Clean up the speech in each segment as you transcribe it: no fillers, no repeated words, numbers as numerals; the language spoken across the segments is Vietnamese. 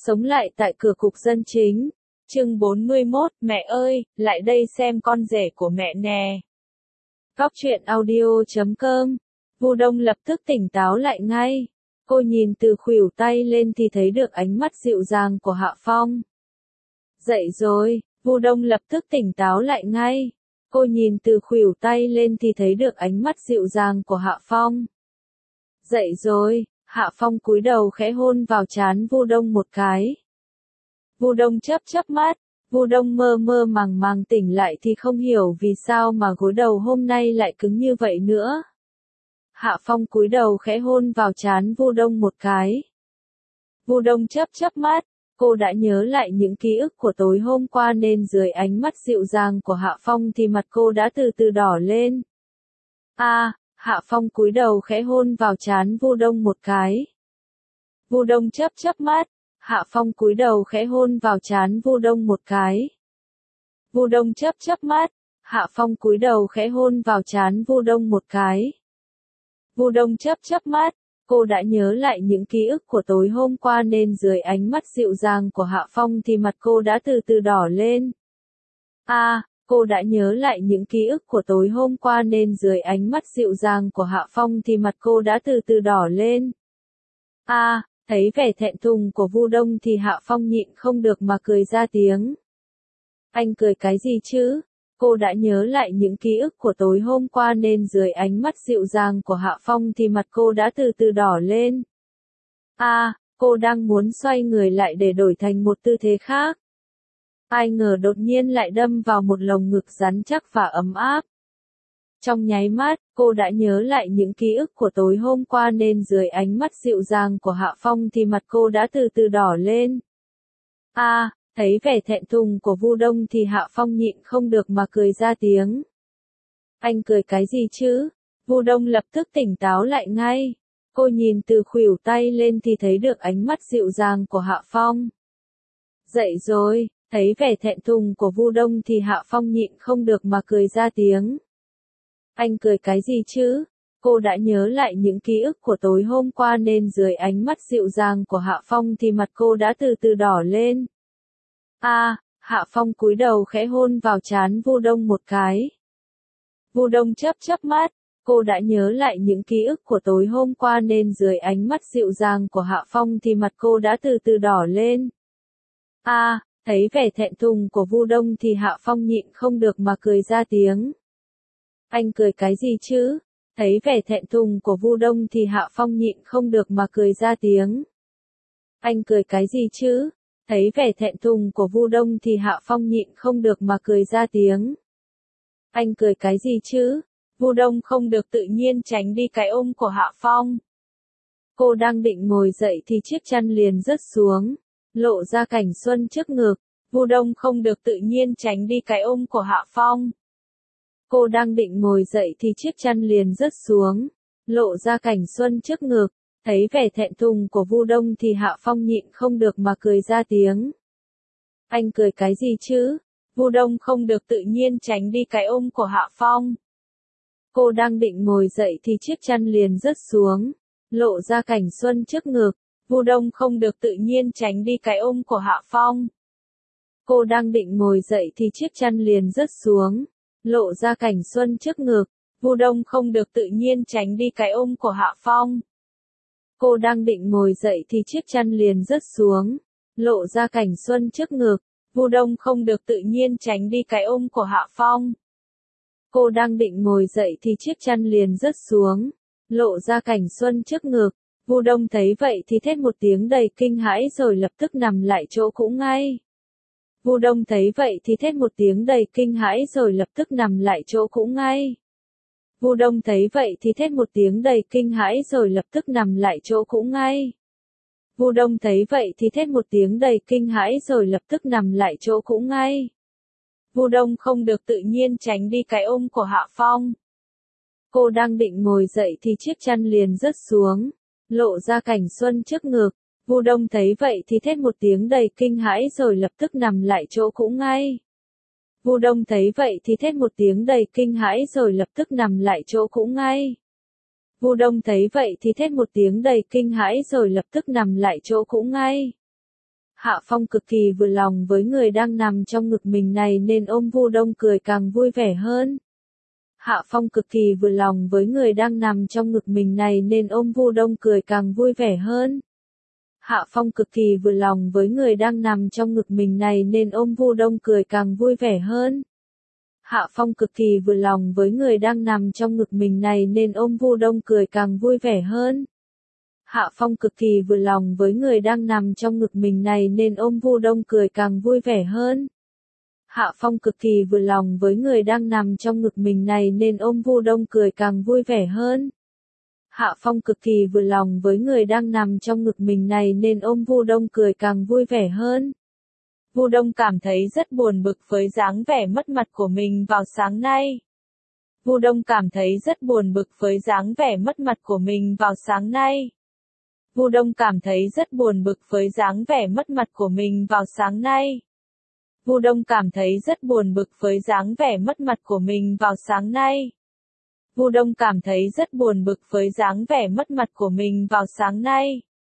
Sống lại tại cửa cục dân chính. Chương 41, mẹ ơi, lại đây xem con rể của mẹ nè. Góc truyện audio.com. Vu Đông lập tức tỉnh táo lại ngay. Cô nhìn từ khuỷu tay lên thì thấy được ánh mắt dịu dàng của Hạ Phong. Dậy rồi, Vu Đông lập tức tỉnh táo lại ngay. Cô nhìn từ khuỷu tay lên thì thấy được ánh mắt dịu dàng của Hạ Phong. Dậy rồi, Hạ Phong cúi đầu khẽ hôn vào trán Vu Đông một cái. Vu Đông chớp mắt, Vu Đông mơ mơ màng màng tỉnh lại thì không hiểu vì sao mà gối đầu hôm nay lại cứng như vậy nữa. Hạ Phong cúi đầu khẽ hôn vào trán Vu Đông một cái. Vu Đông chớp mắt, cô đã nhớ lại những ký ức của tối hôm qua nên dưới ánh mắt dịu dàng của Hạ Phong thì mặt cô đã từ từ đỏ lên. Hạ Phong cúi đầu khẽ hôn vào trán Vu Đông một cái. Vu Đông chớp mắt, Hạ Phong cúi đầu khẽ hôn vào trán Vu Đông một cái. Vu Đông chớp mắt, Hạ Phong cúi đầu khẽ hôn vào trán Vu Đông một cái. Vu Đông chớp mắt, cô đã nhớ lại những ký ức của tối hôm qua nên dưới ánh mắt dịu dàng của Hạ Phong thì mặt cô đã từ từ đỏ lên. Cô đã nhớ lại những ký ức của tối hôm qua nên dưới ánh mắt dịu dàng của Hạ Phong thì mặt cô đã từ từ đỏ lên. Thấy vẻ thẹn thùng của Vu Đông thì Hạ Phong nhịn không được mà cười ra tiếng. Anh cười cái gì chứ? Cô đã nhớ lại những ký ức của tối hôm qua nên dưới ánh mắt dịu dàng của Hạ Phong thì mặt cô đã từ từ đỏ lên. Cô đang muốn xoay người lại để đổi thành một tư thế khác. Ai ngờ đột nhiên lại đâm vào một lồng ngực rắn chắc và ấm áp. Trong nháy mắt, cô đã nhớ lại những ký ức của tối hôm qua nên dưới ánh mắt dịu dàng của Hạ Phong thì mặt cô đã từ từ đỏ lên. Thấy vẻ thẹn thùng của Vu Đông thì Hạ Phong nhịn không được mà cười ra tiếng. Anh cười cái gì chứ? Vu Đông lập tức tỉnh táo lại ngay. Cô nhìn từ khuỷu tay lên thì thấy được ánh mắt dịu dàng của Hạ Phong. Dậy rồi, thấy vẻ thẹn thùng của Vu Đông thì Hạ Phong nhịn không được mà cười ra tiếng. Anh cười cái gì chứ? Cô đã nhớ lại những ký ức của tối hôm qua nên dưới ánh mắt dịu dàng của Hạ Phong thì mặt cô đã từ từ đỏ lên. Hạ Phong cúi đầu khẽ hôn vào trán Vu Đông một cái. Vu Đông chớp mắt, cô đã nhớ lại những ký ức của tối hôm qua nên dưới ánh mắt dịu dàng của Hạ Phong thì mặt cô đã từ từ đỏ lên. Thấy vẻ thẹn thùng của Vu Đông thì Hạ Phong nhịn không được mà cười ra tiếng. Anh cười cái gì chứ? Thấy vẻ thẹn thùng của Vu Đông thì Hạ Phong nhịn không được mà cười ra tiếng. Anh cười cái gì chứ? Thấy vẻ thẹn thùng của Vu Đông thì Hạ Phong nhịn không được mà cười ra tiếng. Anh cười cái gì chứ? Vu Đông không được tự nhiên tránh đi cái ôm của Hạ Phong. Cô đang định ngồi dậy thì chiếc chăn liền rớt xuống, lộ ra cảnh xuân trước ngực. Vu Đông không được tự nhiên tránh đi cái ôm của Hạ Phong. Cô đang định ngồi dậy thì chiếc chăn liền rớt xuống, lộ ra cảnh xuân trước ngực. Thấy vẻ thẹn thùng của Vu Đông thì Hạ Phong nhịn không được mà cười ra tiếng. Anh cười cái gì chứ? Vu Đông không được tự nhiên tránh đi cái ôm của Hạ Phong. Cô đang định ngồi dậy thì chiếc chăn liền rớt xuống, lộ ra cảnh xuân trước ngực. Vu Đông không được tự nhiên tránh đi cái ôm của Hạ Phong. Cô đang định ngồi dậy thì chiếc chăn liền rớt xuống, lộ ra cảnh xuân trước ngực. Vu Đông không được tự nhiên tránh đi cái ôm của Hạ Phong. Cô đang định ngồi dậy thì chiếc chăn liền rớt xuống, lộ ra cảnh xuân trước ngực. Vu Đông không được tự nhiên tránh đi cái ôm của Hạ Phong. Cô đang định ngồi dậy thì chiếc chăn liền rớt xuống, lộ ra cảnh xuân trước ngực. Vu Đông thấy vậy thì thét một tiếng đầy kinh hãi rồi lập tức nằm lại chỗ cũ ngay. Vu Đông thấy vậy thì thét một tiếng đầy kinh hãi rồi lập tức nằm lại chỗ cũ ngay. Vu Đông thấy vậy thì thét một tiếng đầy kinh hãi rồi lập tức nằm lại chỗ cũ ngay. Vu Đông thấy vậy thì thét một tiếng đầy kinh hãi rồi lập tức nằm lại chỗ cũ ngay. Vu Đông không được tự nhiên tránh đi cái ôm của Hạ Phong. Cô đang định ngồi dậy thì chiếc chăn liền rớt xuống, lộ ra cảnh xuân trước ngực. Vu Đông thấy vậy thì thét một tiếng đầy kinh hãi rồi lập tức nằm lại chỗ cũ ngay. Vu Đông thấy vậy thì thét một tiếng đầy kinh hãi rồi lập tức nằm lại chỗ cũ ngay. Vu Đông thấy vậy thì thét một tiếng đầy kinh hãi rồi lập tức nằm lại chỗ cũ ngay. Hạ Phong cực kỳ vừa lòng với người đang nằm trong ngực mình này nên ôm Vu Đông cười càng vui vẻ hơn. Hạ Phong cực kỳ vừa lòng với người đang nằm trong ngực mình này nên ôm Vu Đông cười càng vui vẻ hơn. Hạ Phong cực kỳ vừa lòng với người đang nằm trong ngực mình này nên ôm Vu Đông cười càng vui vẻ hơn. Hạ Phong cực kỳ vừa lòng với người đang nằm trong ngực mình này nên ôm Vu Đông cười càng vui vẻ hơn. Hạ Phong cực kỳ vừa lòng với người đang nằm trong ngực mình này nên ôm Vu Đông cười càng vui vẻ hơn. Hạ Phong cực kỳ vừa lòng với người đang nằm trong ngực mình này nên ôm Vu Đông cười càng vui vẻ hơn. Hạ Phong cực kỳ vừa lòng với người đang nằm trong ngực mình này nên ôm Vu Đông cười càng vui vẻ hơn. Vu Đông cảm thấy rất buồn bực với dáng vẻ mất mặt của mình vào sáng nay. Vu Đông cảm thấy rất buồn bực với dáng vẻ mất mặt của mình vào sáng nay. Vu Đông cảm thấy rất buồn bực với dáng vẻ mất mặt của mình vào sáng nay. Vu Đông cảm thấy rất buồn bực với dáng vẻ mất mặt của mình vào sáng nay. Vu Đông cảm thấy rất buồn bực với dáng vẻ mất mặt của mình vào sáng nay.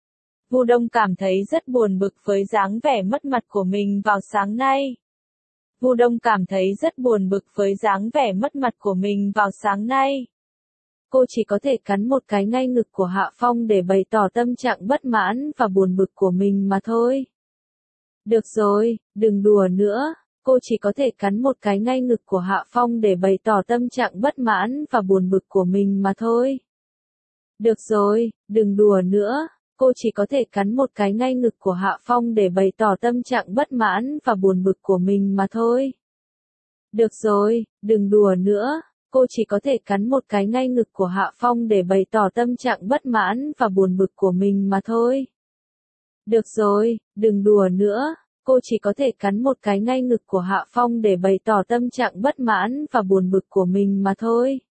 Vu Đông cảm thấy rất buồn bực với dáng vẻ mất mặt của mình vào sáng nay. Vu Đông cảm thấy rất buồn bực với dáng vẻ mất mặt của mình vào sáng nay. Cô chỉ có thể cắn một cái ngay ngực của Hạ Phong để bày tỏ tâm trạng bất mãn và buồn bực của mình mà thôi. Được rồi, đừng đùa nữa. Cô chỉ có thể cắn một cái ngay ngực của Hạ Phong để bày tỏ tâm trạng bất mãn và buồn bực của mình mà thôi. Được rồi, đừng đùa nữa. Cô chỉ có thể cắn một cái ngay ngực của Hạ Phong để bày tỏ tâm trạng bất mãn và buồn bực của mình mà thôi. Được rồi, đừng đùa nữa. Cô chỉ có thể cắn một cái ngay ngực của Hạ Phong để bày tỏ tâm trạng bất mãn và buồn bực của mình mà thôi. Được rồi, đừng đùa nữa. Cô chỉ có thể cắn một cái ngay ngực của Hạ Phong để bày tỏ tâm trạng bất mãn và buồn bực của mình mà thôi.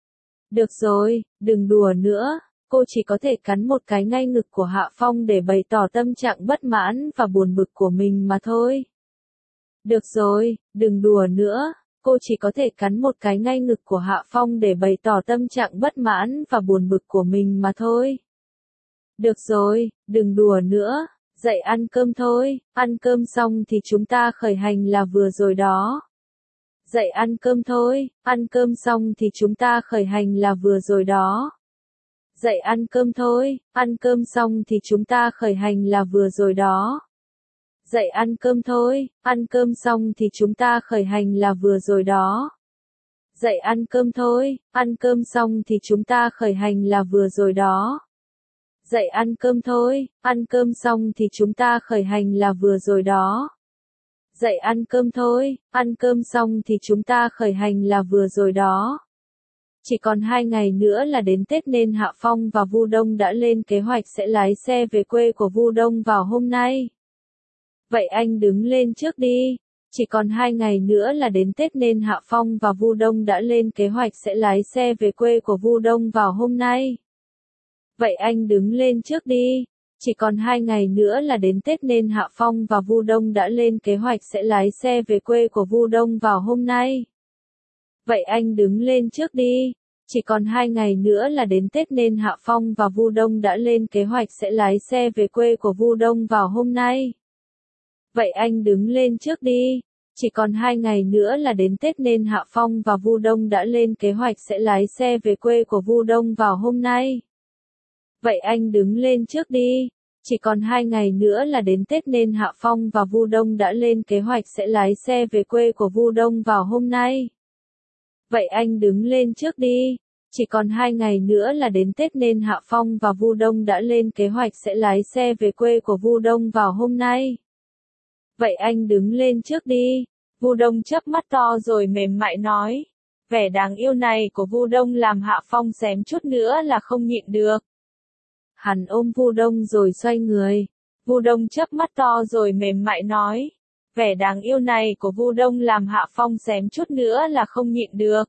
Được rồi, đừng đùa nữa. Cô chỉ có thể cắn một cái ngay ngực của Hạ Phong để bày tỏ tâm trạng bất mãn và buồn bực của mình mà thôi. Được rồi, đừng đùa nữa. Cô chỉ có thể cắn một cái ngay ngực của Hạ Phong để bày tỏ tâm trạng bất mãn và buồn bực của mình mà thôi. Được rồi, đừng đùa nữa. Dậy ăn cơm thôi, ăn cơm xong thì chúng ta khởi hành là vừa rồi đó. Dậy ăn cơm thôi, ăn cơm xong thì chúng ta khởi hành là vừa rồi đó. Dậy ăn cơm thôi, ăn cơm xong thì chúng ta khởi hành là vừa rồi đó. Dậy ăn cơm thôi, ăn cơm xong thì chúng ta khởi hành là vừa rồi đó. Dậy ăn cơm thôi, ăn cơm xong thì chúng ta khởi hành là vừa rồi đó. Dậy ăn cơm thôi, ăn cơm xong thì chúng ta khởi hành là vừa rồi đó. Dậy ăn cơm thôi, ăn cơm xong thì chúng ta khởi hành là vừa rồi đó. Chỉ còn 2 ngày nữa là đến Tết nên Hạ Phong và Vu Đông đã lên kế hoạch sẽ lái xe về quê của Vu Đông vào hôm nay. Vậy anh đứng lên trước đi. Chỉ còn 2 ngày nữa là đến Tết nên Hạ Phong và Vu Đông đã lên kế hoạch sẽ lái xe về quê của Vu Đông vào hôm nay. Vậy anh đứng lên trước đi. Chỉ còn 2 ngày nữa là đến Tết nên Hạ Phong và Vu Đông đã lên kế hoạch sẽ lái xe về quê của Vu Đông vào hôm nay. Vậy anh đứng lên trước đi. Chỉ còn 2 ngày nữa là đến Tết nên Hạ Phong và Vu Đông đã lên kế hoạch sẽ lái xe về quê của Vu Đông vào hôm nay. Vậy anh đứng lên trước đi. Chỉ còn 2 ngày nữa là đến Tết nên Hạ Phong và Vu Đông đã lên kế hoạch sẽ lái xe về quê của Vu Đông vào hôm nay. Vậy anh đứng lên trước đi. Chỉ còn 2 ngày nữa là đến Tết nên Hạ Phong và Vu Đông đã lên kế hoạch sẽ lái xe về quê của Vu Đông vào hôm nay. Vậy anh đứng lên trước đi. Chỉ còn 2 ngày nữa là đến Tết nên Hạ Phong và Vu Đông đã lên kế hoạch sẽ lái xe về quê của Vu Đông vào hôm nay. Vậy anh đứng lên trước đi. Vu Đông chớp mắt to rồi mềm mại nói. Vẻ đáng yêu này của Vu Đông làm Hạ Phong xém chút nữa là không nhịn được. Hắn ôm Vu Đông rồi xoay người. Vu Đông chớp mắt to rồi mềm mại nói. Vẻ đáng yêu này của Vu Đông làm Hạ Phong xém chút nữa là không nhịn được.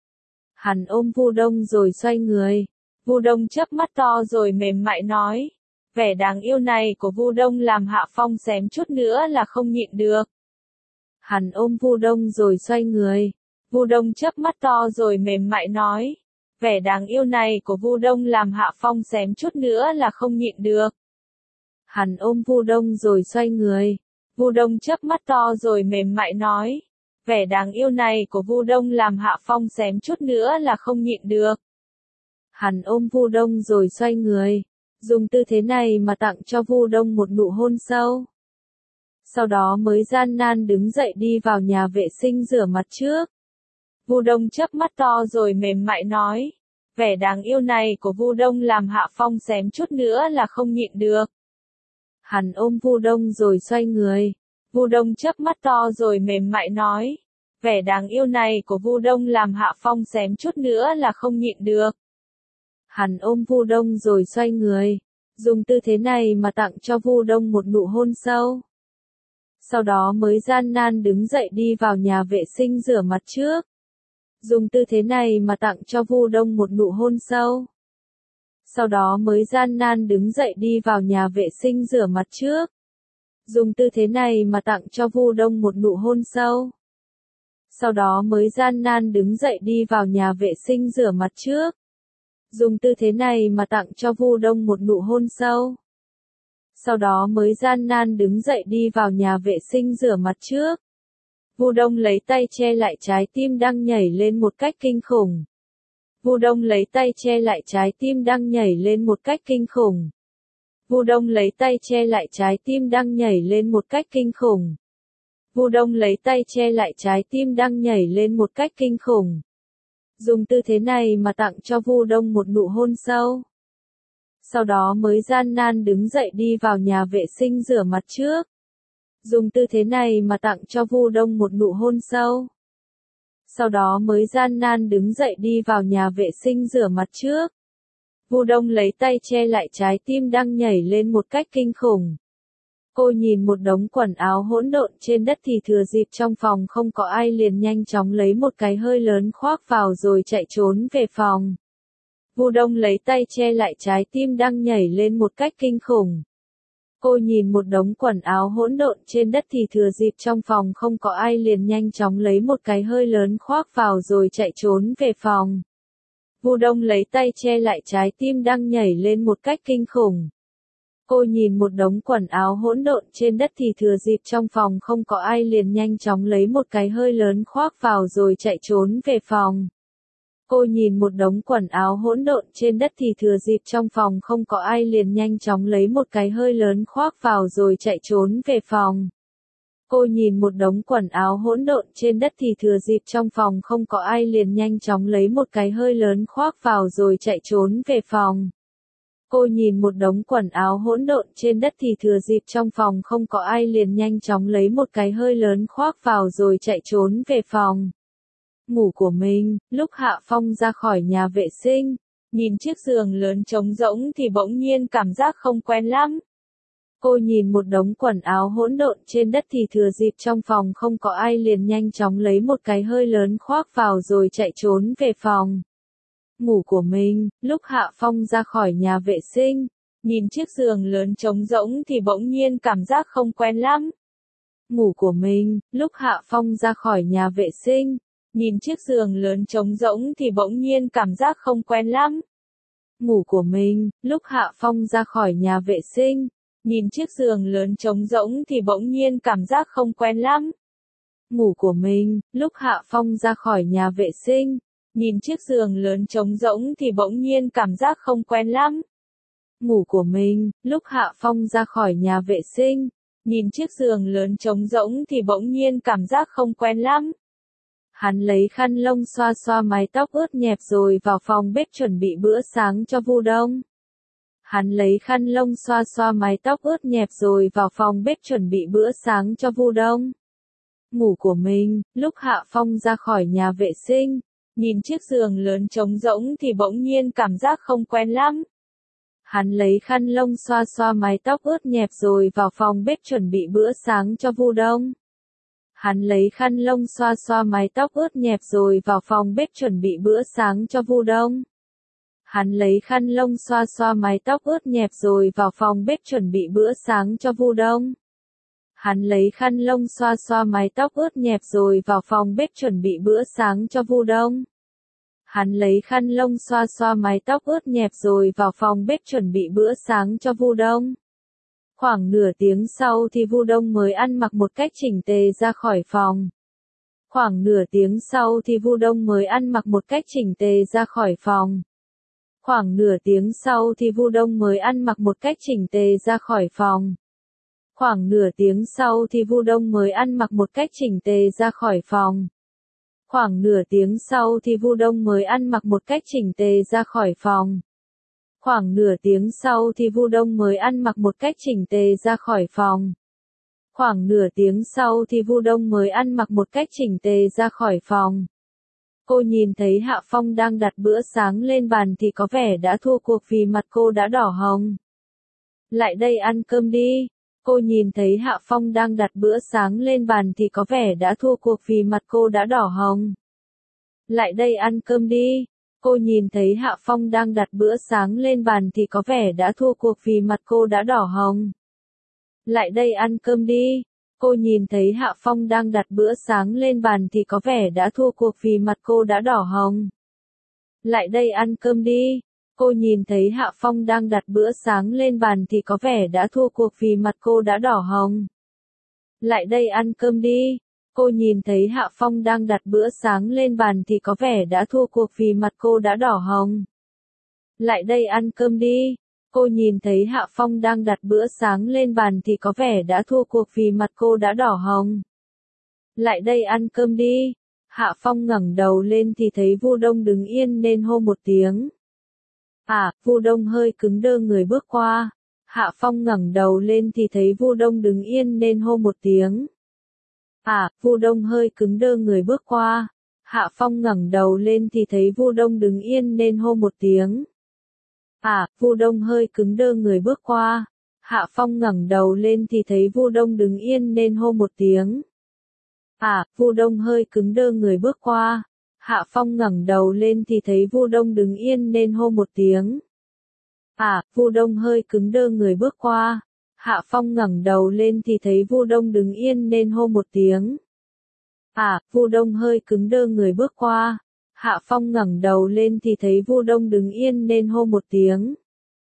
Hắn ôm Vu Đông rồi xoay người. Vu Đông chớp mắt to rồi mềm mại nói. Vẻ đáng yêu này của Vu Đông làm Hạ Phong xém chút nữa là không nhịn được. Hắn ôm Vu Đông rồi xoay người. Vu Đông chớp mắt to rồi mềm mại nói. Vẻ đáng yêu này của Vu Đông làm Hạ Phong xém chút nữa là không nhịn được. Hắn ôm Vu Đông rồi xoay người. Vu Đông chớp mắt to rồi mềm mại nói. Vẻ đáng yêu này của Vu Đông làm Hạ Phong xém chút nữa là không nhịn được. Hắn ôm Vu Đông rồi xoay người, dùng tư thế này mà tặng cho Vu Đông một nụ hôn sâu. Sau đó mới gian nan đứng dậy đi vào nhà vệ sinh rửa mặt trước. Vu Đông chớp mắt to rồi mềm mại nói. Vẻ đáng yêu này của Vu Đông làm Hạ Phong xém chút nữa là không nhịn được. Hắn ôm Vu Đông rồi xoay người. Vu Đông chớp mắt to rồi mềm mại nói. Vẻ đáng yêu này của Vu Đông làm Hạ Phong xém chút nữa là không nhịn được. Hắn ôm Vu Đông rồi xoay người, dùng tư thế này mà tặng cho Vu Đông một nụ hôn sâu. Sau đó mới gian nan đứng dậy đi vào nhà vệ sinh rửa mặt trước. Dùng tư thế này mà tặng cho Vu Đông một nụ hôn sâu. Sau đó mới gian nan đứng dậy đi vào nhà vệ sinh rửa mặt trước. Dùng tư thế này mà tặng cho Vu Đông một nụ hôn sâu. Sau đó mới gian nan đứng dậy đi vào nhà vệ sinh rửa mặt trước. Dùng tư thế này mà tặng cho Vu Đông một nụ hôn sâu. Sau đó mới gian nan đứng dậy đi vào nhà vệ sinh rửa mặt trước. Vu Đông lấy tay che lại trái tim đang nhảy lên một cách kinh khủng. Vu Đông lấy tay che lại trái tim đang nhảy lên một cách kinh khủng. Vu Đông lấy tay che lại trái tim đang nhảy lên một cách kinh khủng. Vu Đông lấy tay che lại trái tim đang nhảy lên một cách kinh khủng. Dùng tư thế này mà tặng cho Vu Đông một nụ hôn sâu. Sau đó mới gian nan đứng dậy đi vào nhà vệ sinh rửa mặt trước. Dùng tư thế này mà tặng cho Vu Đông một nụ hôn sâu. Sau đó mới gian nan đứng dậy đi vào nhà vệ sinh rửa mặt trước. Vu Đông lấy tay che lại trái tim đang nhảy lên một cách kinh khủng. Cô nhìn một đống quần áo hỗn độn trên đất thì thừa dịp trong phòng không có ai liền nhanh chóng lấy một cái hơi lớn khoác vào rồi chạy trốn về phòng. Vu Đông lấy tay che lại trái tim đang nhảy lên một cách kinh khủng. Cô nhìn một đống quần áo hỗn độn trên đất thì thừa dịp trong phòng không có ai liền nhanh chóng lấy một cái hơi lớn khoác vào rồi chạy trốn về phòng. Vu Đông lấy tay che lại trái tim đang nhảy lên một cách kinh khủng. Cô nhìn một đống quần áo hỗn độn trên đất thì thừa dịp trong phòng không có ai liền nhanh chóng lấy một cái hơi lớn khoác vào rồi chạy trốn về phòng. Cô nhìn một đống quần áo hỗn độn trên đất thì thừa dịp trong phòng không có ai liền nhanh chóng lấy một cái hơi lớn khoác vào rồi chạy trốn về phòng. Cô nhìn một đống quần áo hỗn độn trên đất thì thừa dịp trong phòng không có ai liền nhanh chóng lấy một cái hơi lớn khoác vào rồi chạy trốn về phòng. Cô nhìn một đống quần áo hỗn độn trên đất thì thừa dịp trong phòng không có ai liền nhanh chóng lấy một cái hơi lớn khoác vào rồi chạy trốn về phòng. Ngủ của mình, lúc Hạ Phong ra khỏi nhà vệ sinh, nhìn chiếc giường lớn trống rỗng thì bỗng nhiên cảm giác không quen lắm. Cô nhìn một đống quần áo hỗn độn trên đất thì thừa dịp trong phòng không có ai liền nhanh chóng lấy một cái hơi lớn khoác vào rồi chạy trốn về phòng. Ngủ của mình, lúc Hạ Phong ra khỏi nhà vệ sinh, nhìn chiếc giường lớn trống rỗng thì bỗng nhiên cảm giác không quen lắm. Ngủ của mình, lúc Hạ Phong ra khỏi nhà vệ sinh, nhìn chiếc giường lớn trống rỗng thì bỗng nhiên cảm giác không quen lắm. Ngủ của mình, lúc Hạ Phong ra khỏi nhà vệ sinh, nhìn chiếc giường lớn trống rỗng thì bỗng nhiên cảm giác không quen lắm. Ngủ của mình, lúc Hạ Phong ra khỏi nhà vệ sinh, nhìn chiếc giường lớn trống rỗng thì bỗng nhiên cảm giác không quen lắm. Ngủ của mình, lúc Hạ Phong ra khỏi nhà vệ sinh, nhìn chiếc giường lớn trống rỗng thì bỗng nhiên cảm giác không quen lắm. Hắn lấy khăn lông xoa xoa mái tóc ướt nhẹp rồi vào phòng bếp chuẩn bị bữa sáng cho Vu Đông. Hắn lấy khăn lông xoa xoa mái tóc ướt nhẹp rồi vào phòng bếp chuẩn bị bữa sáng cho Vu Đông. Ngủ của mình, lúc Hạ Phong ra khỏi nhà vệ sinh, nhìn chiếc giường lớn trống rỗng thì bỗng nhiên cảm giác không quen lắm. Hắn lấy khăn lông xoa xoa mái tóc ướt nhẹp rồi vào phòng bếp chuẩn bị bữa sáng cho Vu Đông. Hắn lấy khăn lông xoa xoa mái tóc ướt nhẹp rồi vào phòng bếp chuẩn bị bữa sáng cho Vu Đông. Hắn lấy khăn lông xoa xoa mái tóc ướt nhẹp rồi vào phòng bếp chuẩn bị bữa sáng cho Vu Đông. Hắn lấy khăn lông xoa xoa mái tóc ướt nhẹp rồi vào phòng bếp chuẩn bị bữa sáng cho Vu Đông. Hắn lấy khăn lông xoa xoa mái tóc ướt nhẹp rồi vào phòng bếp chuẩn bị bữa sáng cho Vu Đông. Khoảng nửa tiếng sau thì Vu Đông mới ăn mặc một cách chỉnh tề ra khỏi phòng. Khoảng nửa tiếng sau thì Vu Đông mới ăn mặc một cách chỉnh tề ra khỏi phòng. Khoảng nửa tiếng sau thì Vu Đông mới ăn mặc một cách chỉnh tề ra khỏi phòng. Khoảng nửa tiếng sau thì Vu Đông mới ăn mặc một cách chỉnh tề ra khỏi phòng. Khoảng nửa tiếng sau thì Vu Đông mới ăn mặc một cách chỉnh tề ra khỏi phòng. Khoảng nửa tiếng sau thì Vu Đông mới ăn mặc một cách chỉnh tề ra khỏi phòng. Khoảng nửa tiếng sau thì Vu Đông mới ăn mặc một cách chỉnh tề ra khỏi phòng. Cô nhìn thấy Hạ Phong đang đặt bữa sáng lên bàn thì có vẻ đã thua cuộc vì mặt cô đã đỏ hồng. Lại đây ăn cơm đi. Cô nhìn thấy Hạ Phong đang đặt bữa sáng lên bàn thì có vẻ đã thua cuộc vì mặt cô đã đỏ hồng. Lại đây ăn cơm đi. Cô nhìn thấy Hạ Phong đang đặt bữa sáng lên bàn thì có vẻ đã thua cuộc vì mặt cô đã đỏ hồng. Lại đây ăn cơm đi. Cô nhìn thấy Hạ Phong đang đặt bữa sáng lên bàn thì có vẻ đã thua cuộc vì mặt cô đã đỏ hồng. Lại đây ăn cơm đi. Cô nhìn thấy Hạ Phong đang đặt bữa sáng lên bàn thì có vẻ đã thua cuộc vì mặt cô đã đỏ hồng. Lại đây ăn cơm đi. Cô nhìn thấy Hạ Phong đang đặt bữa sáng lên bàn thì có vẻ đã thua cuộc vì mặt cô đã đỏ hồng. Lại đây ăn cơm đi. Cô nhìn thấy Hạ Phong đang đặt bữa sáng lên bàn thì có vẻ đã thua cuộc vì mặt cô đã đỏ hồng. Lại đây ăn cơm đi. Hạ Phong ngẩng đầu lên thì thấy Vu Đông đứng yên nên hô một tiếng. Vu Đông hơi cứng đơ người bước qua. Hạ Phong ngẩng đầu lên thì thấy Vu Đông đứng yên nên hô một tiếng. Vu Đông hơi cứng đơ người bước qua. Hạ Phong ngẩng đầu lên thì thấy Vu Đông đứng yên nên hô một tiếng. Vu Đông hơi cứng đơ người bước qua. Hạ Phong ngẩng đầu lên thì thấy Vu Đông đứng yên nên hô một tiếng. Vu Đông hơi cứng đơ người bước qua. Hạ Phong ngẩng đầu lên thì thấy Vu Đông đứng yên nên hô một tiếng. Vu Đông hơi cứng đơ người bước qua. Hạ Phong ngẩng đầu lên thì thấy Vu Đông đứng yên nên hô một tiếng. Vu Đông hơi cứng đơ người bước qua. Hạ Phong ngẩng đầu lên thì thấy Vu Đông đứng yên nên hô một tiếng.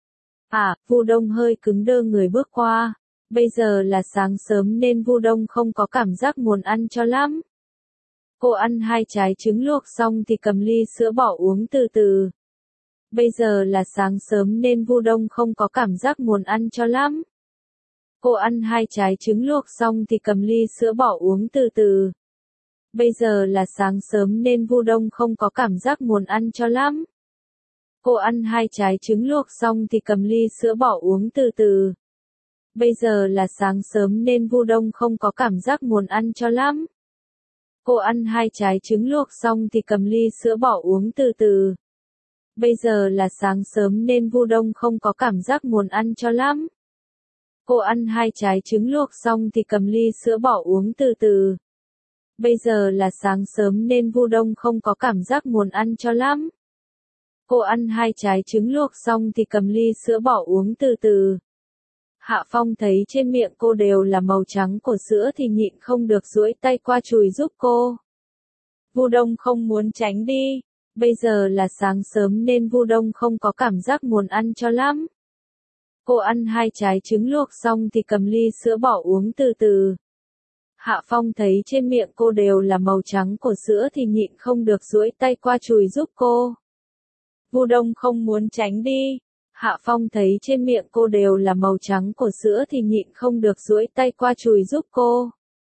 Vu Đông hơi cứng đơ người bước qua. Bây giờ là sáng sớm nên Vu Đông không có cảm giác muốn ăn cho lắm. Cô ăn 2 trái trứng luộc xong thì cầm ly sữa bỏ uống từ từ. Bây giờ là sáng sớm nên Vu Đông không có cảm giác muốn ăn cho lắm. Cô ăn 2 trái trứng luộc xong thì cầm ly sữa bỏ uống từ từ. Bây giờ là sáng sớm nên Vu Đông không có cảm giác muốn ăn cho lắm. Cô ăn 2 trái trứng luộc xong thì cầm ly sữa bỏ uống từ từ. Bây giờ là sáng sớm nên Vu Đông không có cảm giác muốn ăn cho lắm. Cô ăn 2 trái trứng luộc xong thì cầm ly sữa bỏ uống từ từ. Bây giờ là sáng sớm nên Vu Đông không có cảm giác muốn ăn cho lắm. Cô ăn 2 trái trứng luộc xong thì cầm ly sữa bỏ uống từ từ. Bây giờ là sáng sớm nên Vu Đông không có cảm giác muốn ăn cho lắm. Cô ăn 2 trái trứng luộc xong thì cầm ly sữa bỏ uống từ từ. Hạ Phong thấy trên miệng cô đều là màu trắng của sữa thì nhịn không được duỗi tay qua chùi giúp cô. Vu Đông không muốn tránh đi. Bây giờ là sáng sớm nên Vu Đông không có cảm giác muốn ăn cho lắm. Cô ăn 2 trái trứng luộc xong thì cầm ly sữa bỏ uống từ từ. Hạ Phong thấy trên miệng cô đều là màu trắng của sữa thì nhịn không được duỗi tay qua chùi giúp cô. Vu Đông không muốn tránh đi. Hạ Phong thấy trên miệng cô đều là màu trắng của sữa thì nhịn không được duỗi tay qua chùi giúp cô.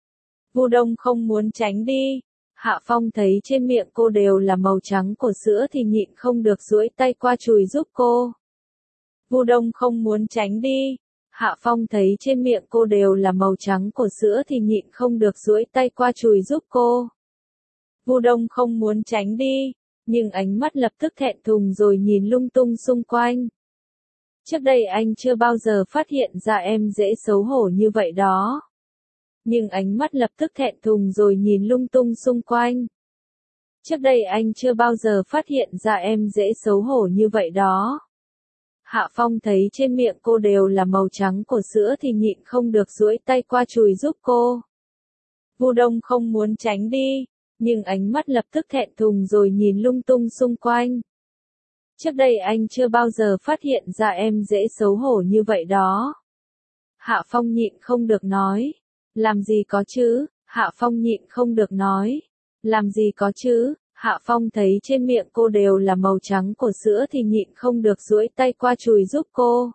Vu Đông không muốn tránh đi. Hạ Phong thấy trên miệng cô đều là màu trắng của sữa thì nhịn không được duỗi tay qua chùi giúp cô. Vu Đông không muốn tránh đi. Hạ Phong thấy trên miệng cô đều là màu trắng của sữa thì nhịn không được duỗi tay qua chùi giúp cô. Vu Đông không muốn tránh đi, nhưng ánh mắt lập tức thẹn thùng rồi nhìn lung tung xung quanh. Trước đây anh chưa bao giờ phát hiện ra em dễ xấu hổ như vậy đó. Nhưng ánh mắt lập tức thẹn thùng rồi nhìn lung tung xung quanh. Trước đây anh chưa bao giờ phát hiện ra em dễ xấu hổ như vậy đó. Hạ Phong thấy trên miệng cô đều là màu trắng của sữa thì nhịn không được duỗi tay qua chùi giúp cô. Vu Đông không muốn tránh đi, nhưng ánh mắt lập tức thẹn thùng rồi nhìn lung tung xung quanh. Trước đây anh chưa bao giờ phát hiện ra em dễ xấu hổ như vậy đó. Hạ Phong nhịn không được nói. Làm gì có chứ, Hạ Phong nhịn không được nói. Làm gì có chứ, Hạ Phong thấy trên miệng cô đều là màu trắng của sữa thì nhịn không được duỗi tay qua chùi giúp cô.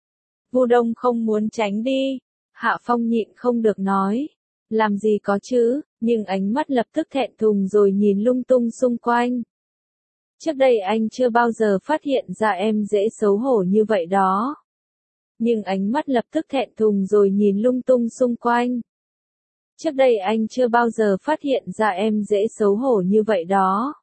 Vu Đông không muốn tránh đi. Hạ Phong nhịn không được nói. Làm gì có chứ, nhưng ánh mắt lập tức thẹn thùng rồi nhìn lung tung xung quanh. Trước đây anh chưa bao giờ phát hiện ra em dễ xấu hổ như vậy đó. Nhưng ánh mắt lập tức thẹn thùng rồi nhìn lung tung xung quanh. Trước đây anh chưa bao giờ phát hiện ra em dễ xấu hổ như vậy đó.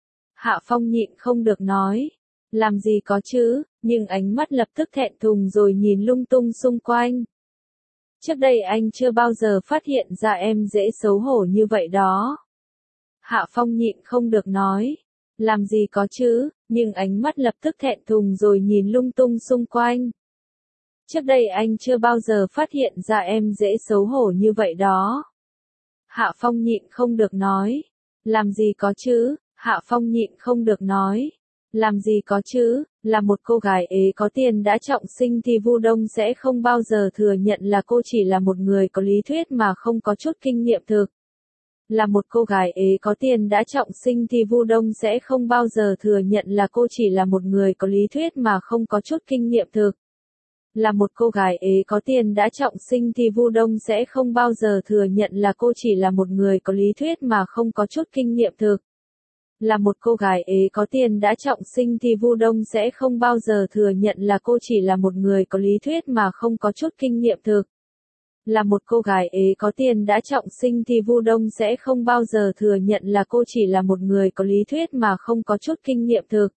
Hạ Phong nhịn không được nói. Làm gì có chứ, nhưng ánh mắt lập tức thẹn thùng rồi nhìn lung tung xung quanh. Trước đây anh chưa bao giờ phát hiện ra em dễ xấu hổ như vậy đó. Hạ Phong nhịn không được nói. Làm gì có chứ, nhưng ánh mắt lập tức thẹn thùng rồi nhìn lung tung xung quanh. Trước đây anh chưa bao giờ phát hiện ra em dễ xấu hổ như vậy đó. Hạ Phong nhịn không được nói. Làm gì có chứ, Hạ Phong nhịn không được nói. Làm gì có chứ, là một cô gái ế có tiền đã trọng sinh thì Vu Đông sẽ không bao giờ thừa nhận là cô chỉ là một người có lý thuyết mà không có chút kinh nghiệm thực. Là một cô gái ế có tiền đã trọng sinh thì Vu Đông sẽ không bao giờ thừa nhận là cô chỉ là một người có lý thuyết mà không có chút kinh nghiệm thực. Là một cô gái ế có tiền đã trọng sinh thì Vu Đông sẽ không bao giờ thừa nhận là cô chỉ là một người có lý thuyết mà không có chút kinh nghiệm thực. Là một cô gái ế có tiền đã trọng sinh thì Vu Đông sẽ không bao giờ thừa nhận là cô chỉ là một người có lý thuyết mà không có chút kinh nghiệm thực. Là một cô gái ế có tiền đã trọng sinh thì Vu Đông sẽ không bao giờ thừa nhận là cô chỉ là một người có lý thuyết mà không có chút kinh nghiệm thực.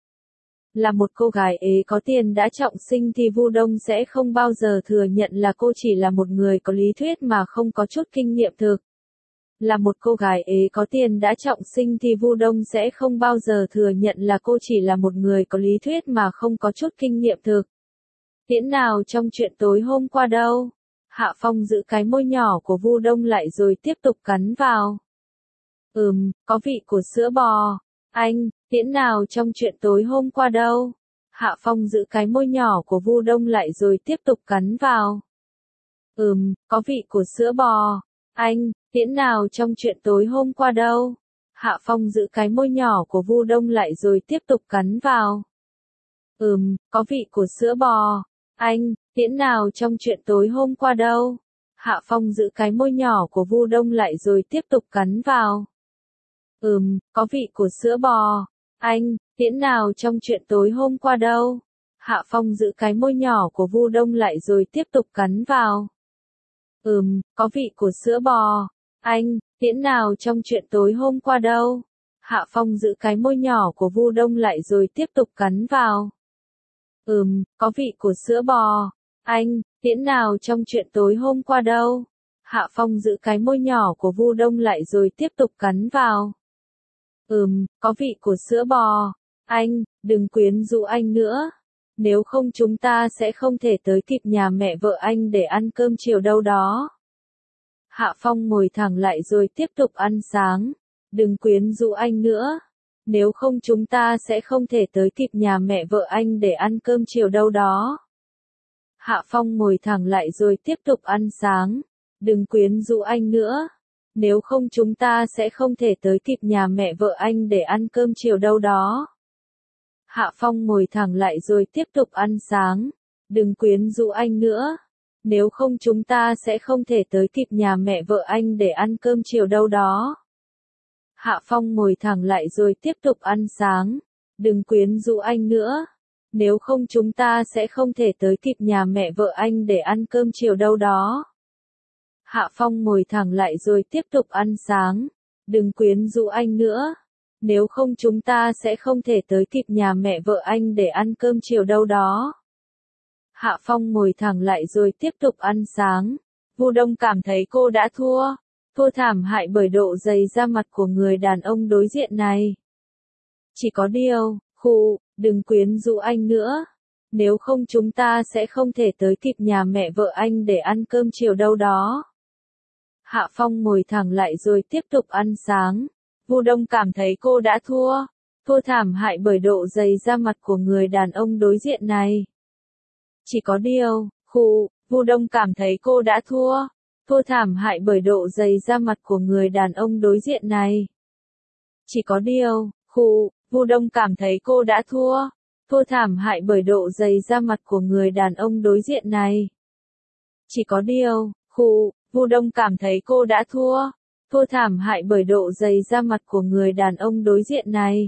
Là một cô gái ế có tiền đã trọng sinh thì Vu Đông sẽ không bao giờ thừa nhận là cô chỉ là một người có lý thuyết mà không có chút kinh nghiệm thực. Là một cô gái ế có tiền đã trọng sinh thì Vu Đông sẽ không bao giờ thừa nhận là cô chỉ là một người có lý thuyết mà không có chút kinh nghiệm thực. Tiễn nào trong chuyện tối hôm qua đâu? Hạ Phong giữ cái môi nhỏ của Vu Đông lại rồi tiếp tục cắn vào. Có vị của sữa bò. Anh, tiễn nào trong chuyện tối hôm qua đâu? Hạ Phong giữ cái môi nhỏ của Vu Đông lại rồi tiếp tục cắn vào. Có vị của sữa bò. Anh, tiễn nào trong chuyện tối hôm qua đâu? Hạ Phong giữ cái môi nhỏ của Vu Đông lại rồi tiếp tục cắn vào. Có vị của sữa bò. Anh, tiễn nào trong chuyện tối hôm qua đâu? Hạ Phong giữ cái môi nhỏ của Vu Đông lại rồi tiếp tục cắn vào. Có vị của sữa bò. Anh, tiễn nào trong chuyện tối hôm qua đâu? Hạ Phong giữ cái môi nhỏ của Vu Đông lại rồi tiếp tục cắn vào. Có vị của sữa bò. Anh, tiễn nào trong chuyện tối hôm qua đâu? Hạ Phong giữ cái môi nhỏ của Vu Đông lại rồi tiếp tục cắn vào. Có vị của sữa bò. Anh, tiễn nào trong chuyện tối hôm qua đâu? Hạ Phong giữ cái môi nhỏ của Vu Đông lại rồi tiếp tục cắn vào. Có vị của sữa bò. Anh, đừng quyến rũ anh nữa. Nếu không chúng ta sẽ không thể tới kịp nhà mẹ vợ anh để ăn cơm chiều đâu đó. Hạ Phong ngồi thẳng lại rồi tiếp tục ăn sáng. Đừng quyến rũ anh nữa. Nếu không chúng ta sẽ không thể tới kịp nhà mẹ vợ anh để ăn cơm chiều đâu đó. Hạ Phong ngồi thẳng lại rồi tiếp tục ăn sáng. Đừng quyến rũ anh nữa. Nếu không chúng ta sẽ không thể tới kịp nhà mẹ vợ anh để ăn cơm chiều đâu đó. Hạ Phong ngồi thẳng lại rồi tiếp tục ăn sáng. Đừng quyến rũ anh nữa. Nếu không chúng ta sẽ không thể tới kịp nhà mẹ vợ anh để ăn cơm chiều đâu đó. Hạ Phong ngồi thẳng lại rồi tiếp tục ăn sáng. Đừng quyến rũ anh nữa. Nếu không chúng ta sẽ không thể tới kịp nhà mẹ vợ anh để ăn cơm chiều đâu đó. Hạ Phong ngồi thẳng lại rồi tiếp tục ăn sáng. Đừng quyến rũ anh nữa. Nếu không chúng ta sẽ không thể tới kịp nhà mẹ vợ anh để ăn cơm chiều đâu đó. Hạ Phong ngồi thẳng lại rồi tiếp tục ăn sáng. Vu Đông cảm thấy cô đã thua. Thua thảm hại bởi độ dày da mặt của người đàn ông đối diện này. Chỉ có điều, đừng quyến rũ anh nữa. Nếu không chúng ta sẽ không thể tới kịp nhà mẹ vợ anh để ăn cơm chiều đâu đó. Hạ Phong ngồi thẳng lại rồi tiếp tục ăn sáng. Vu Đông cảm thấy cô đã thua. Thua thảm hại bởi độ dày da mặt của người đàn ông đối diện này. Chỉ có điều, Vu Đông cảm thấy cô đã thua. Thua thảm hại bởi độ dày da mặt của người đàn ông đối diện này. Chỉ có điều, Vu Đông cảm thấy cô đã thua. Thua thảm hại bởi độ dày da mặt của người đàn ông đối diện này. Chỉ có điều, Vu Đông cảm thấy cô đã thua. Thua thảm hại bởi độ dày da mặt của người đàn ông đối diện này.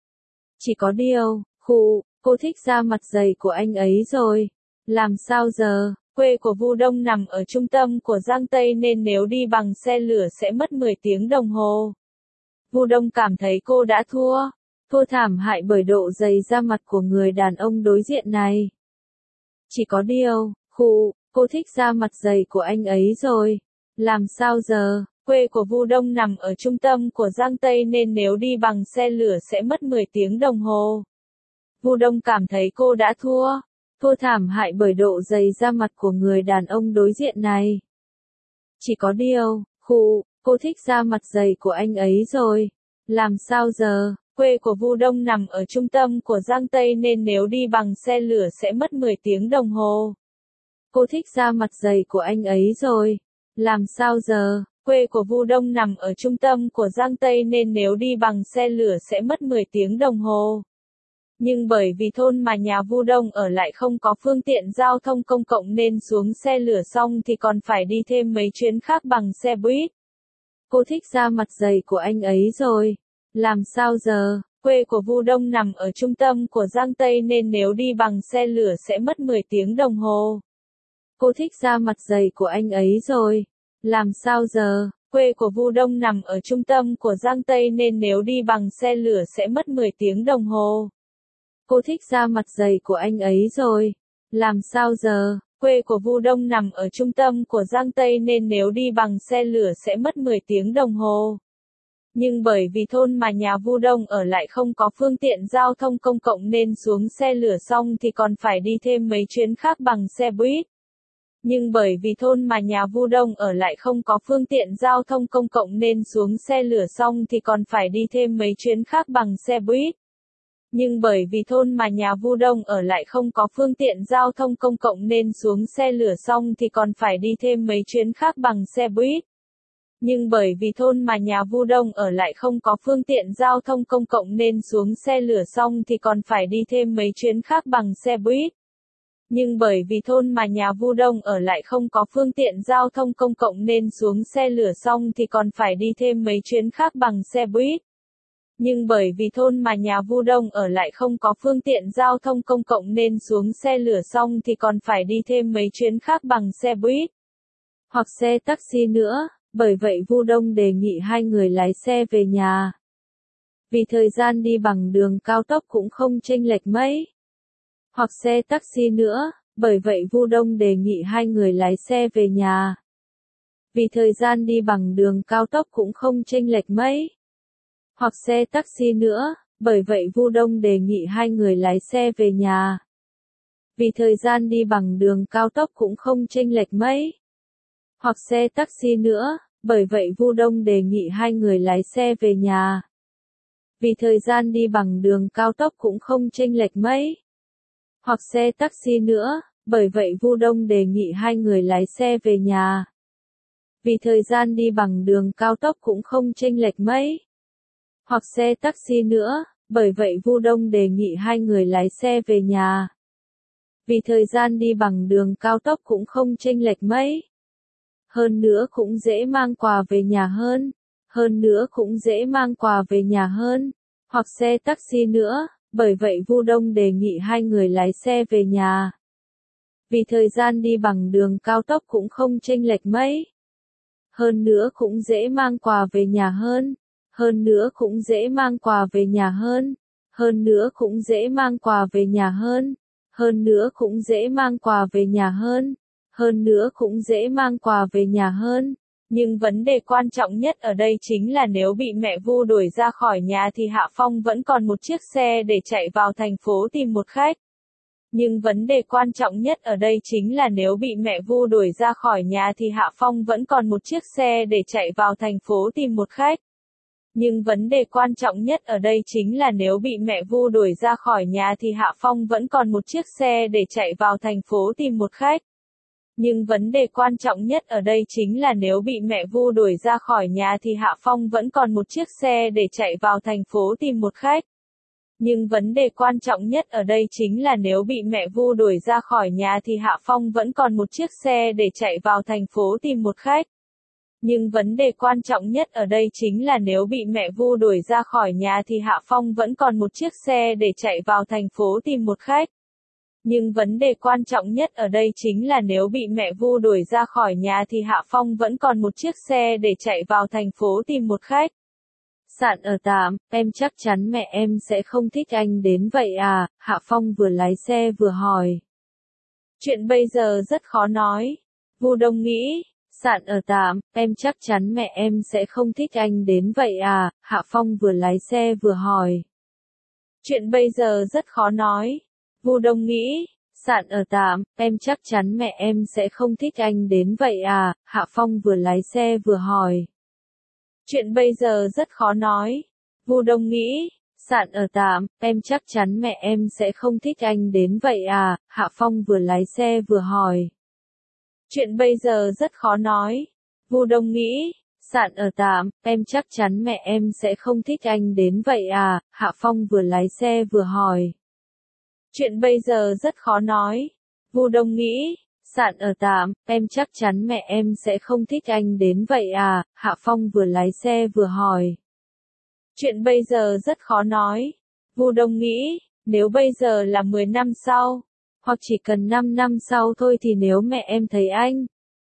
Chỉ có điều, cô thích da mặt dày của anh ấy rồi. Làm sao giờ? Quê của Vu Đông nằm ở trung tâm của Giang Tây nên nếu đi bằng xe lửa sẽ mất 10 tiếng đồng hồ. Vu Đông cảm thấy cô đã thua. Thua thảm hại bởi độ dày da mặt của người đàn ông đối diện này. Chỉ có điều, cô thích da mặt dày của anh ấy rồi. Làm sao giờ? Quê của Vu Đông nằm ở trung tâm của Giang Tây nên nếu đi bằng xe lửa sẽ mất 10 tiếng đồng hồ. Vu Đông cảm thấy cô đã thua. Thua thảm hại bởi độ dày da mặt của người đàn ông đối diện này. Chỉ có điều, cô thích da mặt dày của anh ấy rồi. Làm sao giờ? Quê của Vu Đông nằm ở trung tâm của Giang Tây nên nếu đi bằng xe lửa sẽ mất 10 tiếng đồng hồ. Cô thích da mặt dày của anh ấy rồi. Làm sao giờ? Quê của Vu Đông nằm ở trung tâm của Giang Tây nên nếu đi bằng xe lửa sẽ mất 10 tiếng đồng hồ. Nhưng bởi vì thôn mà nhà Vu Đông ở lại không có phương tiện giao thông công cộng nên xuống xe lửa xong thì còn phải đi thêm mấy chuyến khác bằng xe buýt. Cô thích da mặt dày của anh ấy rồi. Làm sao giờ? Quê của Vu Đông nằm ở trung tâm của Giang Tây nên nếu đi bằng xe lửa sẽ mất 10 tiếng đồng hồ. Cô thích da mặt dày của anh ấy rồi. Làm sao giờ? Quê của Vu Đông nằm ở trung tâm của Giang Tây nên nếu đi bằng xe lửa sẽ mất 10 tiếng đồng hồ. Cô thích da mặt dày của anh ấy rồi. Làm sao giờ? Quê của Vu Đông nằm ở trung tâm của Giang Tây nên nếu đi bằng xe lửa sẽ mất 10 tiếng đồng hồ. Nhưng bởi vì thôn mà nhà Vu Đông ở lại không có phương tiện giao thông công cộng nên xuống xe lửa xong thì còn phải đi thêm mấy chuyến khác bằng xe buýt. Nhưng bởi vì thôn mà nhà Vu Đông ở lại không có phương tiện giao thông công cộng nên xuống xe lửa xong thì còn phải đi thêm mấy chuyến khác bằng xe buýt. Nhưng bởi vì thôn mà nhà Vu Đông ở lại không có phương tiện giao thông công cộng nên xuống xe lửa xong thì còn phải đi thêm mấy chuyến khác bằng xe buýt. Nhưng bởi vì thôn mà nhà Vu Đông ở lại không có phương tiện giao thông công cộng nên xuống xe lửa xong thì còn phải đi thêm mấy chuyến khác bằng xe buýt. Nhưng bởi vì thôn mà nhà Vu Đông ở lại không có phương tiện giao thông công cộng nên xuống xe lửa xong thì còn phải đi thêm mấy chuyến khác bằng xe buýt. Nhưng bởi vì thôn mà nhà Vu Đông ở lại không có phương tiện giao thông công cộng nên xuống xe lửa xong thì còn phải đi thêm mấy chuyến khác bằng xe buýt. Hoặc xe taxi nữa, bởi vậy Vu Đông đề nghị hai người lái xe về nhà. Vì thời gian đi bằng đường cao tốc cũng không chênh lệch mấy. Hoặc xe taxi nữa, bởi vậy Vu Đông đề nghị hai người lái xe về nhà. Vì thời gian đi bằng đường cao tốc cũng không chênh lệch mấy. Hoặc xe taxi nữa, bởi vậy Vu Đông đề nghị hai người lái xe về nhà. Vì thời gian đi bằng đường cao tốc cũng không chênh lệch mấy. Hoặc xe taxi nữa, bởi vậy Vu Đông đề nghị hai người lái xe về nhà. Vì thời gian đi bằng đường cao tốc cũng không chênh lệch mấy. Hoặc xe taxi nữa, bởi vậy Vu Đông đề nghị hai người lái xe về nhà. Vì thời gian đi bằng đường cao tốc cũng không chênh lệch mấy. Hoặc xe taxi nữa, bởi vậy Vu Đông đề nghị hai người lái xe về nhà. Vì thời gian đi bằng đường cao tốc cũng không chênh lệch mấy. Hơn nữa cũng dễ mang quà về nhà hơn. Hơn nữa cũng dễ mang quà về nhà hơn. Hoặc xe taxi nữa, bởi vậy Vu Đông đề nghị hai người lái xe về nhà. Vì thời gian đi bằng đường cao tốc cũng không chênh lệch mấy. Hơn nữa cũng dễ mang quà về nhà hơn. Hơn nữa cũng dễ mang quà về nhà hơn. Hơn nữa cũng dễ mang quà về nhà hơn. Hơn nữa cũng dễ mang quà về nhà hơn. Hơn nữa cũng dễ mang quà về nhà hơn. Nhưng vấn đề quan trọng nhất ở đây chính là nếu bị mẹ Vu đuổi ra khỏi nhà thì Hạ Phong vẫn còn một chiếc xe để chạy vào thành phố tìm một khách. Nhưng vấn đề quan trọng nhất ở đây chính là nếu bị mẹ Vu đuổi ra khỏi nhà thì Hạ Phong vẫn còn một chiếc xe để chạy vào thành phố tìm một khách. Nhưng vấn đề quan trọng nhất ở đây chính là nếu bị mẹ Vu đuổi ra khỏi nhà thì Hạ Phong vẫn còn một chiếc xe để chạy vào thành phố tìm một khách. Nhưng vấn đề quan trọng nhất ở đây chính là nếu bị mẹ Vu đuổi ra khỏi nhà thì Hạ Phong vẫn còn một chiếc xe để chạy vào thành phố tìm một khách. Nhưng vấn đề quan trọng nhất ở đây chính là nếu bị mẹ Vu đuổi ra khỏi nhà thì Hạ Phong vẫn còn một chiếc xe để chạy vào thành phố tìm một khách. Nhưng vấn đề quan trọng nhất ở đây chính là nếu bị mẹ Vu đuổi ra khỏi nhà thì Hạ Phong vẫn còn một chiếc xe để chạy vào thành phố tìm một khách. Nhưng vấn đề quan trọng nhất ở đây chính là nếu bị mẹ Vu đuổi ra khỏi nhà thì Hạ Phong vẫn còn một chiếc xe để chạy vào thành phố tìm một khách. Sạn ở tạm, em chắc chắn mẹ em sẽ không thích anh đến vậy à, Hạ Phong vừa lái xe vừa hỏi. Chuyện bây giờ rất khó nói. Vu Đông nghĩ. Sạn ở tạm, em chắc chắn mẹ em sẽ không thích anh đến vậy à, Hạ Phong vừa lái xe vừa hỏi. Chuyện bây giờ rất khó nói. Vu Đông nghĩ. Sạn ở tạm, em chắc chắn mẹ em sẽ không thích anh đến vậy à, Hạ Phong vừa lái xe vừa hỏi. Chuyện bây giờ rất khó nói. Vu Đông nghĩ. Sạn ở tạm, em chắc chắn mẹ em sẽ không thích anh đến vậy à, Hạ Phong vừa lái xe vừa hỏi. Chuyện bây giờ rất khó nói. Vu Đông nghĩ. Sạn ở tạm, em chắc chắn mẹ em sẽ không thích anh đến vậy à, Hạ Phong vừa lái xe vừa hỏi. Chuyện bây giờ rất khó nói. Vu Đông nghĩ. Sạn ở tạm, em chắc chắn mẹ em sẽ không thích anh đến vậy à, Hạ Phong vừa lái xe vừa hỏi. Chuyện bây giờ rất khó nói. Vu Đông nghĩ. Nếu bây giờ là 10 năm sau, hoặc chỉ cần 5 năm sau thôi thì nếu mẹ em thấy anh.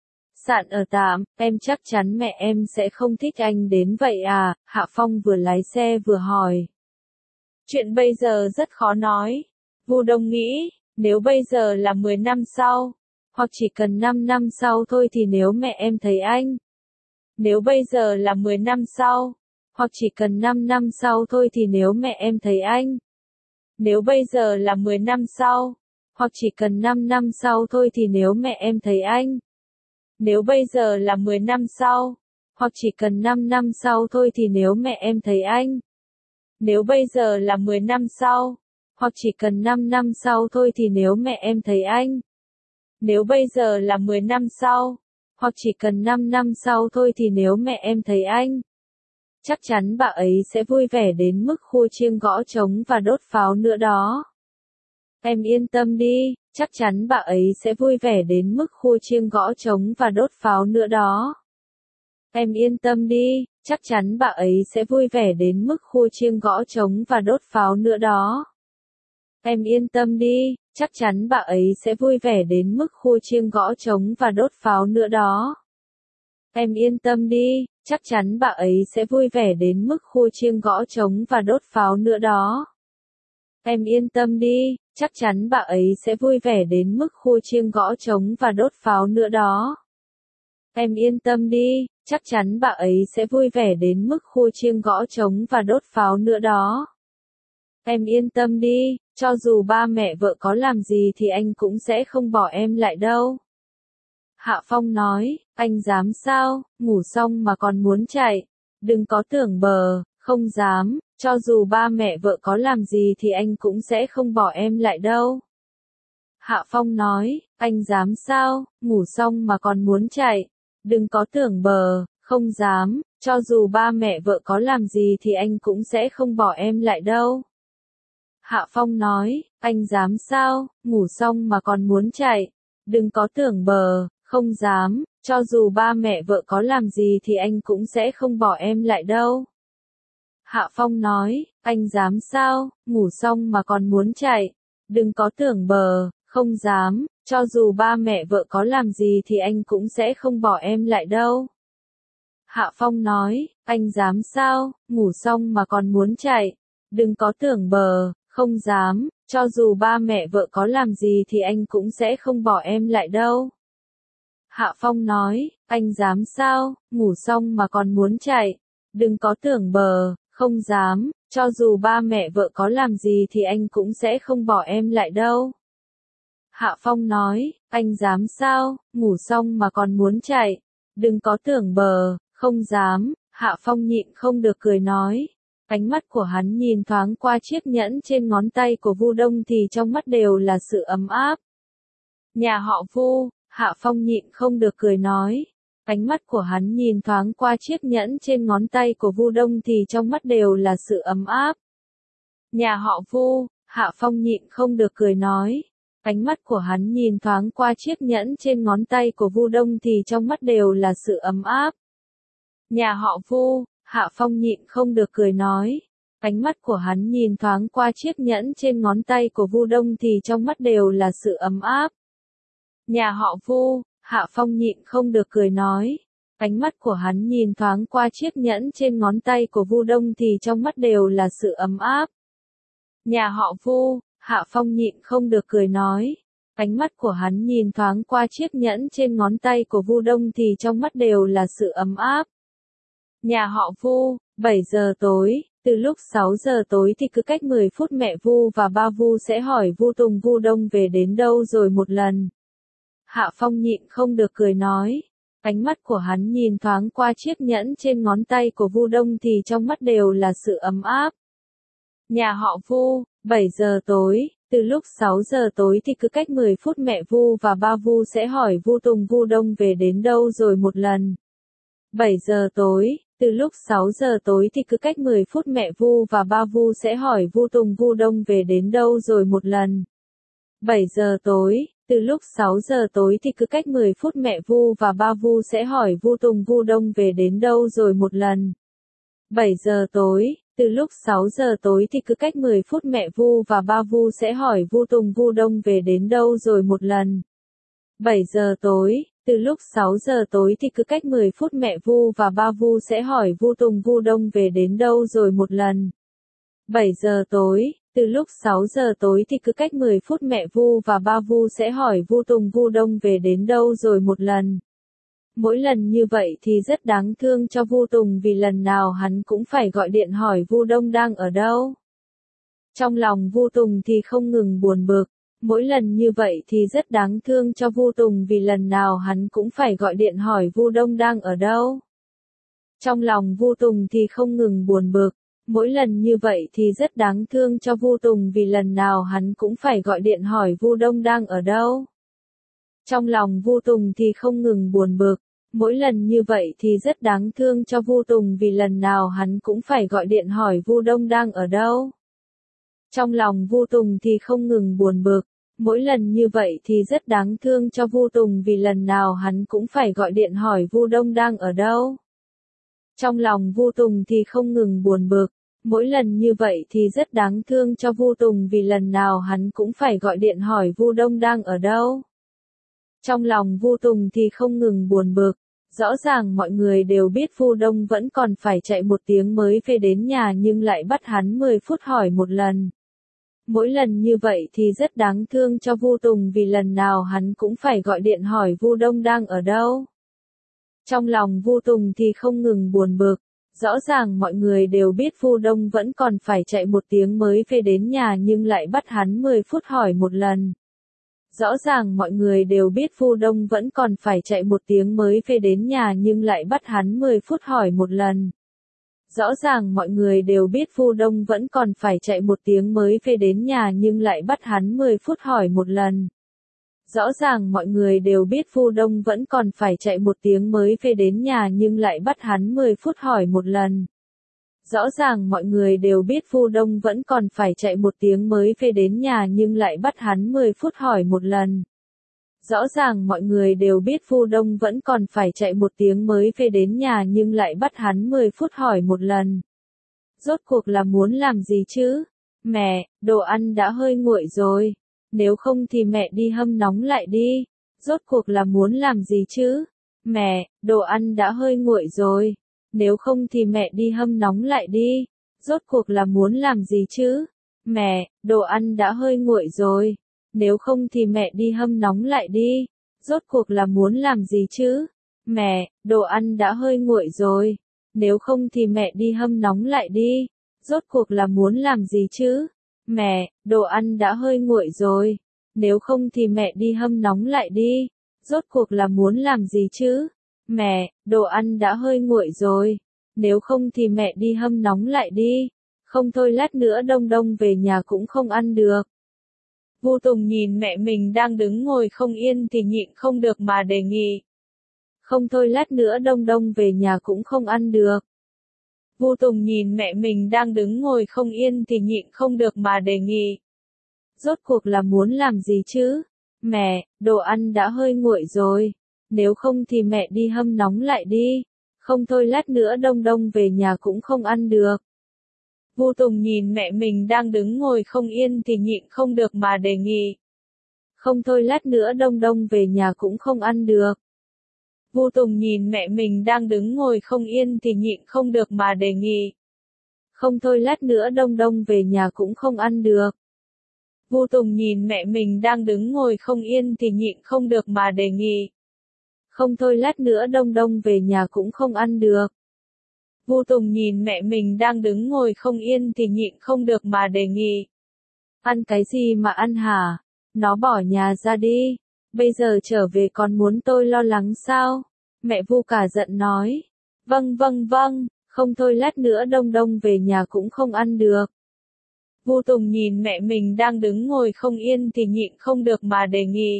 Sạn ở tạm, em chắc chắn mẹ em sẽ không thích anh đến vậy à, Hạ Phong vừa lái xe vừa hỏi. Chuyện bây giờ rất khó nói. Vu Đông nghĩ. Nếu bây giờ là 10 năm sau, hoặc chỉ cần 5 năm sau thôi thì nếu mẹ em thấy anh. Nếu bây giờ là 10 năm sau, hoặc chỉ cần 5 năm sau thôi thì nếu mẹ em thấy anh. Nếu bây giờ là 10 năm sau, hoặc chỉ cần 5 năm sau thôi thì nếu mẹ em thấy anh. Nếu bây giờ là 10 năm sau, hoặc chỉ cần 5 năm sau thôi thì nếu mẹ em thấy anh. Nếu bây giờ là 10 năm sau, hoặc chỉ cần 5 năm sau thôi thì nếu mẹ em thấy anh. Nếu bây giờ là 10 năm sau, hoặc chỉ cần 5 năm sau thôi thì nếu mẹ em thấy anh. Chắc chắn bà ấy sẽ vui vẻ đến mức khua chiêng gõ trống và đốt pháo nữa đó. Em yên tâm đi, chắc chắn bà ấy sẽ vui vẻ đến mức khua chiêng gõ trống và đốt pháo nữa đó. Em yên tâm đi, chắc chắn bà ấy sẽ vui vẻ đến mức khua chiêng gõ trống và đốt pháo nữa đó. Em yên tâm đi, chắc chắn bà ấy sẽ vui vẻ đến mức khua chiêng gõ trống và đốt pháo nữa đó. Em yên tâm đi, chắc chắn bà ấy sẽ vui vẻ đến mức khua chiêng gõ trống và đốt pháo nữa đó. Em yên tâm đi, chắc chắn bà ấy sẽ vui vẻ đến mức khua chiêng gõ trống và đốt pháo nữa đó. Em yên tâm đi, chắc chắn bà ấy sẽ vui vẻ đến mức khua chiêng gõ trống và đốt pháo nữa đó. Em yên tâm đi, cho dù ba mẹ vợ có làm gì thì anh cũng sẽ không bỏ em lại đâu. Hạ Phong nói, anh dám sao, ngủ xong mà còn muốn chạy. Đừng có tưởng bờ, không dám, cho dù ba mẹ vợ có làm gì thì anh cũng sẽ không bỏ em lại đâu. Hạ Phong nói, anh dám sao, ngủ xong mà còn muốn chạy. Đừng có tưởng bờ, không dám, cho dù ba mẹ vợ có làm gì thì anh cũng sẽ không bỏ em lại đâu. Hạ Phong nói, anh dám sao, ngủ xong mà còn muốn chạy. Đừng có tưởng bờ, không dám, cho dù ba mẹ vợ có làm gì thì anh cũng sẽ không bỏ em lại đâu. Hạ Phong nói, anh dám sao, ngủ xong mà còn muốn chạy. Đừng có tưởng bờ, không dám, cho dù ba mẹ vợ có làm gì thì anh cũng sẽ không bỏ em lại đâu. Hạ Phong nói, anh dám sao, ngủ xong mà còn muốn chạy. Đừng có tưởng bờ, không dám, cho dù ba mẹ vợ có làm gì thì anh cũng sẽ không bỏ em lại đâu. Hạ Phong nói, anh dám sao, ngủ xong mà còn muốn chạy. Đừng có tưởng bờ, không dám, cho dù ba mẹ vợ có làm gì thì anh cũng sẽ không bỏ em lại đâu. Hạ Phong nói, anh dám sao, ngủ xong mà còn muốn chạy. Đừng có tưởng bờ, không dám, Hạ Phong nhịn không được cười nói. Ánh mắt của hắn nhìn thoáng qua chiếc nhẫn trên ngón tay của Vu Đông thì trong mắt đều là sự ấm áp. Nhà họ Vu, Hạ Phong nhịn không được cười nói. Ánh mắt của hắn nhìn thoáng qua chiếc nhẫn trên ngón tay của Vu Đông thì trong mắt đều là sự ấm áp. Nhà họ Vu, Hạ Phong nhịn không được cười nói. Ánh mắt của hắn nhìn thoáng qua chiếc nhẫn trên ngón tay của Vu Đông thì trong mắt đều là sự ấm áp. Nhà họ Vu, Hạ Phong nhịn không được cười nói. Ánh mắt của hắn nhìn thoáng qua chiếc nhẫn trên ngón tay của Vu Đông thì trong mắt đều là sự ấm áp. Nhà họ Vu, Hạ Phong nhịn không được cười nói. Ánh mắt của hắn nhìn thoáng qua chiếc nhẫn trên ngón tay của Vu Đông thì trong mắt đều là sự ấm áp. Nhà họ Vu, Hạ Phong nhịn không được cười nói. Ánh mắt của hắn nhìn thoáng qua chiếc nhẫn trên ngón tay của Vu Đông thì trong mắt đều là sự ấm áp. Nhà họ Vu, 7 giờ tối, từ lúc 6 giờ tối thì cứ cách 10 phút mẹ Vu và ba Vu sẽ hỏi Vu Tùng Vu Đông về đến đâu rồi một lần. Hạ Phong nhịn không được cười nói. Ánh mắt của hắn nhìn thoáng qua chiếc nhẫn trên ngón tay của Vu Đông thì trong mắt đều là sự ấm áp. Nhà họ Vu, 7 giờ tối, từ lúc 6 giờ tối thì cứ cách 10 phút mẹ Vu và ba Vu sẽ hỏi Vu Tùng Vu Đông về đến đâu rồi một lần. 7 giờ tối, từ lúc 6 giờ tối thì cứ cách 10 phút mẹ Vu và ba Vu sẽ hỏi Vu Tùng Vu Đông về đến đâu rồi một lần. 7 giờ tối, từ lúc 6 giờ tối thì cứ cách 10 phút mẹ Vu và ba Vu sẽ hỏi Vu Tùng Vu Đông về đến đâu rồi một lần. 7 giờ tối, từ lúc 6 giờ tối thì cứ cách 10 phút mẹ Vu và ba Vu sẽ hỏi Vu Tùng Vu Đông về đến đâu rồi một lần. 7 giờ tối, từ lúc 6 giờ tối thì cứ cách 10 phút mẹ Vu và ba Vu sẽ hỏi Vu Tùng Vu Đông về đến đâu rồi một lần. 7 giờ tối, từ lúc 6 giờ tối thì cứ cách 10 phút mẹ Vu và ba Vu sẽ hỏi Vu Tùng Vu Đông về đến đâu rồi một lần. Mỗi lần như vậy thì rất đáng thương cho Vu Tùng vì lần nào hắn cũng phải gọi điện hỏi Vu Đông đang ở đâu. Trong lòng Vu Tùng thì không ngừng buồn bực. Mỗi lần như vậy thì rất đáng thương cho Vu Tùng vì lần nào hắn cũng phải gọi điện hỏi Vu Đông đang ở đâu. Trong lòng Vu Tùng thì không ngừng buồn bực. Mỗi lần như vậy thì rất đáng thương cho Vu Tùng vì lần nào hắn cũng phải gọi điện hỏi Vu Đông đang ở đâu. Trong lòng Vu Tùng thì không ngừng buồn bực. Mỗi lần như vậy thì rất đáng thương cho Vu Tùng vì lần nào hắn cũng phải gọi điện hỏi Vu Đông đang ở đâu. Trong lòng Vu Tùng thì không ngừng buồn bực. Mỗi lần như vậy thì rất đáng thương cho Vu Tùng vì lần nào hắn cũng phải gọi điện hỏi Vu Đông đang ở đâu. Trong lòng Vu Tùng thì không ngừng buồn bực. Mỗi lần như vậy thì rất đáng thương cho Vu Tùng vì lần nào hắn cũng phải gọi điện hỏi Vu Đông đang ở đâu. Trong lòng Vu Tùng thì không ngừng buồn bực. Rõ ràng mọi người đều biết Vu Đông vẫn còn phải chạy 1 tiếng mới về đến nhà nhưng lại bắt hắn 10 phút hỏi một lần. Mỗi lần như vậy thì rất đáng thương cho Vu Tùng vì lần nào hắn cũng phải gọi điện hỏi Vu Đông đang ở đâu. Trong lòng Vu Tùng thì không ngừng buồn bực. Rõ ràng mọi người đều biết Vu Đông vẫn còn phải chạy 1 tiếng mới về đến nhà nhưng lại bắt hắn 10 phút hỏi một lần. Rõ ràng mọi người đều biết Vu Đông vẫn còn phải chạy 1 tiếng mới về đến nhà nhưng lại bắt hắn 10 phút hỏi một lần. Rõ ràng mọi người đều biết Vu Đông vẫn còn phải chạy 1 tiếng mới về đến nhà nhưng lại bắt hắn 10 phút hỏi một lần. Rõ ràng mọi người đều biết Vu Đông vẫn còn phải chạy 1 tiếng mới về đến nhà nhưng lại bắt hắn 10 phút hỏi một lần. Rõ ràng mọi người đều biết Vu Đông vẫn còn phải chạy 1 tiếng mới về đến nhà nhưng lại bắt hắn 10 phút hỏi một lần. Rõ ràng mọi người đều biết Vu Đông vẫn còn phải chạy 1 tiếng mới về đến nhà nhưng lại bắt hắn 10 phút hỏi một lần. Rốt cuộc là muốn làm gì chứ? Mẹ, đồ ăn đã hơi nguội rồi. Nếu không thì mẹ đi hâm nóng lại đi. Rốt cuộc là muốn làm gì chứ? Mẹ, đồ ăn đã hơi nguội rồi. Nếu không thì mẹ đi hâm nóng lại đi. Rốt cuộc là muốn làm gì chứ? Mẹ, đồ ăn đã hơi nguội rồi. Nếu không thì mẹ đi hâm nóng lại đi. Rốt cuộc là muốn làm gì chứ? Mẹ, đồ ăn đã hơi nguội rồi. Nếu không thì mẹ đi hâm nóng lại đi. Rốt cuộc là muốn làm gì chứ? Mẹ, đồ ăn đã hơi nguội rồi. Nếu không thì mẹ đi hâm nóng lại đi. Rốt cuộc là muốn làm gì chứ? Mẹ, đồ ăn đã hơi nguội rồi. Nếu không thì mẹ đi hâm nóng lại đi. Không thôi lát nữa Đông Đông về nhà cũng không ăn được. Vu Tùng nhìn mẹ mình đang đứng ngồi không yên thì nhịn không được mà đề nghị. Không thôi lát nữa Đông Đông về nhà cũng không ăn được. Vu Tùng nhìn mẹ mình đang đứng ngồi không yên thì nhịn không được mà đề nghị. Rốt cuộc là muốn làm gì chứ? Mẹ, đồ ăn đã hơi nguội rồi. Nếu không thì mẹ đi hâm nóng lại đi. Không thôi lát nữa Đông Đông về nhà cũng không ăn được. Vu Tùng nhìn mẹ mình đang đứng ngồi không yên thì nhịn không được mà đề nghị. Không thôi lát nữa Đông Đông về nhà cũng không ăn được. Vu Tùng nhìn mẹ mình đang đứng ngồi không yên thì nhịn không được mà đề nghị. Không thôi lát nữa Đông Đông về nhà cũng không ăn được. Vu Tùng nhìn mẹ mình đang đứng ngồi không yên thì nhịn không được mà đề nghị. Không thôi lát nữa Đông Đông về nhà cũng không ăn được. Vu Tùng nhìn mẹ mình đang đứng ngồi không yên thì nhịn không được mà đề nghị. Ăn cái gì mà ăn hả? Nó bỏ nhà ra đi. Bây giờ trở về còn muốn tôi lo lắng sao? Mẹ Vu cả giận nói. Vâng vâng vâng, không thôi lát nữa Đông Đông về nhà cũng không ăn được. Vu Tùng nhìn mẹ mình đang đứng ngồi không yên thì nhịn không được mà đề nghị.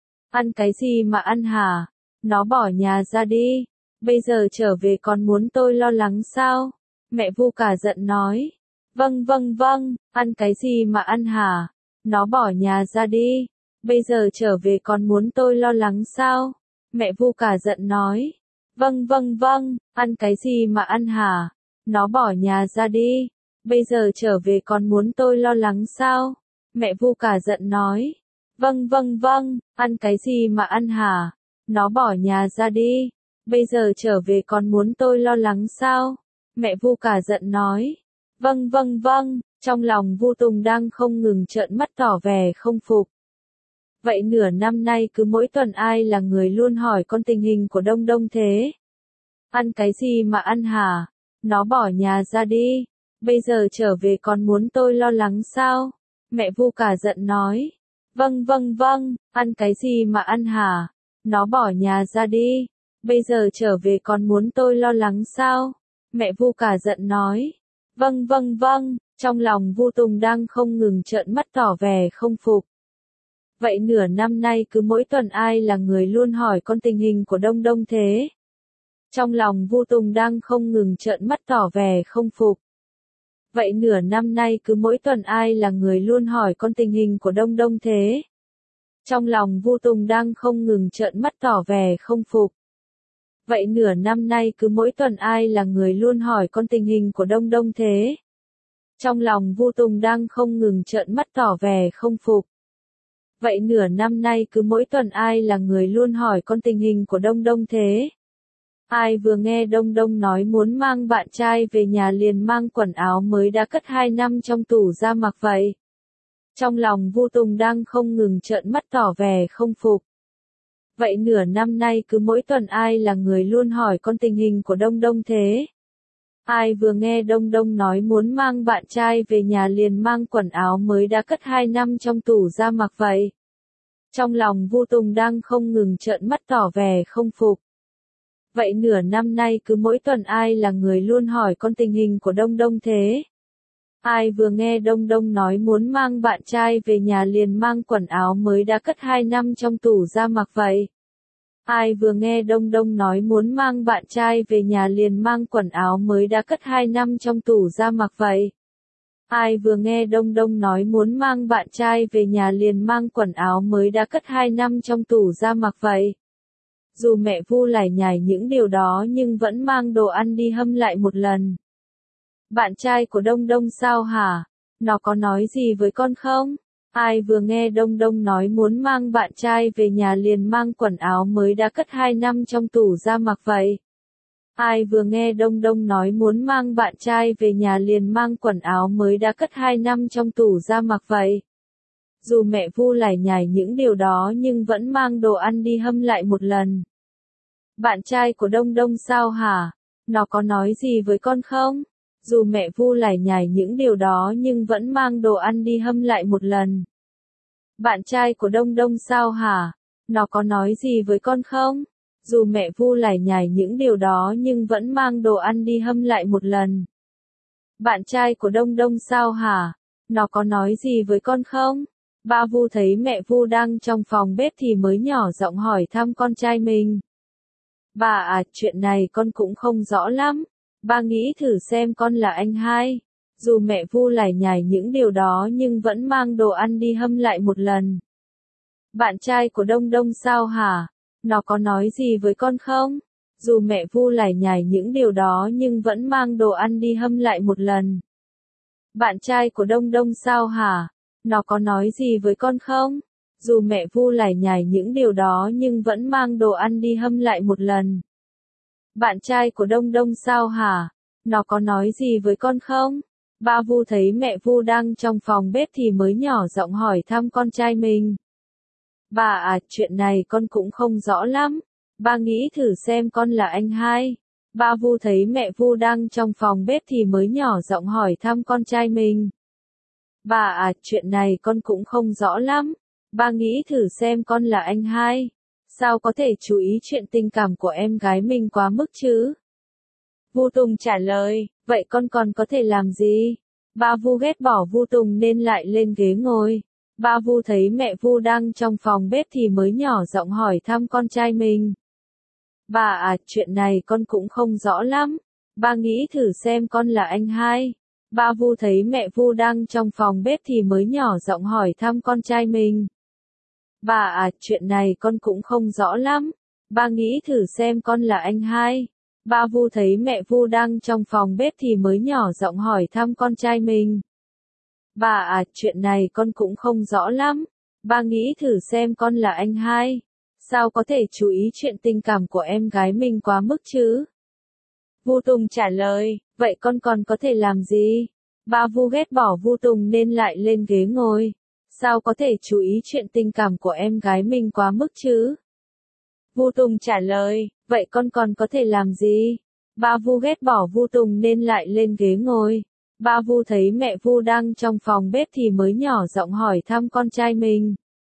Ăn cái gì mà ăn hả? Nó bỏ nhà ra đi. Bây giờ trở về còn muốn tôi lo lắng sao? Mẹ Vu cả giận nói. Vâng vâng vâng, ăn cái gì mà ăn hả? Nó bỏ nhà ra đi. Bây giờ trở về còn muốn tôi lo lắng sao? Mẹ Vu cả giận nói. Vâng vâng vâng, ăn cái gì mà ăn hả? Nó bỏ nhà ra đi. Bây giờ trở về còn muốn tôi lo lắng sao? Mẹ Vu cả giận nói. Vâng vâng vâng, ăn cái gì mà ăn hả? Nó bỏ nhà ra đi. Bây giờ trở về còn muốn tôi lo lắng sao? Mẹ Vu cả giận nói. Vâng vâng vâng, trong lòng Vu Tùng đang không ngừng trợn mắt tỏ vẻ không phục. Vậy nửa năm nay cứ mỗi tuần ai là người luôn hỏi con tình hình của Đông Đông thế? Ăn cái gì mà ăn hả? Nó bỏ nhà ra đi. Bây giờ trở về còn muốn tôi lo lắng sao? Mẹ Vu cả giận nói. Vâng vâng vâng, ăn cái gì mà ăn hả? Nó bỏ nhà ra đi. Bây giờ trở về còn muốn tôi lo lắng sao? Mẹ Vu cả giận nói. Vâng vâng vâng, trong lòng Vu Tùng đang không ngừng trợn mắt tỏ vẻ không phục. Vậy nửa năm nay cứ mỗi tuần ai là người luôn hỏi con tình hình của Đông Đông thế? Trong lòng Vu Tùng đang không ngừng trợn mắt tỏ vẻ không phục. Vậy nửa năm nay cứ mỗi tuần ai là người luôn hỏi con tình hình của Đông Đông thế? Trong lòng Vu Tùng đang không ngừng trợn mắt tỏ vẻ không phục. Vậy nửa năm nay cứ mỗi tuần ai là người luôn hỏi con tình hình của Đông Đông thế? Trong lòng Vu Tùng đang không ngừng trợn mắt tỏ vẻ không phục. Vậy nửa năm nay cứ mỗi tuần ai là người luôn hỏi con tình hình của Đông Đông thế? Ai vừa nghe Đông Đông nói muốn mang bạn trai về nhà liền mang quần áo mới đã cất 2 năm trong tủ ra mặc vậy? Trong lòng Vu Tùng đang không ngừng trợn mắt tỏ vẻ không phục. Vậy nửa năm nay cứ mỗi tuần ai là người luôn hỏi con tình hình của Đông Đông thế? Ai vừa nghe Đông Đông nói muốn mang bạn trai về nhà liền mang quần áo mới đã cất 2 năm trong tủ ra mặc vậy? Trong lòng Vu Tùng đang không ngừng trợn mắt tỏ vẻ không phục. Vậy nửa năm nay cứ mỗi tuần ai là người luôn hỏi con tình hình của Đông Đông thế? Ai vừa nghe Đông Đông nói muốn mang bạn trai về nhà liền mang quần áo mới đã cất 2 năm trong tủ ra mặc vậy? Ai vừa nghe Đông Đông nói muốn mang bạn trai về nhà liền mang quần áo mới đã cất 2 năm trong tủ ra mặc vậy? Ai vừa nghe Đông Đông nói muốn mang bạn trai về nhà liền mang quần áo mới đã cất 2 năm trong tủ ra mặc vậy? Dù mẹ Vu lải nhải những điều đó nhưng vẫn mang đồ ăn đi hâm lại một lần. Bạn trai của Đông Đông sao hả? Nó có nói gì với con không? Ai vừa nghe Đông Đông nói muốn mang bạn trai về nhà liền mang quần áo mới đã cất 2 năm trong tủ ra mặc vậy? Ai vừa nghe Đông Đông nói muốn mang bạn trai về nhà liền mang quần áo mới đã cất 2 năm trong tủ ra mặc vậy? Dù mẹ Vu lải nhải những điều đó nhưng vẫn mang đồ ăn đi hâm lại một lần. Bạn trai của Đông Đông sao hả? Nó có nói gì với con không? Dù mẹ Vu lải nhải những điều đó nhưng vẫn mang đồ ăn đi hâm lại một lần. Bạn trai của Đông Đông sao hả? Nó có nói gì với con không? Dù mẹ Vu lải nhải những điều đó nhưng vẫn mang đồ ăn đi hâm lại một lần. Bạn trai của Đông Đông sao hả? Nó có nói gì với con không? Ba Vu thấy mẹ Vu đang trong phòng bếp thì mới nhỏ giọng hỏi thăm con trai mình. Bà à, chuyện này con cũng không rõ lắm. Ba nghĩ thử xem con là anh hai. Dù mẹ Vu lải nhải những điều đó nhưng vẫn mang đồ ăn đi hâm lại một lần. Bạn trai của Đông Đông sao hả? Nó có nói gì với con không? Dù mẹ Vu lải nhải những điều đó nhưng vẫn mang đồ ăn đi hâm lại một lần. Bạn trai của Đông Đông sao hả? Nó có nói gì với con không? Dù mẹ Vu lải nhải những điều đó nhưng vẫn mang đồ ăn đi hâm lại một lần. Bạn trai của Đông Đông sao hả? Nó có nói gì với con không? Ba Vu thấy mẹ Vu đang trong phòng bếp thì mới nhỏ giọng hỏi thăm con trai mình. Bà à, chuyện này con cũng không rõ lắm. Ba nghĩ thử xem con là anh hai. Ba Vu thấy mẹ Vu đang trong phòng bếp thì mới nhỏ giọng hỏi thăm con trai mình. Bà à, chuyện này con cũng không rõ lắm. Ba nghĩ thử xem con là anh hai. Sao có thể chú ý chuyện tình cảm của em gái mình quá mức chứ? Vu Tùng trả lời, vậy con còn có thể làm gì? Ba Vu ghét bỏ Vu Tùng nên lại lên ghế ngồi. Ba Vu thấy mẹ Vu đang trong phòng bếp thì mới nhỏ giọng hỏi thăm con trai mình. Bà à, chuyện này con cũng không rõ lắm. Ba nghĩ thử xem con là anh hai. Ba Vu thấy mẹ Vu đang trong phòng bếp thì mới nhỏ giọng hỏi thăm con trai mình. Bà à, chuyện này con cũng không rõ lắm. Ba nghĩ thử xem con là anh hai. Ba Vu thấy mẹ Vu đang trong phòng bếp thì mới nhỏ giọng hỏi thăm con trai mình. Bà à, chuyện này con cũng không rõ lắm. Ba nghĩ thử xem con là anh hai. Sao có thể chú ý chuyện tình cảm của em gái mình quá mức chứ? Vu Tùng trả lời, vậy con còn có thể làm gì? Ba Vu ghét bỏ Vu Tùng nên lại lên ghế ngồi. Sao có thể chú ý chuyện tình cảm của em gái mình quá mức chứ? Vu Tùng trả lời, vậy con còn có thể làm gì? Ba Vu ghét bỏ Vu Tùng nên lại lên ghế ngồi. Ba Vu thấy mẹ Vu đang trong phòng bếp thì mới nhỏ giọng hỏi thăm con trai mình.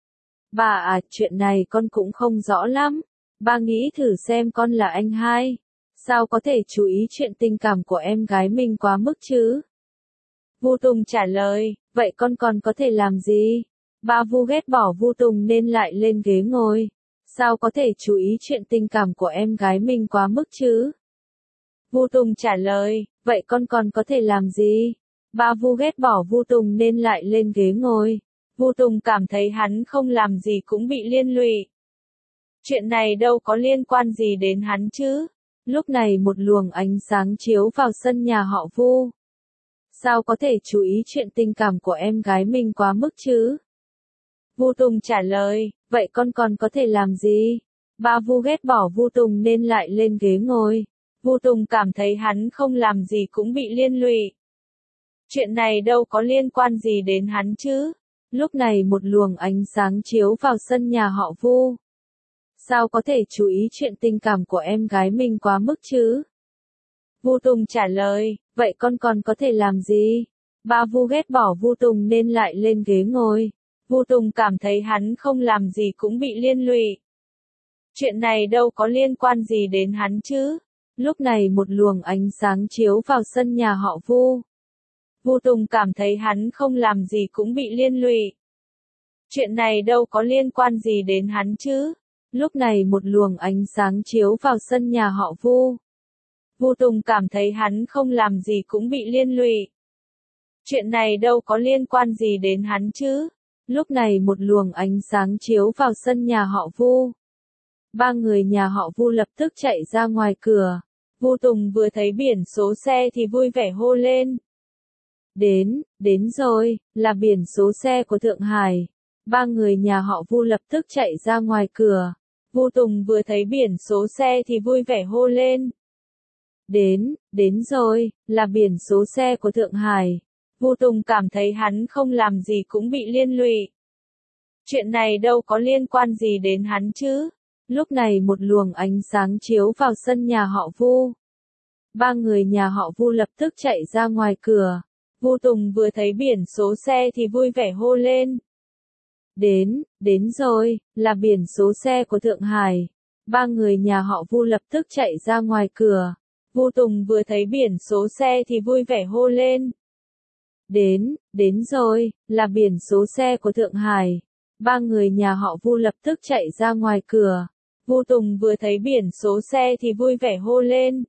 Bà à, chuyện này con cũng không rõ lắm. Ba nghĩ thử xem con là anh hai. Sao có thể chú ý chuyện tình cảm của em gái mình quá mức chứ? Vu Tùng trả lời, vậy con còn có thể làm gì? Ba Vu ghét bỏ Vu Tùng nên lại lên ghế ngồi. Sao có thể chú ý chuyện tình cảm của em gái mình quá mức chứ? Vu Tùng trả lời, vậy con còn có thể làm gì? Ba Vu ghét bỏ Vu Tùng nên lại lên ghế ngồi. Vu Tùng cảm thấy hắn không làm gì cũng bị liên lụy. Chuyện này đâu có liên quan gì đến hắn chứ? Lúc này một luồng ánh sáng chiếu vào sân nhà họ Vu. Sao có thể chú ý chuyện tình cảm của em gái mình quá mức chứ? Vu Tùng trả lời, vậy con còn có thể làm gì? Ba Vu ghét bỏ Vu Tùng nên lại lên ghế ngồi. Vu Tùng cảm thấy hắn không làm gì cũng bị liên lụy. Chuyện này đâu có liên quan gì đến hắn chứ? Lúc này một luồng ánh sáng chiếu vào sân nhà họ Vu. Sao có thể chú ý chuyện tình cảm của em gái mình quá mức chứ? Vu Tùng trả lời, vậy con còn có thể làm gì? Ba Vu ghét bỏ Vu Tùng nên lại lên ghế ngồi. Vu Tùng cảm thấy hắn không làm gì cũng bị liên lụy. Chuyện này đâu có liên quan gì đến hắn chứ? Lúc này một luồng ánh sáng chiếu vào sân nhà họ Vu. Vu Tùng cảm thấy hắn không làm gì cũng bị liên lụy. Chuyện này đâu có liên quan gì đến hắn chứ? Lúc này một luồng ánh sáng chiếu vào sân nhà họ Vu. Vu Tùng cảm thấy hắn không làm gì cũng bị liên lụy. Chuyện này đâu có liên quan gì đến hắn chứ? Lúc này một luồng ánh sáng chiếu vào sân nhà họ Vu. Ba người nhà họ Vu lập tức chạy ra ngoài cửa. Vu Tùng vừa thấy biển số xe thì vui vẻ hô lên. Đến rồi, là biển số xe của Thượng Hải. Ba người nhà họ Vu lập tức chạy ra ngoài cửa. Vu Tùng vừa thấy biển số xe thì vui vẻ hô lên. Đến rồi, là biển số xe của Thượng Hải. Vu Tùng cảm thấy hắn không làm gì cũng bị liên lụy. Chuyện này đâu có liên quan gì đến hắn chứ? Lúc này một luồng ánh sáng chiếu vào sân nhà họ Vu. Ba người nhà họ Vu lập tức chạy ra ngoài cửa. Vu Tùng vừa thấy biển số xe thì vui vẻ hô lên. Đến rồi, là biển số xe của Thượng Hải. Ba người nhà họ Vu lập tức chạy ra ngoài cửa. Vu Tùng vừa thấy biển số xe thì vui vẻ hô lên. Đến rồi, là biển số xe của Thượng Hải. Ba người nhà họ Vu lập tức chạy ra ngoài cửa. Vu Tùng vừa thấy biển số xe thì vui vẻ hô lên.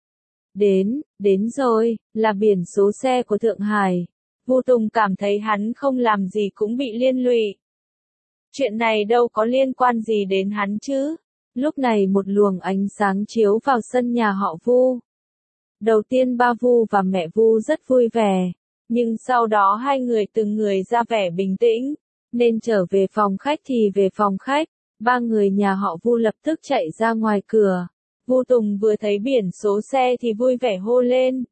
Đến rồi, là biển số xe của Thượng Hải. Vu Tùng cảm thấy hắn không làm gì cũng bị liên lụy. Chuyện này đâu có liên quan gì đến hắn chứ. Lúc này một luồng ánh sáng chiếu vào sân nhà họ Vu. Đầu tiên ba Vu và mẹ Vu rất vui vẻ, nhưng sau đó hai người từng người ra vẻ bình tĩnh, nên trở về phòng khách thì về phòng khách. Ba người nhà họ Vu lập tức chạy ra ngoài cửa. Vu Tùng vừa thấy biển số xe thì vui vẻ hô lên.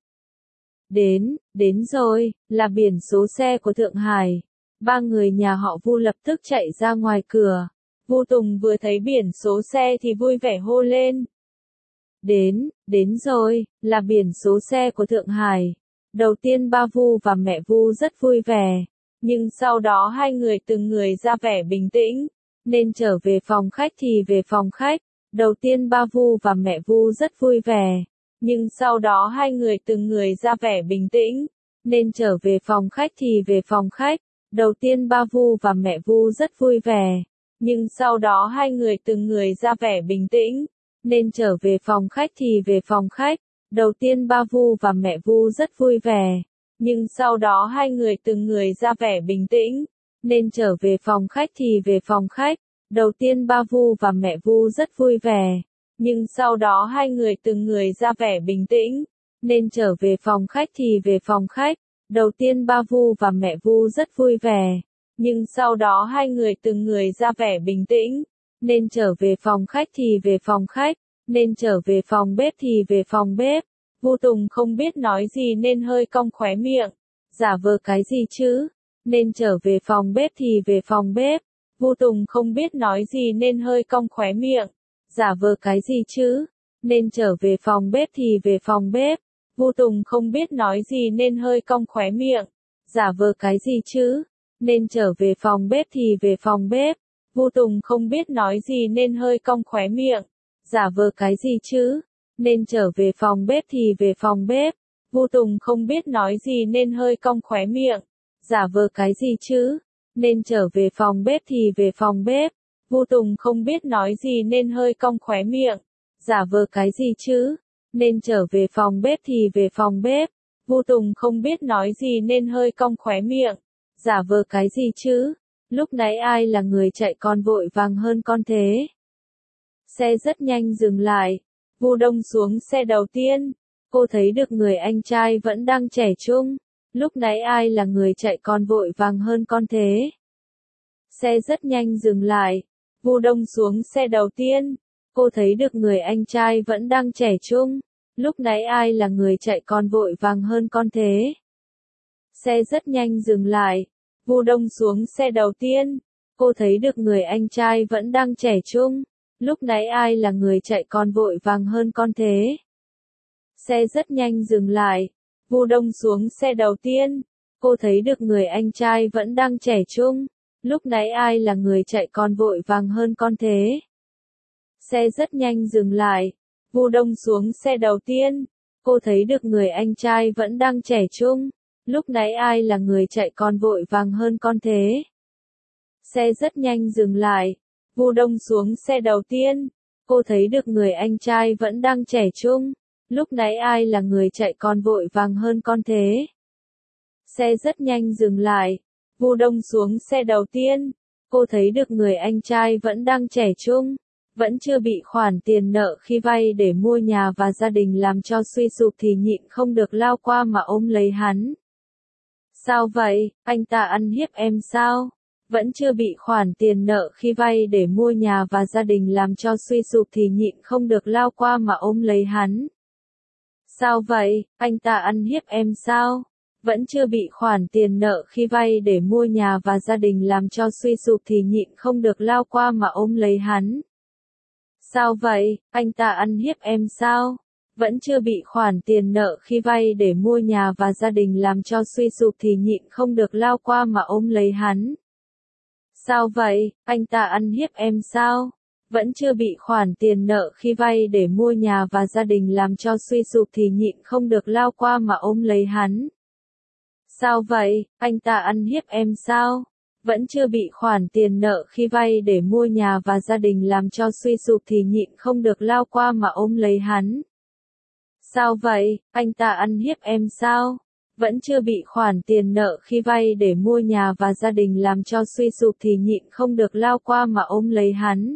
Đến rồi, là biển số xe của Thượng Hải. Ba người nhà họ Vu lập tức chạy ra ngoài cửa. Vu Tùng vừa thấy biển số xe thì vui vẻ hô lên. Đến rồi, là biển số xe của Thượng Hải. Đầu tiên ba Vu và mẹ Vu rất vui vẻ, nhưng sau đó hai người từng người ra vẻ bình tĩnh, nên trở về phòng khách thì về phòng khách. Đầu tiên ba Vu và mẹ Vu rất vui vẻ, nhưng sau đó hai người từng người ra vẻ bình tĩnh, nên trở về phòng khách thì về phòng khách. Đầu tiên ba Vu và mẹ Vu rất vui vẻ, nhưng sau đó hai người từng người ra vẻ bình tĩnh, nên trở về phòng khách thì về phòng khách. Đầu tiên ba Vu và mẹ Vu rất vui vẻ, nhưng sau đó hai người từng người ra vẻ bình tĩnh, nên trở về phòng khách thì về phòng khách. Đầu tiên ba Vu và mẹ Vu rất vui vẻ, nhưng sau đó hai người từng người ra vẻ bình tĩnh, nên trở về phòng khách thì về phòng khách. Đầu tiên ba Vu và mẹ Vu rất vui vẻ, nhưng sau đó hai người từng người ra vẻ bình tĩnh, nên trở về phòng khách thì về phòng khách, nên trở về phòng bếp thì về phòng bếp. Vu Tùng không biết nói gì nên hơi cong khóe miệng, giả vờ cái gì chứ, nên trở về phòng bếp thì về phòng bếp. Vu Tùng không biết nói gì nên hơi cong khóe miệng, giả vờ cái gì chứ, nên trở về phòng bếp thì về phòng bếp. Vu Tùng không biết nói gì nên hơi cong khóe miệng, giả vờ cái gì chứ, nên trở về phòng bếp thì về phòng bếp. Vu Tùng không biết nói gì nên hơi cong khóe miệng, giả vờ cái gì chứ, nên trở về phòng bếp thì về phòng bếp. Vu Tùng không biết nói gì nên hơi cong khóe miệng, giả vờ cái gì chứ, nên trở về phòng bếp thì về phòng bếp. Vu Tùng không biết nói gì nên hơi cong khóe miệng, giả vờ cái gì chứ, nên trở về phòng bếp thì về phòng bếp. Vu Tùng không biết nói gì nên hơi cong khóe miệng, giả vờ cái gì chứ. Lúc nãy ai là người chạy con vội vàng hơn con thế? Xe rất nhanh dừng lại. Vu Đông xuống xe đầu tiên. Cô thấy được người anh trai vẫn đang trẻ trung. Lúc nãy ai là người chạy con vội vàng hơn con thế? Xe rất nhanh dừng lại. Vu Đông xuống xe đầu tiên. Cô thấy được người anh trai vẫn đang trẻ trung. Lúc nãy ai là người chạy con vội vàng hơn con thế? Xe rất nhanh dừng lại. Vu Đông xuống xe đầu tiên. Cô thấy được người anh trai vẫn đang trẻ trung. Lúc nãy ai là người chạy con vội vàng hơn con thế? Xe rất nhanh dừng lại. Vu Đông xuống xe đầu tiên. Cô thấy được người anh trai vẫn đang trẻ trung. Lúc nãy ai là người chạy con vội vàng hơn con thế? Xe rất nhanh dừng lại. Vu Đông xuống xe đầu tiên. Cô thấy được người anh trai vẫn đang trẻ trung. Lúc nãy ai là người chạy con vội vàng hơn con thế? Xe rất nhanh dừng lại. Vu Đông xuống xe đầu tiên. Cô thấy được người anh trai vẫn đang trẻ trung. Lúc nãy ai là người chạy con vội vàng hơn con thế? Xe rất nhanh dừng lại. Vu Đông xuống xe đầu tiên. Cô thấy được người anh trai vẫn đang trẻ trung. Vẫn chưa bị khoản tiền nợ khi vay để mua nhà và gia đình làm cho suy sụp thì nhịn không được lao qua mà ôm lấy hắn. Sao vậy, anh ta ăn hiếp em sao? Vẫn chưa bị khoản tiền nợ khi vay để mua nhà và gia đình làm cho suy sụp thì nhịn không được lao qua mà ôm lấy hắn. Sao vậy, anh ta ăn hiếp em sao? Vẫn chưa bị khoản tiền nợ khi vay để mua nhà và gia đình làm cho suy sụp thì nhịn không được lao qua mà ôm lấy hắn. Sao vậy, anh ta ăn hiếp em sao? Vẫn chưa bị khoản tiền nợ khi vay để mua nhà và gia đình làm cho suy sụp thì nhịn không được lao qua mà ôm lấy hắn. Sao vậy, anh ta ăn hiếp em sao? Vẫn chưa bị khoản tiền nợ khi vay để mua nhà và gia đình làm cho suy sụp thì nhịn không được lao qua mà ôm lấy hắn. Sao vậy, anh ta ăn hiếp em sao? Vẫn chưa bị khoản tiền nợ khi vay để mua nhà và gia đình làm cho suy sụp thì nhịn không được lao qua mà ôm lấy hắn. Sao vậy, anh ta ăn hiếp em sao? Vẫn chưa bị khoản tiền nợ khi vay để mua nhà và gia đình làm cho suy sụp thì nhịn không được lao qua mà ôm lấy hắn.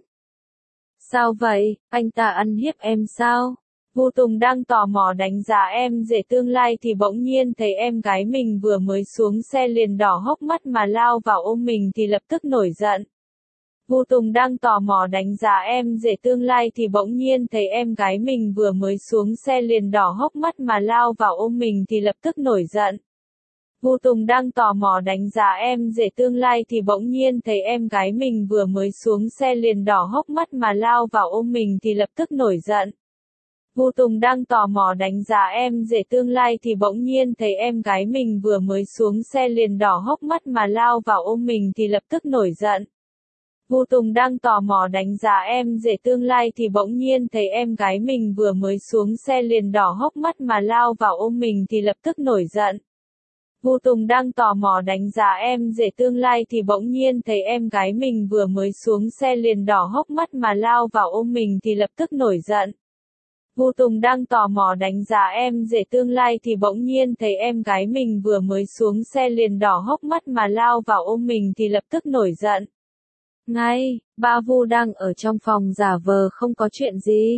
Sao vậy, anh ta ăn hiếp em sao? Vu Tùng đang tò mò đánh giá em rể tương lai thì bỗng nhiên thấy em gái mình vừa mới xuống xe liền đỏ hốc mắt mà lao vào ôm mình thì lập tức nổi giận. Vu Tùng đang tò mò đánh giá em rể tương lai thì bỗng nhiên thấy em gái mình vừa mới xuống xe liền đỏ hốc mắt mà lao vào ôm mình thì lập tức nổi giận. Vu Tùng đang tò mò đánh giá em rể tương lai thì bỗng nhiên thấy em gái mình vừa mới xuống xe liền đỏ hốc mắt mà lao vào ôm mình thì lập tức nổi giận. Vu Tùng đang tò mò đánh giá em rể tương lai thì bỗng nhiên thấy em gái mình vừa mới xuống xe liền đỏ hốc mắt mà lao vào ôm mình thì lập tức nổi giận. Vu Tùng đang tò mò đánh giá em rể tương lai thì bỗng nhiên thấy em gái mình vừa mới xuống xe liền đỏ hốc mắt mà lao vào ôm mình thì lập tức nổi giận. Vu Tùng đang tò mò đánh giá em rể tương lai thì bỗng nhiên thấy em gái mình vừa mới xuống xe liền đỏ hốc mắt mà lao vào ôm mình thì lập tức nổi giận. Vu Tùng đang tò mò đánh giá em rể tương lai thì bỗng nhiên thấy em gái mình vừa mới xuống xe liền đỏ hốc mắt mà lao vào ôm mình thì lập tức nổi giận. Ngay, ba Vu đang ở trong phòng giả vờ không có chuyện gì.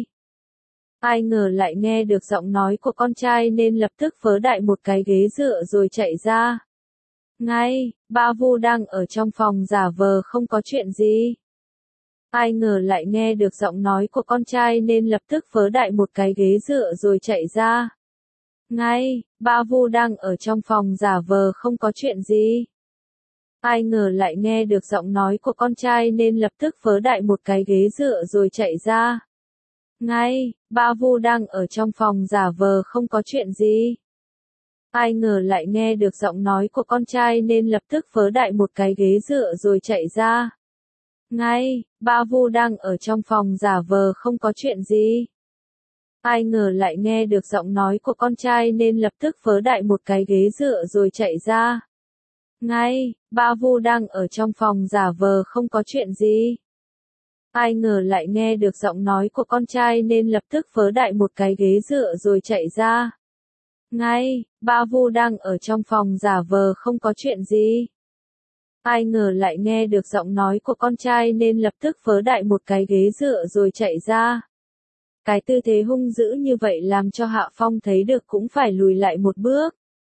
Ai ngờ lại nghe được giọng nói của con trai nên lập tức vớ đại một cái ghế dựa rồi chạy ra. Ngay, ba Vu đang ở trong phòng giả vờ không có chuyện gì. Ai ngờ lại nghe được giọng nói của con trai nên lập tức vớ đại một cái ghế dựa rồi chạy ra. Ngay, ba Vu đang ở trong phòng giả vờ không có chuyện gì. Ai ngờ lại nghe được giọng nói của con trai nên lập tức vớ đại một cái ghế dựa rồi chạy ra. Ngay, ba Vu đang ở trong phòng giả vờ không có chuyện gì. Ai ngờ lại nghe được giọng nói của con trai nên lập tức vớ đại một cái ghế dựa rồi chạy ra. Ngay, ba Vu đang ở trong phòng giả vờ không có chuyện gì. Ai ngờ lại nghe được giọng nói của con trai nên lập tức vớ đại một cái ghế dựa rồi chạy ra. Ngay, ba Vu đang ở trong phòng giả vờ không có chuyện gì. Ai ngờ lại nghe được giọng nói của con trai nên lập tức vớ đại một cái ghế dựa rồi chạy ra. Ngay, ba Vu đang ở trong phòng giả vờ không có chuyện gì. Ai ngờ lại nghe được giọng nói của con trai nên lập tức vớ đại một cái ghế dựa rồi chạy ra. Cái tư thế hung dữ như vậy làm cho Hạ Phong thấy được cũng phải lùi lại một bước.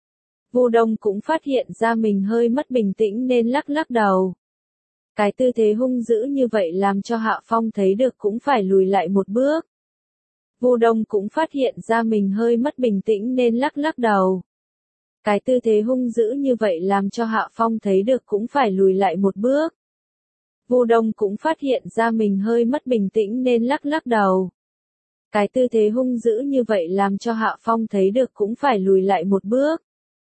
Vu Đông cũng phát hiện ra mình hơi mất bình tĩnh nên lắc lắc đầu. Cái tư thế hung dữ như vậy làm cho Hạ Phong thấy được cũng phải lùi lại một bước. Vu Đông cũng phát hiện ra mình hơi mất bình tĩnh nên lắc lắc đầu. Cái tư thế hung dữ như vậy làm cho Hạ Phong thấy được cũng phải lùi lại một bước. Vu Đông cũng phát hiện ra mình hơi mất bình tĩnh nên lắc lắc đầu. Cái tư thế hung dữ như vậy làm cho Hạ Phong thấy được cũng phải lùi lại một bước.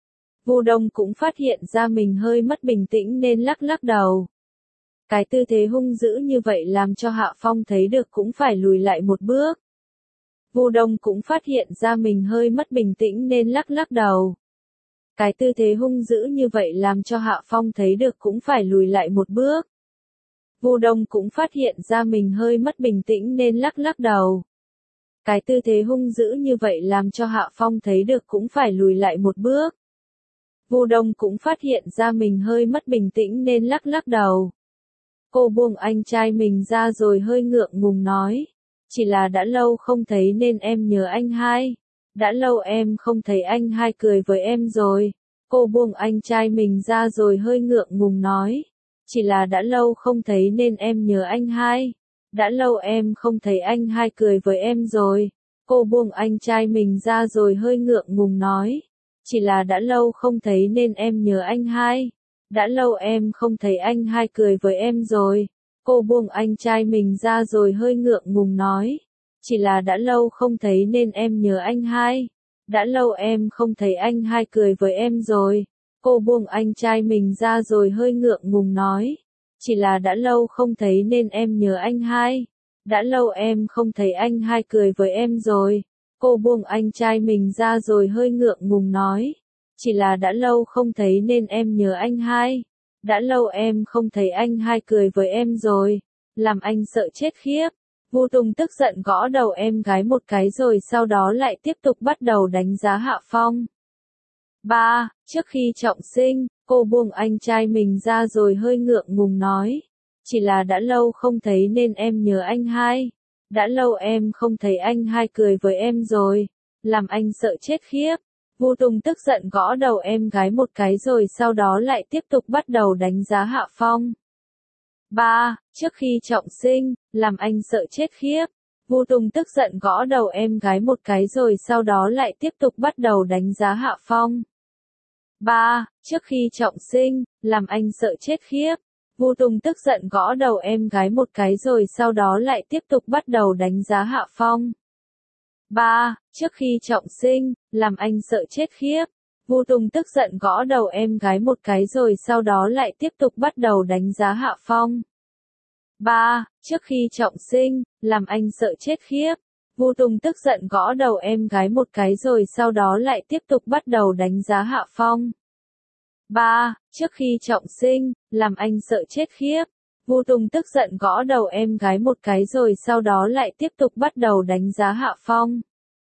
Vu Đông cũng phát hiện ra mình hơi mất bình tĩnh nên lắc lắc đầu. Cái tư thế hung dữ như vậy làm cho Hạ Phong thấy được cũng phải lùi lại một bước. Vu Đông cũng phát hiện ra mình hơi mất bình tĩnh nên lắc lắc đầu. Cái tư thế hung dữ như vậy làm cho Hạ Phong thấy được cũng phải lùi lại một bước. Vu Đông cũng phát hiện ra mình hơi mất bình tĩnh nên lắc lắc đầu. Cái tư thế hung dữ như vậy làm cho Hạ Phong thấy được cũng phải lùi lại một bước. Vu Đông cũng phát hiện ra mình hơi mất bình tĩnh nên lắc lắc đầu. Cô buông anh trai mình ra rồi hơi ngượng ngùng nói. Chỉ là đã lâu không thấy nên em nhớ anh hai. Đã lâu em không thấy anh hai cười với em rồi. Cô buông anh trai mình ra rồi hơi ngượng ngùng nói. Chỉ là đã lâu không thấy nên em nhớ anh hai. Đã lâu em không thấy anh hai cười với em rồi. Cô buông anh trai mình ra rồi hơi ngượng ngùng nói. Chỉ là đã lâu không thấy nên em nhớ anh hai. Đã lâu em không thấy anh hai cười với em rồi. Cô buông anh trai mình ra rồi hơi ngượng ngùng nói. Chỉ là đã lâu không thấy nên em nhớ anh hai. Đã lâu em không thấy anh hai cười với em rồi. Cô buông anh trai mình ra rồi hơi ngượng ngùng nói. Chỉ là đã lâu không thấy nên em nhớ anh hai. Đã lâu em không thấy anh hai cười với em rồi. Cô buông anh trai mình ra rồi hơi ngượng ngùng nói. Chỉ là đã lâu không thấy nên em nhớ anh hai. Đã lâu em không thấy anh hai cười với em rồi. Làm anh sợ chết khiếp. Vu Tùng tức giận gõ đầu em gái một cái rồi sau đó lại tiếp tục bắt đầu đánh giá Hạ Phong. 3. Trước khi trọng sinh, cô buông anh trai mình ra rồi hơi ngượng ngùng nói. Chỉ là đã lâu không thấy nên em nhớ anh hai. Đã lâu em không thấy anh hai cười với em rồi. Làm anh sợ chết khiếp. Vu Tùng tức giận gõ đầu em gái một cái rồi sau đó lại tiếp tục bắt đầu đánh giá Hạ Phong. 3. Trước khi trọng sinh, làm anh sợ chết khiếp. Vu Tùng tức giận gõ đầu em gái một cái rồi sau đó lại tiếp tục bắt đầu đánh giá Hạ Phong. 3. Trước khi trọng sinh, làm anh sợ chết khiếp. Vu Tùng tức giận gõ đầu em gái một cái rồi sau đó lại tiếp tục bắt đầu đánh giá Hạ Phong. 3. Trước khi trọng sinh, làm anh sợ chết khiếp. Vu Tùng tức giận gõ đầu em gái một cái rồi sau đó lại tiếp tục bắt đầu đánh giá Hạ Phong. 3. Trước khi trọng sinh, làm anh sợ chết khiếp. Vu Tùng tức giận gõ đầu em gái một cái rồi sau đó lại tiếp tục bắt đầu đánh giá Hạ Phong. 3. Trước khi trọng sinh, làm anh sợ chết khiếp. Vu Tùng tức giận gõ đầu em gái một cái rồi sau đó lại tiếp tục bắt đầu đánh giá Hạ Phong.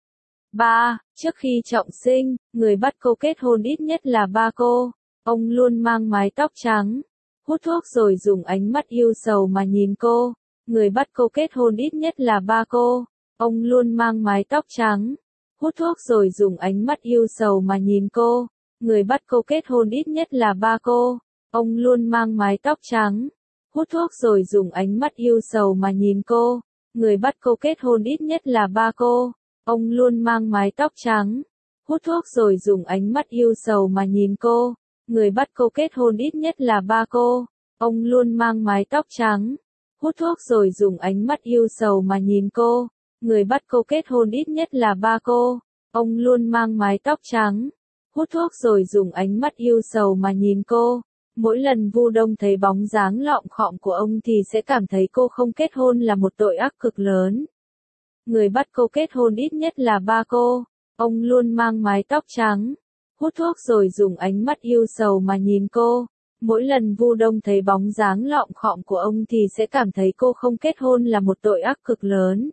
3. Trước khi trọng sinh, người bắt cô kết hôn ít nhất là ba cô. Ông luôn mang mái tóc trắng, hút thuốc rồi dùng ánh mắt yêu sầu mà nhìn cô. Người bắt cô kết hôn ít nhất là ba cô. Ông luôn mang mái tóc trắng, hút thuốc rồi dùng ánh mắt yêu sầu mà nhìn cô. Người bắt cô kết hôn ít nhất là ba cô. Ông luôn mang mái tóc trắng, hút thuốc rồi dùng ánh mắt yêu sầu mà nhìn cô. Người bắt cô kết hôn ít nhất là ba cô. Ông luôn mang mái tóc trắng, hút thuốc rồi dùng ánh mắt yêu sầu mà nhìn cô. Người bắt cô kết hôn ít nhất là ba cô. Ông luôn mang mái tóc trắng, hút thuốc rồi dùng ánh mắt yêu sầu mà nhìn cô. Người bắt cô kết hôn ít nhất là ba cô. Ông luôn mang mái tóc trắng, hút thuốc rồi dùng ánh mắt yêu sầu mà nhìn cô. Mỗi lần Vu Đông thấy bóng dáng lọm khọm của ông thì sẽ cảm thấy cô không kết hôn là một tội ác cực lớn. Người bắt cô kết hôn ít nhất là ba cô. Ông luôn mang mái tóc trắng, hút thuốc rồi dùng ánh mắt yêu sầu mà nhìn cô. Mỗi lần Vu Đông thấy bóng dáng lọm khọm của ông thì sẽ cảm thấy cô không kết hôn là một tội ác cực lớn.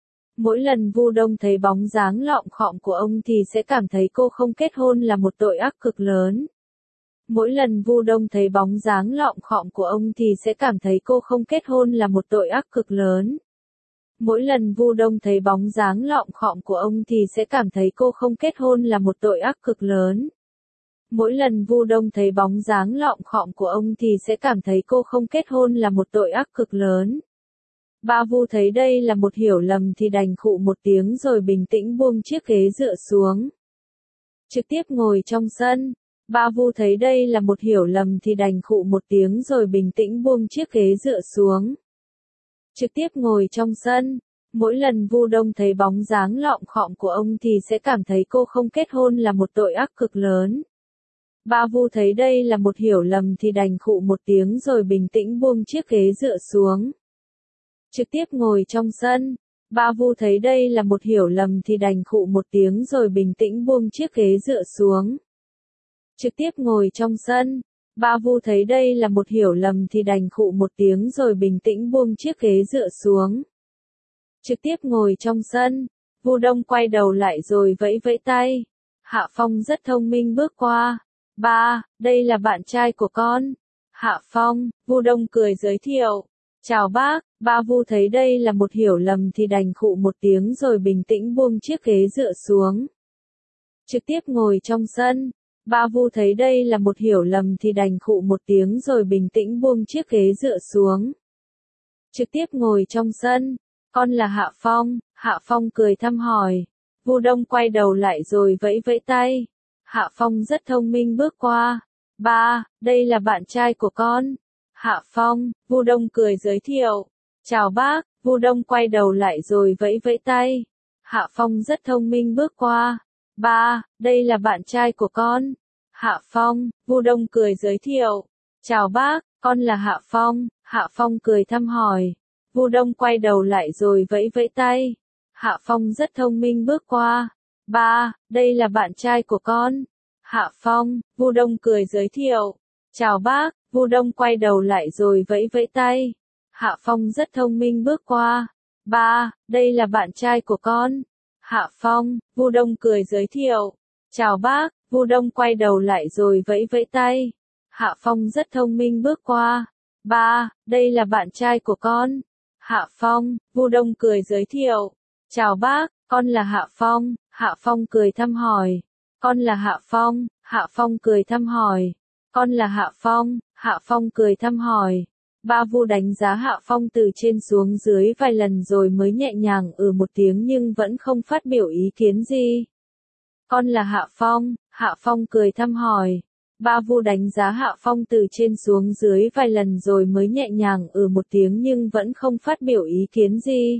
Mỗi lần Vu Đông thấy bóng dáng lọm khọm của ông thì sẽ cảm thấy cô không kết hôn là một tội ác cực lớn. Mỗi lần Vu Đông thấy bóng dáng lọm khọm của ông thì sẽ cảm thấy cô không kết hôn là một tội ác cực lớn. Mỗi lần Vu Đông thấy bóng dáng lọm khọm của ông thì sẽ cảm thấy cô không kết hôn là một tội ác cực lớn. Mỗi lần Vu Đông thấy bóng dáng lọm khọm của ông thì sẽ cảm thấy cô không kết hôn là một tội ác cực lớn. Ba Vu thấy đây là một hiểu lầm thì đành khụ một tiếng rồi bình tĩnh buông chiếc ghế dựa xuống. Trực tiếp ngồi trong sân. Ba Vu thấy đây là một hiểu lầm thì đành khụ một tiếng rồi bình tĩnh buông chiếc ghế dựa xuống. Trực tiếp ngồi trong sân. Mỗi lần Vu Đông thấy bóng dáng lọm khọm của ông thì sẽ cảm thấy cô không kết hôn là một tội ác cực lớn. Ba Vu thấy đây là một hiểu lầm thì đành khụ một tiếng rồi bình tĩnh buông chiếc ghế dựa xuống. Trực tiếp ngồi trong sân. Ba Vu thấy đây là một hiểu lầm thì đành khụ một tiếng rồi bình tĩnh buông chiếc ghế dựa xuống. Trực tiếp ngồi trong sân. Ba Vu thấy đây là một hiểu lầm thì đành khụ một tiếng rồi bình tĩnh buông chiếc ghế dựa xuống. Trực tiếp ngồi trong sân. Vu Đông quay đầu lại rồi vẫy vẫy tay. Hạ Phong rất thông minh bước qua. Ba, đây là bạn trai của con. Hạ Phong, Vu Đông cười giới thiệu. Chào bác. Ba Vu thấy đây là một hiểu lầm thì đành khụ một tiếng rồi bình tĩnh buông chiếc ghế dựa xuống. Trực tiếp ngồi trong sân. Ba Vu thấy đây là một hiểu lầm thì đành khụ một tiếng rồi bình tĩnh buông chiếc ghế dựa xuống. Trực tiếp ngồi trong sân. Con là Hạ Phong. Hạ Phong cười thăm hỏi. Vu Đông quay đầu lại rồi vẫy vẫy tay. Hạ Phong rất thông minh bước qua. Ba, đây là bạn trai của con. Hạ Phong, Vu Đông cười giới thiệu. Chào bác. Vu Đông quay đầu lại rồi vẫy vẫy tay. Hạ Phong rất thông minh bước qua. Ba, đây là bạn trai của con. Hạ Phong, Vu Đông cười giới thiệu. Chào bác, con là Hạ Phong. Hạ Phong cười thăm hỏi. Vu Đông quay đầu lại rồi vẫy vẫy tay. Hạ Phong rất thông minh bước qua. Ba, đây là bạn trai của con. Hạ Phong, Vu Đông cười giới thiệu. Chào bác, Vu Đông quay đầu lại rồi vẫy vẫy tay. Hạ Phong rất thông minh bước qua. Ba, đây là bạn trai của con. Hạ Phong, Vu Đông cười giới thiệu. Chào bác, Vu Đông quay đầu lại rồi vẫy vẫy tay. Hạ Phong rất thông minh bước qua. Ba, đây là bạn trai của con. Hạ Phong, Vu Đông cười giới thiệu. Chào bác, con là Hạ Phong. Hạ Phong cười thăm hỏi. Con là Hạ Phong. Hạ Phong cười thăm hỏi. Con là Hạ Phong. Hạ Phong cười thăm hỏi. Ba Vu đánh giá Hạ Phong từ trên xuống dưới vài lần rồi mới nhẹ nhàng một tiếng nhưng vẫn không phát biểu ý kiến gì. Con là Hạ Phong. Hạ Phong cười thăm hỏi. Ba Vu đánh giá Hạ Phong từ trên xuống dưới vài lần rồi mới nhẹ nhàng một tiếng nhưng vẫn không phát biểu ý kiến gì.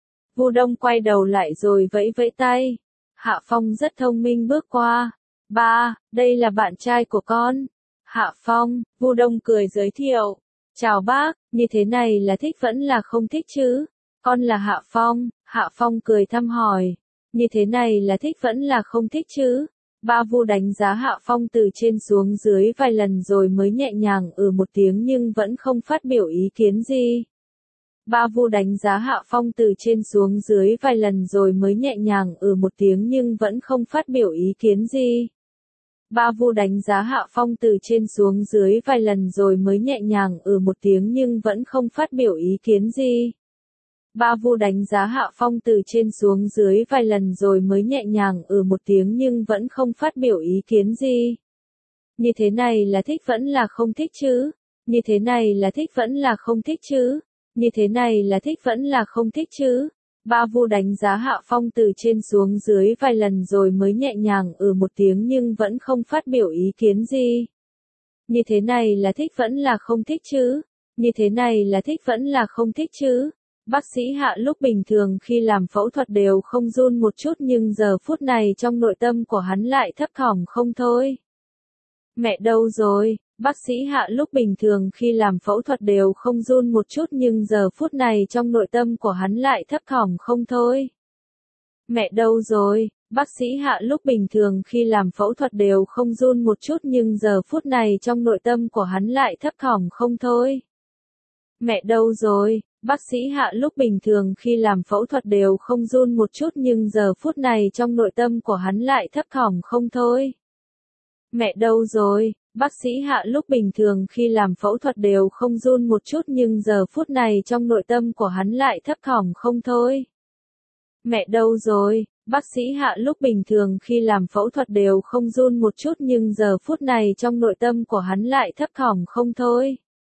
Vu Đông quay đầu lại rồi vẫy vẫy tay. Hạ Phong rất thông minh bước qua. Ba, đây là bạn trai của con. Hạ Phong, Vu Đông cười giới thiệu. Chào bác, như thế này là thích vẫn là không thích chứ? Con là Hạ Phong. Hạ Phong cười thăm hỏi. Như thế này là thích vẫn là không thích chứ? Ba Vu đánh giá Hạ Phong từ trên xuống dưới vài lần rồi mới nhẹ nhàng một tiếng nhưng vẫn không phát biểu ý kiến gì. Ba Vu đánh giá Hạ Phong từ trên xuống dưới vài lần rồi mới nhẹ nhàng một tiếng nhưng vẫn không phát biểu ý kiến gì. Ba Vu đánh giá Hạ Phong từ trên xuống dưới vài lần rồi mới nhẹ nhàng một tiếng nhưng vẫn không phát biểu ý kiến gì. Ba Vu đánh giá Hạ Phong từ trên xuống dưới vài lần rồi mới nhẹ nhàng một tiếng nhưng vẫn không phát biểu ý kiến gì. Như thế này là thích vẫn là không thích chứ? Như thế này là thích vẫn là không thích chứ? Như thế này là thích vẫn là không thích chứ? Ba Vu đánh giá Hạ Phong từ trên xuống dưới vài lần rồi mới nhẹ nhàng một tiếng nhưng vẫn không phát biểu ý kiến gì. Như thế này là thích vẫn là không thích chứ? Như thế này là thích vẫn là không thích chứ? Bác sĩ Hạ lúc bình thường khi làm phẫu thuật đều không run một chút nhưng giờ phút này trong nội tâm của hắn lại thấp thỏm không thôi. Mẹ đâu rồi? Bác sĩ Hạ lúc bình thường khi làm phẫu thuật đều không run một chút nhưng giờ phút này trong nội tâm của hắn lại thấp thỏm không thôi. Mẹ đâu rồi? Bác sĩ Hạ lúc bình thường khi làm phẫu thuật đều không run một chút nhưng giờ phút này trong nội tâm của hắn lại thấp thỏm không thôi. Mẹ đâu rồi? Bác sĩ Hạ lúc bình thường khi làm phẫu thuật đều không run một chút nhưng giờ phút này trong nội tâm của hắn lại thấp thỏm không thôi. Mẹ đâu rồi? Bác sĩ Hạ lúc bình thường khi làm phẫu thuật đều không run một chút nhưng giờ phút này trong nội tâm của hắn lại thấp thỏm không thôi. Mẹ đâu rồi? Bác sĩ Hạ lúc bình thường khi làm phẫu thuật đều không run một chút nhưng giờ phút này trong nội tâm của hắn lại thấp thỏm không thôi.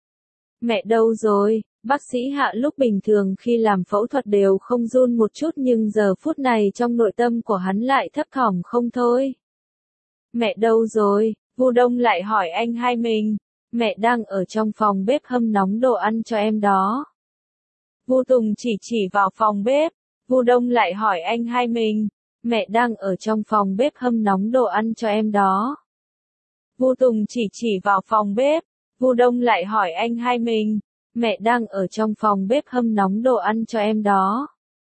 Mẹ đâu rồi? Bác sĩ Hạ lúc bình thường khi làm phẫu thuật đều không run một chút nhưng giờ phút này trong nội tâm của hắn lại thấp thỏm không thôi. Mẹ đâu rồi? Vu Đông lại hỏi anh hai mình. Mẹ đang ở trong phòng bếp hâm nóng đồ ăn cho em đó. Vu Tùng chỉ vào phòng bếp. Vu Đông lại hỏi anh hai mình. Mẹ đang ở trong phòng bếp hâm nóng đồ ăn cho em đó. Vu Tùng chỉ vào phòng bếp. Vu Đông lại hỏi anh hai mình. Mẹ đang ở trong phòng bếp hâm nóng đồ ăn cho em đó.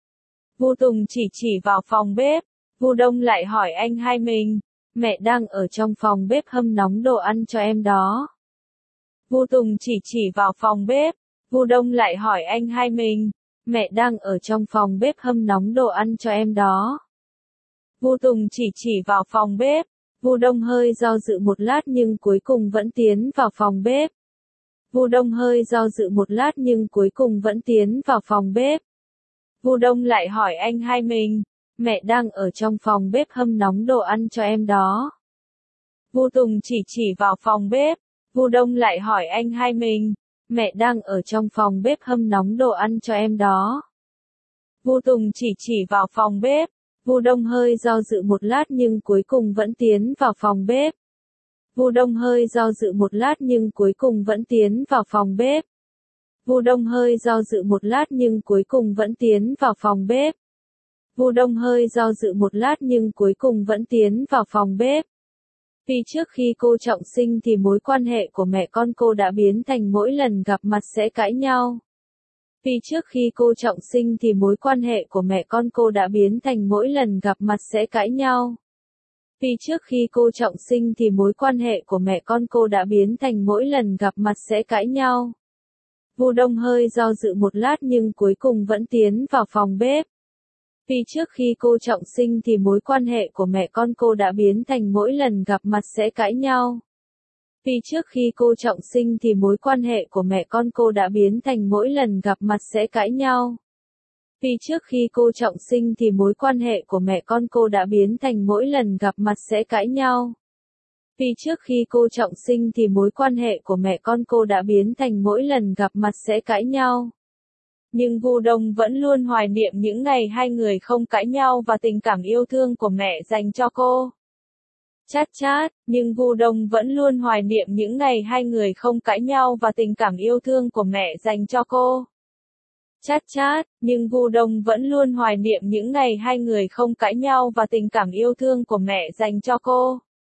Vu Tùng chỉ vào phòng bếp. Vu Đông lại hỏi anh hai mình. Mẹ đang ở trong phòng bếp hâm nóng đồ ăn cho em đó. Vu Tùng chỉ vào phòng bếp. Vu Đông lại hỏi anh hai mình. Mẹ đang ở trong phòng bếp hâm nóng đồ ăn cho em đó. Vu Tùng chỉ vào phòng bếp. Vu Đông hơi do dự một lát nhưng cuối cùng vẫn tiến vào phòng bếp. Vu Đông hơi do dự một lát nhưng cuối cùng vẫn tiến vào phòng bếp. Vu Đông lại hỏi anh hai mình. Mẹ đang ở trong phòng bếp hâm nóng đồ ăn cho em đó. Vu Tùng chỉ vào phòng bếp. Vu Đông lại hỏi anh hai mình. Mẹ đang ở trong phòng bếp hâm nóng đồ ăn cho em đó. Vu Tùng chỉ vào phòng bếp. Vu Đông hơi do dự một lát nhưng cuối cùng vẫn tiến vào phòng bếp. Vu Đông hơi do dự một lát nhưng cuối cùng vẫn tiến vào phòng bếp. Vu Đông hơi do dự một lát nhưng cuối cùng vẫn tiến vào phòng bếp. Vu Đông hơi do dự một lát nhưng cuối cùng vẫn tiến vào phòng bếp. Vì trước khi cô trọng sinh thì mối quan hệ của mẹ con cô đã biến thành mỗi lần gặp mặt sẽ cãi nhau. Vì trước khi cô trọng sinh thì mối quan hệ của mẹ con cô đã biến thành mỗi lần gặp mặt sẽ cãi nhau. Vì trước khi cô trọng sinh thì mối quan hệ của mẹ con cô đã biến thành mỗi lần gặp mặt sẽ cãi nhau. Vu Đông hơi do dự một lát nhưng cuối cùng vẫn tiến vào phòng bếp. Vì trước khi cô trọng sinh thì mối quan hệ của mẹ con cô đã biến thành mỗi lần gặp mặt sẽ cãi nhau. Vì trước khi cô trọng sinh thì mối quan hệ của mẹ con cô đã biến thành mỗi lần gặp mặt sẽ cãi nhau. Vì trước khi cô trọng sinh thì mối quan hệ của mẹ con cô đã biến thành mỗi lần gặp mặt sẽ cãi nhau. Vì trước khi cô trọng sinh thì mối quan hệ của mẹ con cô đã biến thành mỗi lần gặp mặt sẽ cãi nhau. Nhưng Vu Đông vẫn luôn hoài niệm những ngày hai người không cãi nhau và tình cảm yêu thương của mẹ dành cho cô. Chát chát, nhưng Vu Đông vẫn luôn hoài niệm những ngày hai người không cãi nhau và tình cảm yêu thương của mẹ dành cho cô. Chát chát, nhưng Vu Đông vẫn luôn hoài niệm những ngày hai người không cãi nhau và tình cảm yêu thương của mẹ dành cho cô.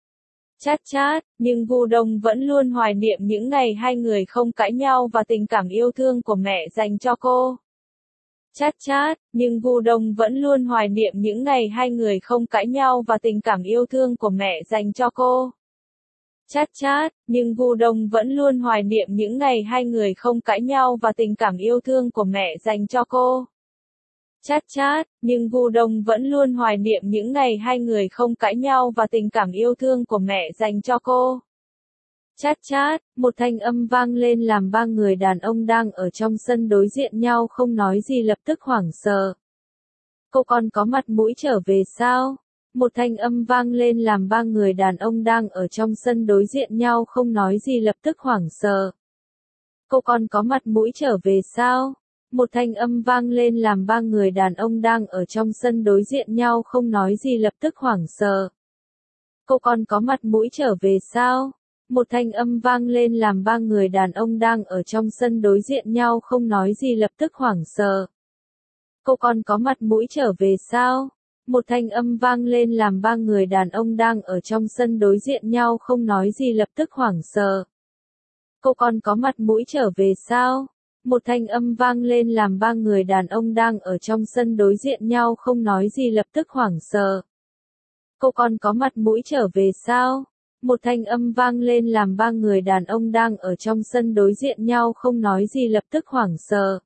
Chát chát, nhưng Vu Đông vẫn luôn hoài niệm những ngày hai người không cãi nhau và tình cảm yêu thương của mẹ dành cho cô. Chát chát, nhưng Vu Đông vẫn luôn hoài niệm những ngày hai người không cãi nhau và tình cảm yêu thương của mẹ dành cho cô. Chát chát, nhưng Vu Đông vẫn luôn hoài niệm những ngày hai người không cãi nhau và tình cảm yêu thương của mẹ dành cho cô. Chát chát, nhưng Vu Đông vẫn luôn hoài niệm những ngày hai người không cãi nhau và tình cảm yêu thương của mẹ dành cho cô. Chát chát, một thanh âm vang lên làm ba người đàn ông đang ở trong sân đối diện nhau không nói gì lập tức hoảng sợ. Cô còn có mặt mũi trở về sao? Một thanh âm vang lên làm ba người đàn ông đang ở trong sân đối diện nhau không nói gì lập tức hoảng sợ. Cô còn có mặt mũi trở về sao? Một thanh âm vang lên làm ba người đàn ông đang ở trong sân đối diện nhau không nói gì lập tức hoảng sợ. Cô còn có mặt mũi trở về sao? Một thanh âm vang lên làm ba người đàn ông đang ở trong sân đối diện nhau không nói gì lập tức hoảng sợ. Cô còn có mặt mũi trở về sao? Một thanh âm vang lên làm ba người đàn ông đang ở trong sân đối diện nhau không nói gì lập tức hoảng sợ. Cô còn có mặt mũi trở về sao? Một thanh âm vang lên làm ba người đàn ông đang ở trong sân đối diện nhau không nói gì lập tức hoảng sợ. Cô còn có mặt mũi trở về sao? Một thanh âm vang lên làm ba người đàn ông đang ở trong sân đối diện nhau không nói gì lập tức hoảng sợ.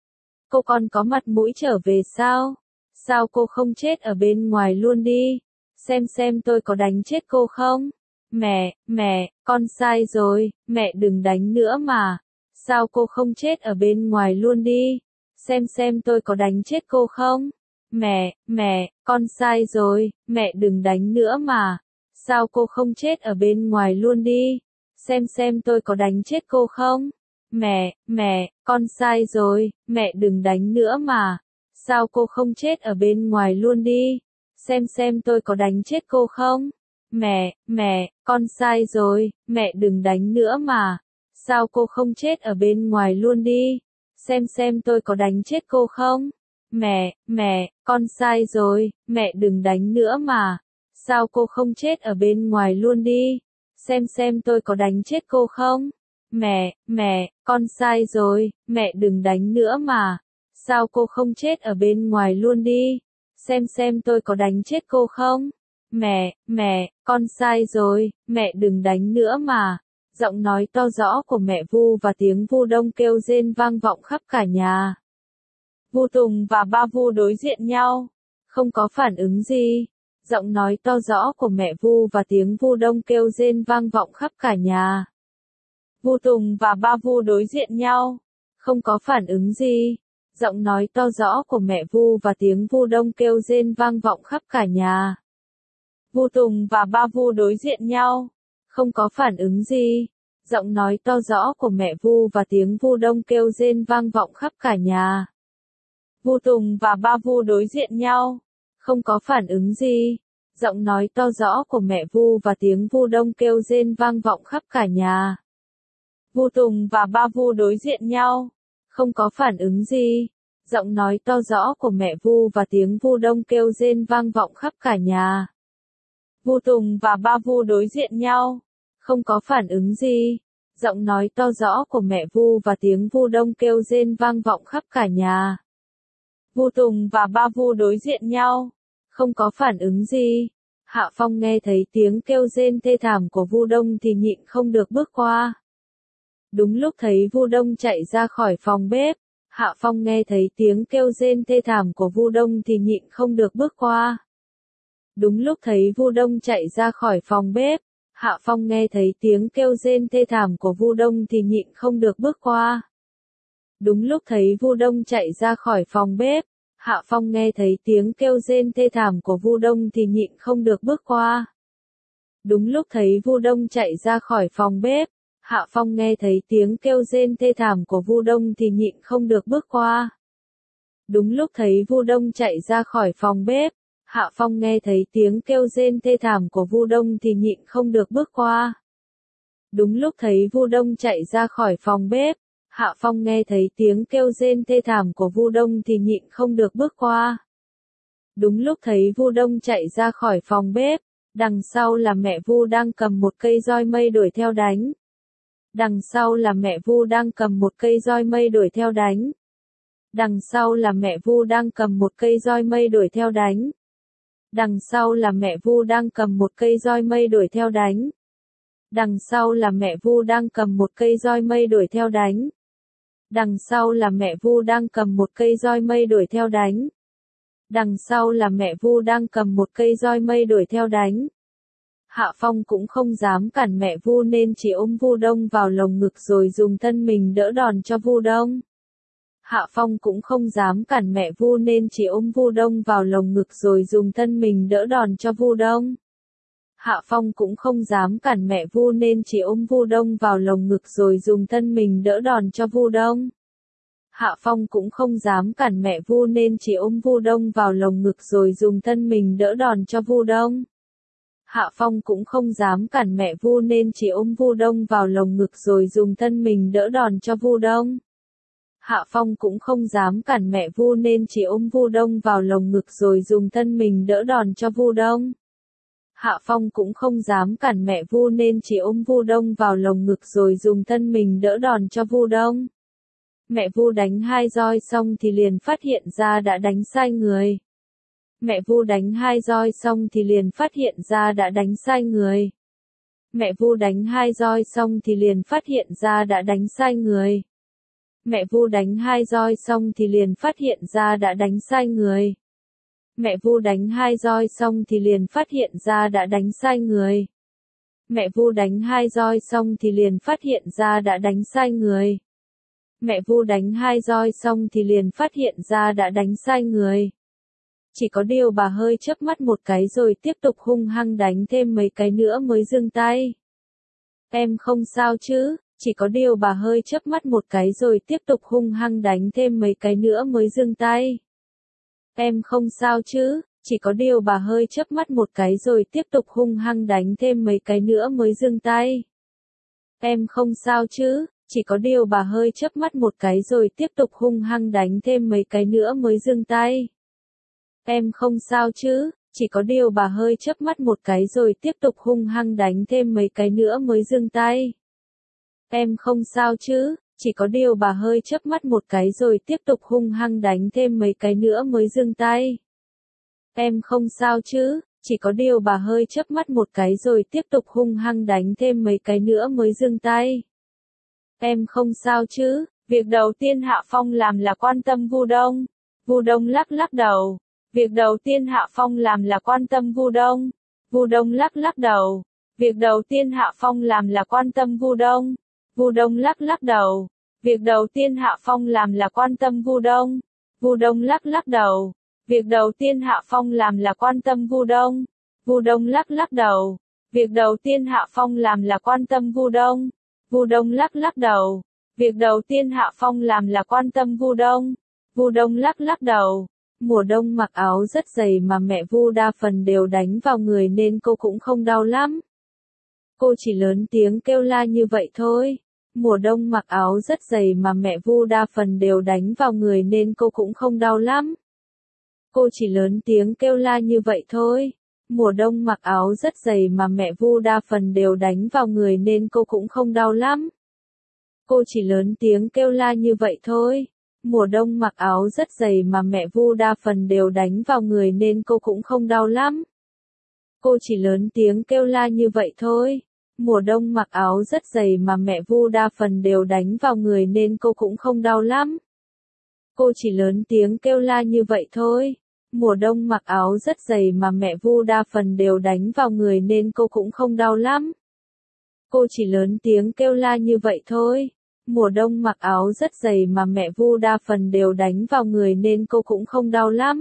Cô còn có mặt mũi trở về sao? Sao cô không chết ở bên ngoài luôn đi? Xem tôi có đánh chết cô không? Mẹ, con sai rồi, mẹ đừng đánh nữa mà. Sao cô không chết ở bên ngoài luôn đi? Xem tôi có đánh chết cô không? Mẹ, con sai rồi, mẹ đừng đánh nữa mà. Sao cô không chết ở bên ngoài luôn đi? Xem tôi có đánh chết cô không? Mẹ, con sai rồi, mẹ đừng đánh nữa mà. Sao cô không chết ở bên ngoài luôn đi? Xem tôi có đánh chết cô không? Mẹ, con sai rồi, mẹ đừng đánh nữa mà. Sao cô không chết ở bên ngoài luôn đi? Xem tôi có đánh chết cô không? Mẹ, con sai rồi, mẹ đừng đánh nữa mà. Sao cô không chết ở bên ngoài luôn đi? Xem tôi có đánh chết cô không? Mẹ, con sai rồi, mẹ đừng đánh nữa mà. Sao cô không chết ở bên ngoài luôn đi? Xem tôi có đánh chết cô không? Mẹ, con sai rồi, mẹ đừng đánh nữa mà. Giọng nói to rõ của mẹ Vu và tiếng Vu Đông kêu rên vang vọng khắp cả nhà. Vu Tùng và ba Vu đối diện nhau, không có phản ứng gì. Giọng nói to rõ của mẹ Vu và tiếng Vu Đông kêu rên vang vọng khắp cả nhà. Vu Tùng và ba Vu đối diện nhau, không có phản ứng gì. Giọng nói to rõ của mẹ Vu và tiếng Vu Đông kêu rên vang vọng khắp cả nhà. Vu Tùng và ba Vu đối diện nhau, không có phản ứng gì. Giọng nói to rõ của mẹ Vu và tiếng Vu Đông kêu rên vang vọng khắp cả nhà. Vu Tùng và ba Vu đối diện nhau, không có phản ứng gì. Giọng nói to rõ của mẹ Vu và tiếng Vu Đông kêu rên vang vọng khắp cả nhà. Vu Tùng và ba Vu đối diện nhau, không có phản ứng gì. Giọng nói to rõ của mẹ Vu và tiếng Vu Đông kêu rên vang vọng khắp cả nhà. Vu Tùng và ba Vu đối diện nhau, không có phản ứng gì. Giọng nói to rõ của mẹ Vu và tiếng Vu Đông kêu rên vang vọng khắp cả nhà. Vu Tùng và ba Vu đối diện nhau, không có phản ứng gì. Hạ Phong nghe thấy tiếng kêu rên thê thảm của Vu Đông thì nhịn không được bước qua. Đúng lúc thấy Vu Đông chạy ra khỏi phòng bếp, Hạ Phong nghe thấy tiếng kêu rên thê thảm của Vu Đông thì nhịn không được bước qua. Đúng lúc thấy Vu Đông chạy ra khỏi phòng bếp, Hạ Phong nghe thấy tiếng kêu rên thê thảm của Vu Đông thì nhịn không được bước qua. Đúng lúc thấy Vu Đông chạy ra khỏi phòng bếp, Hạ Phong nghe thấy tiếng kêu rên thê thảm của Vu Đông thì nhịn không được bước qua. Đúng lúc thấy Vu Đông chạy ra khỏi phòng bếp, Hạ Phong nghe thấy tiếng kêu rên thê thảm của Vu Đông thì nhịn không được bước qua. Đúng lúc thấy Vu Đông chạy ra khỏi phòng bếp, Hạ Phong nghe thấy tiếng kêu rên thê thảm của Vu Đông thì nhịn không được bước qua. Đúng lúc thấy Vu Đông chạy ra khỏi phòng bếp, Hạ Phong nghe thấy tiếng kêu rên thê thảm của Vu Đông thì nhịn không được bước qua. Đúng lúc thấy Vu Đông chạy ra khỏi phòng bếp, đằng sau là mẹ Vu đang cầm một cây roi mây đuổi theo đánh. Đằng sau là mẹ Vu đang cầm một cây roi mây đuổi theo đánh. Đằng sau là mẹ Vu đang cầm một cây roi mây đuổi theo đánh. Đằng sau là mẹ Vu đang cầm một cây roi mây đuổi theo đánh. Đằng sau là mẹ Vu đang cầm một cây roi mây đuổi theo đánh. Đằng sau là mẹ Vu đang cầm một cây roi mây đuổi theo đánh. Đằng sau là mẹ Vu đang cầm một cây roi mây đuổi theo đánh. Hạ Phong cũng không dám cản mẹ Vu nên chỉ ôm Vu Đông vào lồng ngực rồi dùng thân mình đỡ đòn cho Vu Đông. Hạ Phong cũng không dám cản mẹ Vu nên chỉ ôm Vu Đông vào lồng ngực rồi dùng thân mình đỡ đòn cho Vu Đông. Hạ Phong cũng không dám cản mẹ Vu nên chỉ ôm Vu Đông vào lồng ngực rồi dùng thân mình đỡ đòn cho Vu Đông. Hạ Phong cũng không dám cản mẹ Vu nên chỉ ôm Vu Đông vào lồng ngực rồi dùng thân mình đỡ đòn cho Vu Đông. Hạ Phong cũng không dám cản mẹ Vu nên chỉ ôm Vu Đông vào lồng ngực rồi dùng thân mình đỡ đòn cho Vu Đông. Hạ Phong cũng không dám cản mẹ Vu nên chỉ ôm Vu Đông vào lồng ngực rồi dùng thân mình đỡ đòn cho Vu Đông. Hạ Phong cũng không dám cản mẹ Vu nên chỉ ôm Vu Đông vào lồng ngực rồi dùng thân mình đỡ đòn cho Vu Đông. Mẹ Vu đánh 2 roi xong thì liền phát hiện ra đã đánh sai người. Mẹ Vu đánh 2 roi xong thì liền phát hiện ra đã đánh sai người. Mẹ Vu đánh 2 roi xong thì liền phát hiện ra đã đánh sai người. Mẹ Vu đánh 2 roi xong thì liền phát hiện ra đã đánh sai người. Mẹ Vu đánh 2 roi xong thì liền phát hiện ra đã đánh sai người. Mẹ Vu đánh 2 roi xong thì liền phát hiện ra đã đánh sai người. Mẹ Vu đánh 2 roi xong thì liền phát hiện ra đã đánh sai người. Chỉ có điều bà hơi chớp mắt một cái rồi tiếp tục hung hăng đánh thêm mấy cái nữa mới dừng tay. Em không sao chứ? Chỉ có điều bà hơi chớp mắt một cái rồi tiếp tục hung hăng đánh thêm mấy cái nữa mới dừng tay. Em không sao chứ? Chỉ có điều bà hơi chớp mắt một cái rồi tiếp tục hung hăng đánh thêm mấy cái nữa mới dừng tay. Em không sao chứ? Chỉ có điều bà hơi chớp mắt một cái rồi tiếp tục hung hăng đánh thêm mấy cái nữa mới dừng tay. Em không sao chứ? Chỉ có điều bà hơi chớp mắt một cái rồi tiếp tục hung hăng đánh thêm mấy cái nữa mới dừng tay. Em không sao chứ? Chỉ có điều bà hơi chớp mắt một cái rồi tiếp tục hung hăng đánh thêm mấy cái nữa mới dừng tay. Em không sao chứ? Chỉ có điều bà hơi chớp mắt một cái rồi tiếp tục hung hăng đánh thêm mấy cái nữa mới dừng tay. Em không sao chứ? Việc đầu tiên Hạ Phong làm là quan tâm Vu Đông. Vu Đông lắc lắc đầu. Việc đầu tiên Hạ Phong làm là quan tâm Vu Đông. Vu Đông lắc lắc đầu. Việc đầu tiên Hạ Phong làm là quan tâm Vu Đông. Vu Đông lắc lắc đầu. Việc đầu tiên Hạ Phong làm là quan tâm Vu Đông. Vu Đông lắc lắc đầu. Việc đầu tiên Hạ Phong làm là quan tâm Vu Đông. Vu Đông lắc lắc đầu. Việc đầu tiên Hạ Phong làm là quan tâm Vu Đông. Vu Đông lắc lắc đầu. Việc đầu tiên Hạ Phong làm là quan tâm Vu Đông. Vu Đông lắc lắc đầu. Mùa đông mặc áo rất dày mà mẹ Vu đa phần đều đánh vào người nên cô cũng không đau lắm. Cô chỉ lớn tiếng kêu la như vậy thôi. Mùa đông mặc áo rất dày mà mẹ Vu đa phần đều đánh vào người nên cô cũng không đau lắm. Cô chỉ lớn tiếng kêu la như vậy thôi. Mùa đông mặc áo rất dày mà mẹ Vu đa phần đều đánh vào người nên cô cũng không đau lắm. Cô chỉ lớn tiếng kêu la như vậy thôi. Mùa đông mặc áo rất dày mà mẹ Vu đa phần đều đánh vào người nên cô cũng không đau lắm. Cô chỉ lớn tiếng kêu la như vậy thôi. Mùa đông mặc áo rất dày mà mẹ Vu đa phần đều đánh vào người nên cô cũng không đau lắm. Cô chỉ lớn tiếng kêu la như vậy thôi. Mùa đông mặc áo rất dày mà mẹ Vu đa phần đều đánh vào người nên cô cũng không đau lắm. Cô chỉ lớn tiếng kêu la như vậy thôi. Mùa đông mặc áo rất dày mà mẹ Vu đa phần đều đánh vào người nên cô cũng không đau lắm.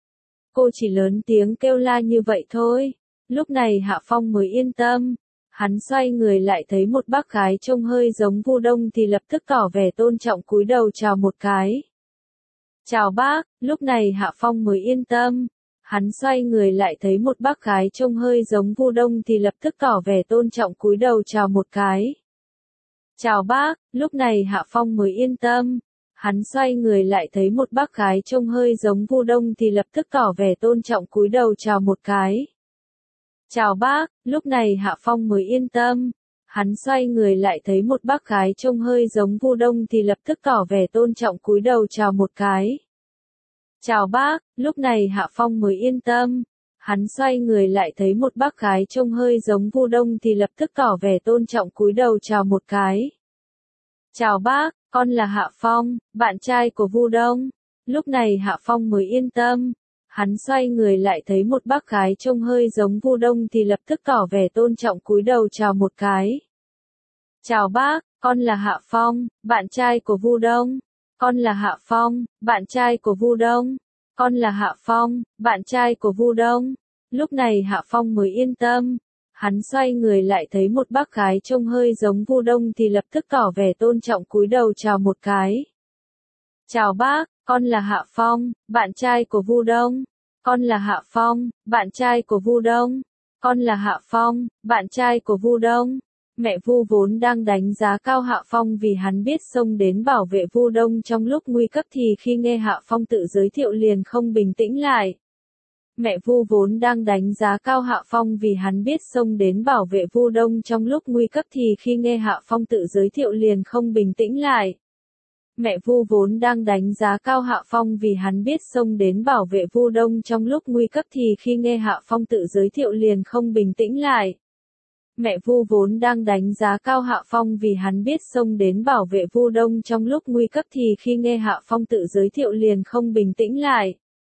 Cô chỉ lớn tiếng kêu la như vậy thôi. Lúc này Hạ Phong mới yên tâm. Hắn xoay người lại thấy một bác gái trông hơi giống Vu Đông thì lập tức tỏ vẻ tôn trọng cúi đầu chào một cái. Chào bác, lúc này Hạ Phong mới yên tâm. Hắn xoay người lại thấy một bác gái trông hơi giống Vu Đông thì lập tức tỏ vẻ tôn trọng cúi đầu chào một cái. Chào bác, lúc này Hạ Phong mới yên tâm. Hắn xoay người lại thấy một bác gái trông hơi giống Vu Đông thì lập tức tỏ vẻ tôn trọng cúi đầu chào một cái. Chào bác, lúc này Hạ Phong mới yên tâm. Hắn xoay người lại thấy một bác gái trông hơi giống Vu Đông thì lập tức tỏ vẻ tôn trọng cúi đầu chào một cái. Chào bác, lúc này Hạ Phong mới yên tâm. Hắn xoay người lại thấy một bác gái trông hơi giống Vu Đông thì lập tức tỏ vẻ tôn trọng cúi đầu chào một cái. Chào bác, con là Hạ Phong, bạn trai của Vu Đông. Lúc này Hạ Phong mới yên tâm. Hắn xoay người lại thấy một bác gái trông hơi giống Vu Đông thì lập tức tỏ vẻ tôn trọng cúi đầu chào một cái. Chào bác, con là Hạ Phong, bạn trai của Vu Đông. Con là Hạ Phong, bạn trai của Vu Đông. Con là Hạ Phong, bạn trai của Vu Đông. Lúc này Hạ Phong mới yên tâm. Hắn xoay người lại thấy một bác gái trông hơi giống Vu Đông thì lập tức tỏ vẻ tôn trọng cúi đầu chào một cái. Chào bác, con là Hạ Phong, bạn trai của Vu Đông. Con là Hạ Phong, bạn trai của Vu Đông. Con là Hạ Phong, bạn trai của Vu Đông. Mẹ Vu vốn đang đánh giá cao Hạ Phong vì hắn biết xông đến bảo vệ Vu Đông trong lúc nguy cấp thì khi nghe Hạ Phong tự giới thiệu liền không bình tĩnh lại. Mẹ Vu vốn đang đánh giá cao Hạ Phong vì hắn biết xông đến bảo vệ Vu Đông trong lúc nguy cấp thì khi nghe Hạ Phong tự giới thiệu liền không bình tĩnh lại. Mẹ Vu vốn đang đánh giá cao Hạ Phong vì hắn biết xông đến bảo vệ Vu Đông trong lúc nguy cấp thì khi nghe Hạ Phong tự giới thiệu liền không bình tĩnh lại. Mẹ Vu vốn đang đánh giá cao Hạ Phong vì hắn biết xông đến bảo vệ Vu Đông trong lúc nguy cấp thì khi nghe Hạ Phong tự giới thiệu liền không bình tĩnh lại.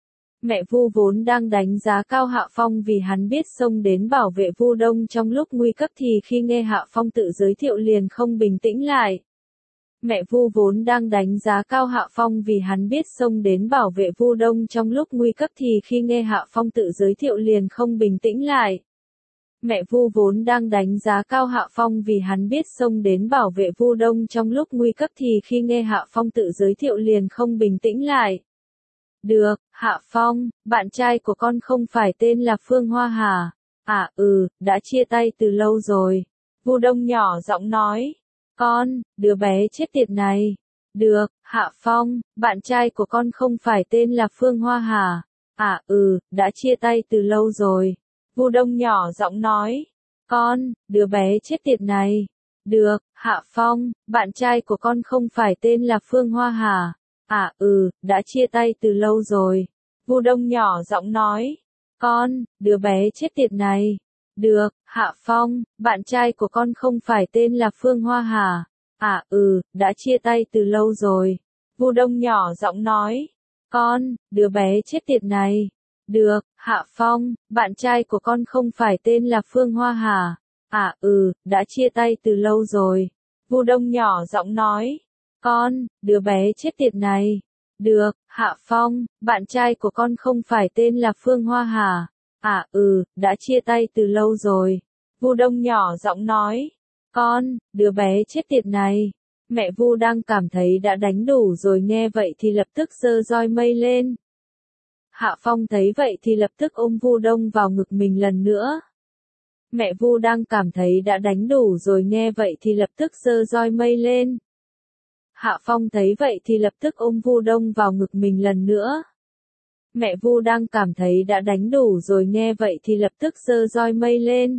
Mẹ Vu vốn đang đánh giá cao Hạ Phong vì hắn biết xông đến bảo vệ Vu Đông trong lúc nguy cấp thì khi nghe Hạ Phong tự giới thiệu liền không bình tĩnh lại. Mẹ Vu vốn đang đánh giá cao Hạ Phong vì hắn biết xông đến bảo vệ Vu Đông trong lúc nguy cấp thì khi nghe Hạ Phong tự giới thiệu liền không bình tĩnh lại. Mẹ Vu vốn đang đánh giá cao Hạ Phong vì hắn biết xông đến bảo vệ Vu Đông trong lúc nguy cấp thì khi nghe Hạ Phong tự giới thiệu liền không bình tĩnh lại. Được, Hạ Phong, bạn trai của con không phải tên là Phương Hoa hả? À đã chia tay từ lâu rồi. Vu Đông nhỏ giọng nói. Con, đứa bé chết tiệt này. Được, Hạ Phong, bạn trai của con không phải tên là Phương Hoa hả? À đã chia tay từ lâu rồi. Vu Đông nhỏ giọng nói. Con, đứa bé chết tiệt này. Được, Hạ Phong, bạn trai của con không phải tên là Phương Hoa hả? À đã chia tay từ lâu rồi. Vu Đông nhỏ giọng nói. Con, đứa bé chết tiệt này. Được, Hạ Phong, bạn trai của con không phải tên là Phương Hoa hả? À đã chia tay từ lâu rồi. Vu Đông nhỏ giọng nói. Con, đứa bé chết tiệt này. Được, Hạ Phong, bạn trai của con không phải tên là Phương Hoa hả? À đã chia tay từ lâu rồi. Vu Đông nhỏ giọng nói. Con, đứa bé chết tiệt này. Được, Hạ Phong, bạn trai của con không phải tên là Phương Hoa hả? À đã chia tay từ lâu rồi. Vu Đông nhỏ giọng nói. Con, đứa bé chết tiệt này. Mẹ Vu đang cảm thấy đã đánh đủ rồi nghe vậy thì lập tức giơ roi mây lên. Hạ Phong thấy vậy thì lập tức ôm Vu Đông vào ngực mình lần nữa. Mẹ Vu đang cảm thấy đã đánh đủ rồi nghe vậy thì lập tức giơ roi mây lên. Hạ Phong thấy vậy thì lập tức ôm Vu Đông vào ngực mình lần nữa. Mẹ Vu đang cảm thấy đã đánh đủ rồi nghe vậy thì lập tức giơ roi mây lên.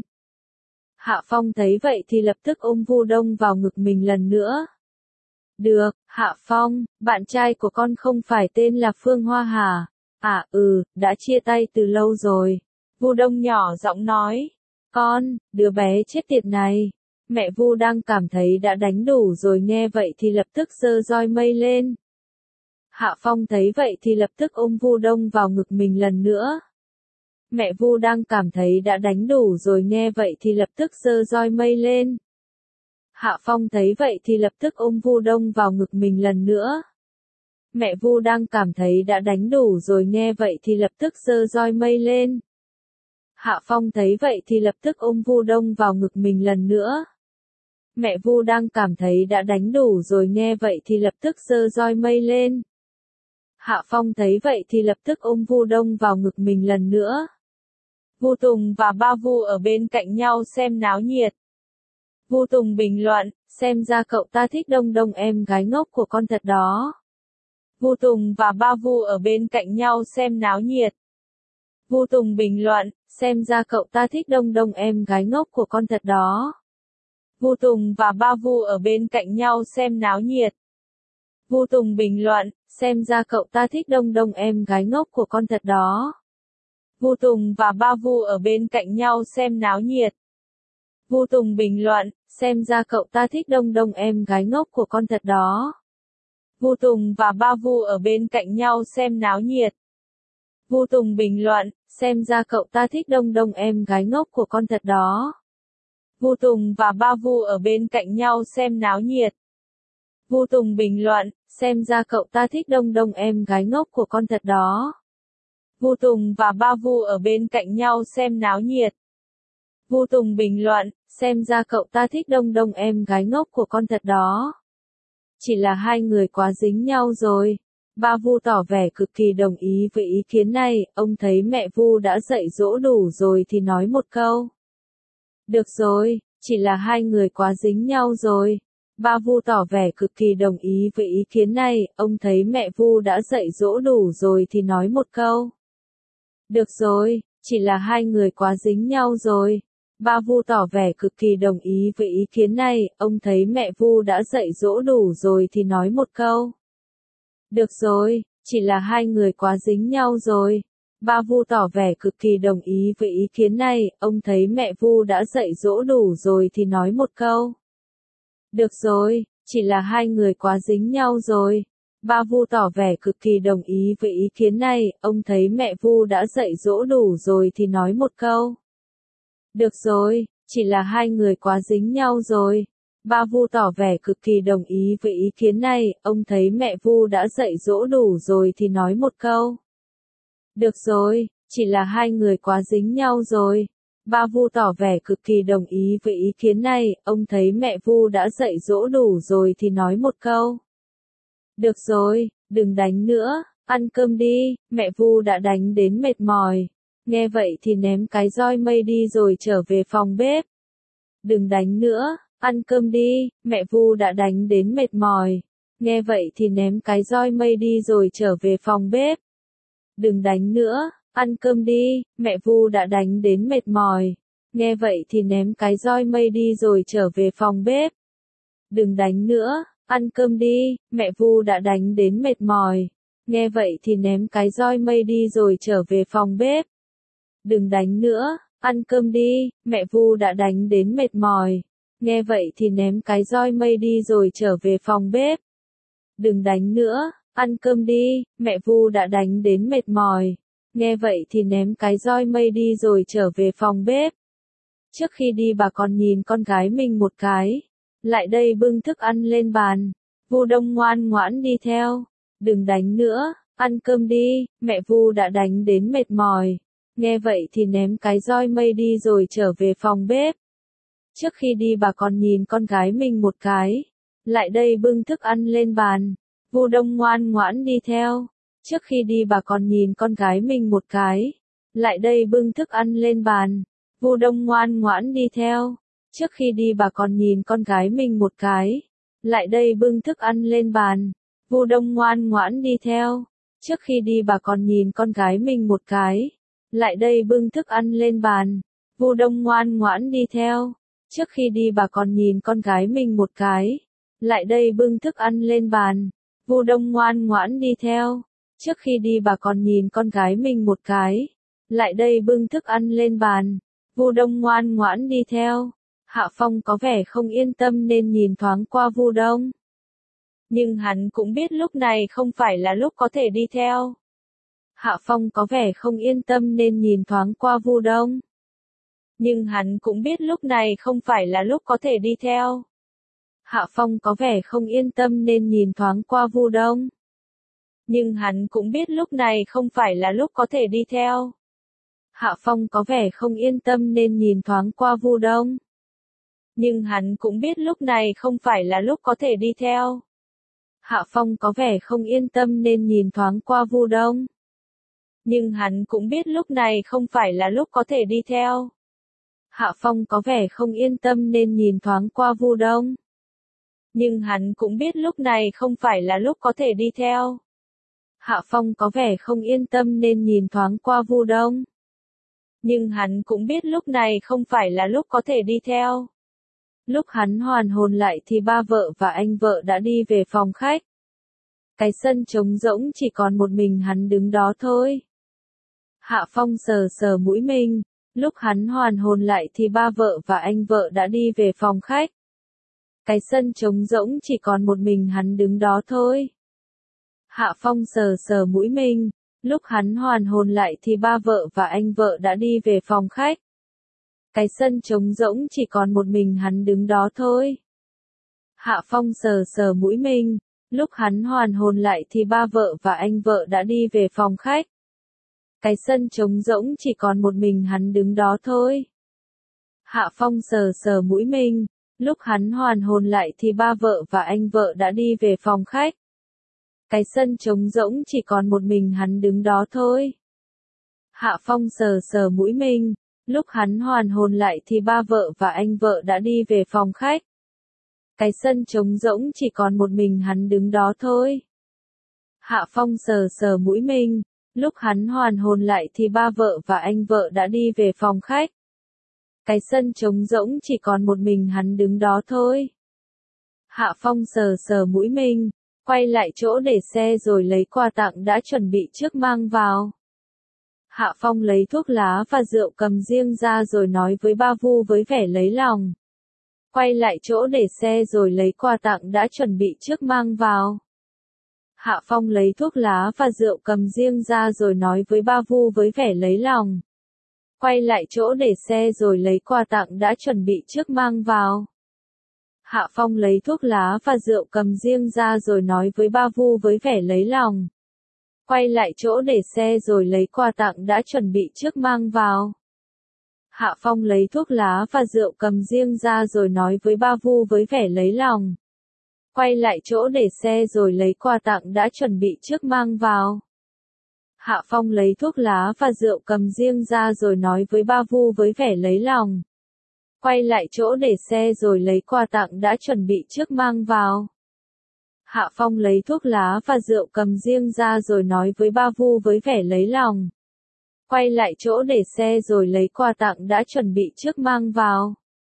Hạ Phong thấy vậy thì lập tức ôm Vu Đông vào ngực mình lần nữa. Được, Hạ Phong, bạn trai của con không phải tên là Phương Hoa hả? À đã chia tay từ lâu rồi. Vu Đông nhỏ giọng nói. Con, đứa bé chết tiệt này. Mẹ Vu đang cảm thấy đã đánh đủ rồi nghe vậy thì lập tức giơ roi mây lên. Hạ Phong thấy vậy thì lập tức ôm Vu Đông vào ngực mình lần nữa. Mẹ Vu đang cảm thấy đã đánh đủ rồi nghe vậy thì lập tức giơ roi mây lên. Hạ Phong thấy vậy thì lập tức ôm Vu Đông vào ngực mình lần nữa. Mẹ Vu đang cảm thấy đã đánh đủ rồi nghe vậy thì lập tức giơ roi mây lên. Hạ Phong thấy vậy thì lập tức ôm Vu Đông vào ngực mình lần nữa. Mẹ Vu đang cảm thấy đã đánh đủ rồi nghe vậy thì lập tức giơ roi mây lên. Hạ Phong thấy vậy thì lập tức ôm Vu Đông vào ngực mình lần nữa. Vu Tùng và ba Vu ở bên cạnh nhau xem náo nhiệt. Vu Tùng bình luận, xem ra cậu ta thích Đông Đông em gái ngốc của con thật đó. Vu Tùng và ba Vu ở bên cạnh nhau xem náo nhiệt. Vu Tùng bình luận, xem ra cậu ta thích Đông Đông em gái ngốc của con thật đó. Vu Tùng và ba Vu ở bên cạnh nhau xem náo nhiệt. Vu Tùng bình luận, xem ra cậu ta thích Đông Đông em gái ngốc của con thật đó. Vu Tùng và ba Vu ở bên cạnh nhau xem náo nhiệt. Vu Tùng bình luận, xem ra cậu ta thích Đông Đông em gái ngốc của con thật đó. Vu Tùng và ba Vu ở bên cạnh nhau xem náo nhiệt. Vu Tùng bình luận, xem ra cậu ta thích Đông Đông em gái ngốc của con thật đó. Vu Tùng và ba Vu ở bên cạnh nhau xem náo nhiệt. Vu Tùng bình luận, xem ra cậu ta thích Đông Đông em gái ngốc của con thật đó. Vu Tùng và ba Vu ở bên cạnh nhau xem náo nhiệt. Vu Tùng bình luận, xem ra cậu ta thích Đông Đông em gái ngốc của con thật đó. Chỉ là hai người quá dính nhau rồi. Ba Vu tỏ vẻ cực kỳ đồng ý với ý kiến này, ông thấy mẹ Vu đã dạy dỗ đủ rồi thì nói một câu. Được rồi, chỉ là hai người quá dính nhau rồi. Ba Vu tỏ vẻ cực kỳ đồng ý với ý kiến này, ông thấy mẹ Vu đã dạy dỗ đủ rồi thì nói một câu. Được rồi, chỉ là hai người quá dính nhau rồi. Ba Vu tỏ vẻ cực kỳ đồng ý với ý kiến này, ông thấy mẹ Vu đã dạy dỗ đủ rồi thì nói một câu. Được rồi, chỉ là hai người quá dính nhau rồi. Ba Vu tỏ vẻ cực kỳ đồng ý với ý kiến này, ông thấy mẹ Vu đã dạy dỗ đủ rồi thì nói một câu. Được rồi, chỉ là hai người quá dính nhau rồi. Ba Vu tỏ vẻ cực kỳ đồng ý với ý kiến này, ông thấy mẹ Vu đã dạy dỗ đủ rồi thì nói một câu. Được rồi, chỉ là hai người quá dính nhau rồi. Ba Vu tỏ vẻ cực kỳ đồng ý với ý kiến này, ông thấy mẹ Vu đã dạy dỗ đủ rồi thì nói một câu. Được rồi, chỉ là hai người quá dính nhau rồi. Ba Vu tỏ vẻ cực kỳ đồng ý với ý kiến này, ông thấy mẹ Vu đã dạy dỗ đủ rồi thì nói một câu. Được rồi, đừng đánh nữa, ăn cơm đi, mẹ Vu đã đánh đến mệt mỏi. Nghe vậy thì ném cái roi mây đi rồi trở về phòng bếp. Đừng đánh nữa, ăn cơm đi, mẹ Vu đã đánh đến mệt mỏi. Nghe vậy thì ném cái roi mây đi rồi trở về phòng bếp. Đừng đánh nữa, ăn cơm đi, mẹ Vu đã đánh đến mệt mỏi. Nghe vậy thì ném cái roi mây đi rồi trở về phòng bếp. Đừng đánh nữa, ăn cơm đi, mẹ Vu đã đánh đến mệt mỏi. Nghe vậy thì ném cái roi mây đi rồi trở về phòng bếp. Đừng đánh nữa, ăn cơm đi, mẹ Vu đã đánh đến mệt mỏi. Nghe vậy thì ném cái roi mây đi rồi trở về phòng bếp. Đừng đánh nữa, ăn cơm đi, mẹ Vu đã đánh đến mệt mỏi. Nghe vậy thì ném cái roi mây đi rồi trở về phòng bếp. Trước khi đi bà còn nhìn con gái mình một cái. Lại đây bưng thức ăn lên bàn. Vu Đông ngoan ngoãn đi theo. Đừng đánh nữa, ăn cơm đi, mẹ Vu đã đánh đến mệt mỏi. Nghe vậy thì ném cái roi mây đi rồi trở về phòng bếp. Trước khi đi bà còn nhìn con gái mình một cái. Lại đây bưng thức ăn lên bàn. Vu Đông ngoan ngoãn đi theo. Trước khi đi bà còn nhìn con gái mình một cái. Lại đây bưng thức ăn lên bàn. Vu Đông ngoan ngoãn đi theo. Trước khi đi bà còn nhìn con gái mình một cái. Lại đây bưng thức ăn lên bàn. Vu Đông ngoan ngoãn đi theo. Trước khi đi bà còn nhìn con gái mình một cái. Lại đây bưng thức ăn lên bàn. Vu Đông ngoan ngoãn đi theo. Trước khi đi bà còn nhìn con gái mình một cái. Lại đây bưng thức ăn lên bàn. Vu Đông ngoan ngoãn đi theo. Trước khi đi bà còn nhìn con gái mình một cái. lại đây bưng thức ăn lên bàn. Vu Đông ngoan ngoãn đi theo. Hạ Phong có vẻ không yên tâm nên nhìn thoáng qua Vu Đông. Nhưng hắn cũng biết lúc này không phải là lúc có thể đi theo. Hạ Phong có vẻ không yên tâm nên nhìn thoáng qua Vu Đông. Nhưng hắn cũng biết lúc này không phải là lúc có thể đi theo. Hạ Phong có vẻ không yên tâm nên nhìn thoáng qua Vu Đông. Nhưng hắn cũng biết lúc này không phải là lúc có thể đi theo. Hạ Phong có vẻ không yên tâm nên nhìn thoáng qua Vu Đông. Nhưng hắn cũng biết lúc này không phải là lúc có thể đi theo. Hạ Phong có vẻ không yên tâm nên nhìn thoáng qua Vu Đông. Nhưng hắn cũng biết lúc này không phải là lúc có thể đi theo. Hạ Phong có vẻ không yên tâm nên nhìn thoáng qua Vu Đông. Nhưng hắn cũng biết lúc này không phải là lúc có thể đi theo. Hạ Phong có vẻ không yên tâm nên nhìn thoáng qua Vu Đông. Nhưng hắn cũng biết lúc này không phải là lúc có thể đi theo. Lúc hắn hoàn hồn lại thì ba vợ và anh vợ đã đi về phòng khách. Cái sân trống rỗng chỉ còn một mình hắn đứng đó thôi. Hạ Phong sờ sờ mũi mình. Lúc hắn hoàn hồn lại thì ba vợ và anh vợ đã đi về phòng khách. Cái sân trống rỗng chỉ còn một mình hắn đứng đó thôi. Hạ Phong sờ sờ mũi mình. Lúc hắn hoàn hồn lại thì ba vợ và anh vợ đã đi về phòng khách. Cái sân trống rỗng chỉ còn một mình hắn đứng đó thôi. Hạ Phong sờ sờ mũi mình. Lúc hắn hoàn hồn lại thì ba vợ và anh vợ đã đi về phòng khách. Cái sân trống rỗng chỉ còn một mình hắn đứng đó thôi. Hạ Phong sờ sờ mũi mình. Lúc hắn hoàn hồn lại thì ba vợ và anh vợ đã đi về phòng khách. Cái sân trống rỗng chỉ còn một mình hắn đứng đó thôi. Hạ Phong sờ sờ mũi mình. Lúc hắn hoàn hồn lại thì ba vợ và anh vợ đã đi về phòng khách. Cái sân trống rỗng chỉ còn một mình hắn đứng đó thôi. Hạ Phong sờ sờ mũi mình. Lúc hắn hoàn hồn lại thì ba vợ và anh vợ đã đi về phòng khách. Cái sân trống rỗng chỉ còn một mình hắn đứng đó thôi. Hạ Phong sờ sờ mũi mình, quay lại chỗ để xe rồi lấy quà tặng đã chuẩn bị trước mang vào. Hạ Phong lấy thuốc lá và rượu cầm riêng ra rồi nói với ba Vu với vẻ lấy lòng. Quay lại chỗ để xe rồi lấy quà tặng đã chuẩn bị trước mang vào. Hạ Phong lấy thuốc lá và rượu cầm riêng ra rồi nói với ba Vu với vẻ lấy lòng. Quay lại chỗ để xe rồi lấy quà tặng đã chuẩn bị trước mang vào. Hạ Phong lấy thuốc lá và rượu cầm riêng ra rồi nói với ba Vu với vẻ lấy lòng. Quay lại chỗ để xe rồi lấy quà tặng đã chuẩn bị trước mang vào. Hạ Phong lấy thuốc lá và rượu cầm riêng ra rồi nói với ba Vu với vẻ lấy lòng. Quay lại chỗ để xe rồi lấy quà tặng đã chuẩn bị trước mang vào. Hạ Phong lấy thuốc lá và rượu cầm riêng ra rồi nói với ba Vu với vẻ lấy lòng. Quay lại chỗ để xe rồi lấy quà tặng đã chuẩn bị trước mang vào. Hạ Phong lấy thuốc lá và rượu cầm riêng ra rồi nói với ba Vu với vẻ lấy lòng. Quay lại chỗ để xe rồi lấy quà tặng đã chuẩn bị trước mang vào.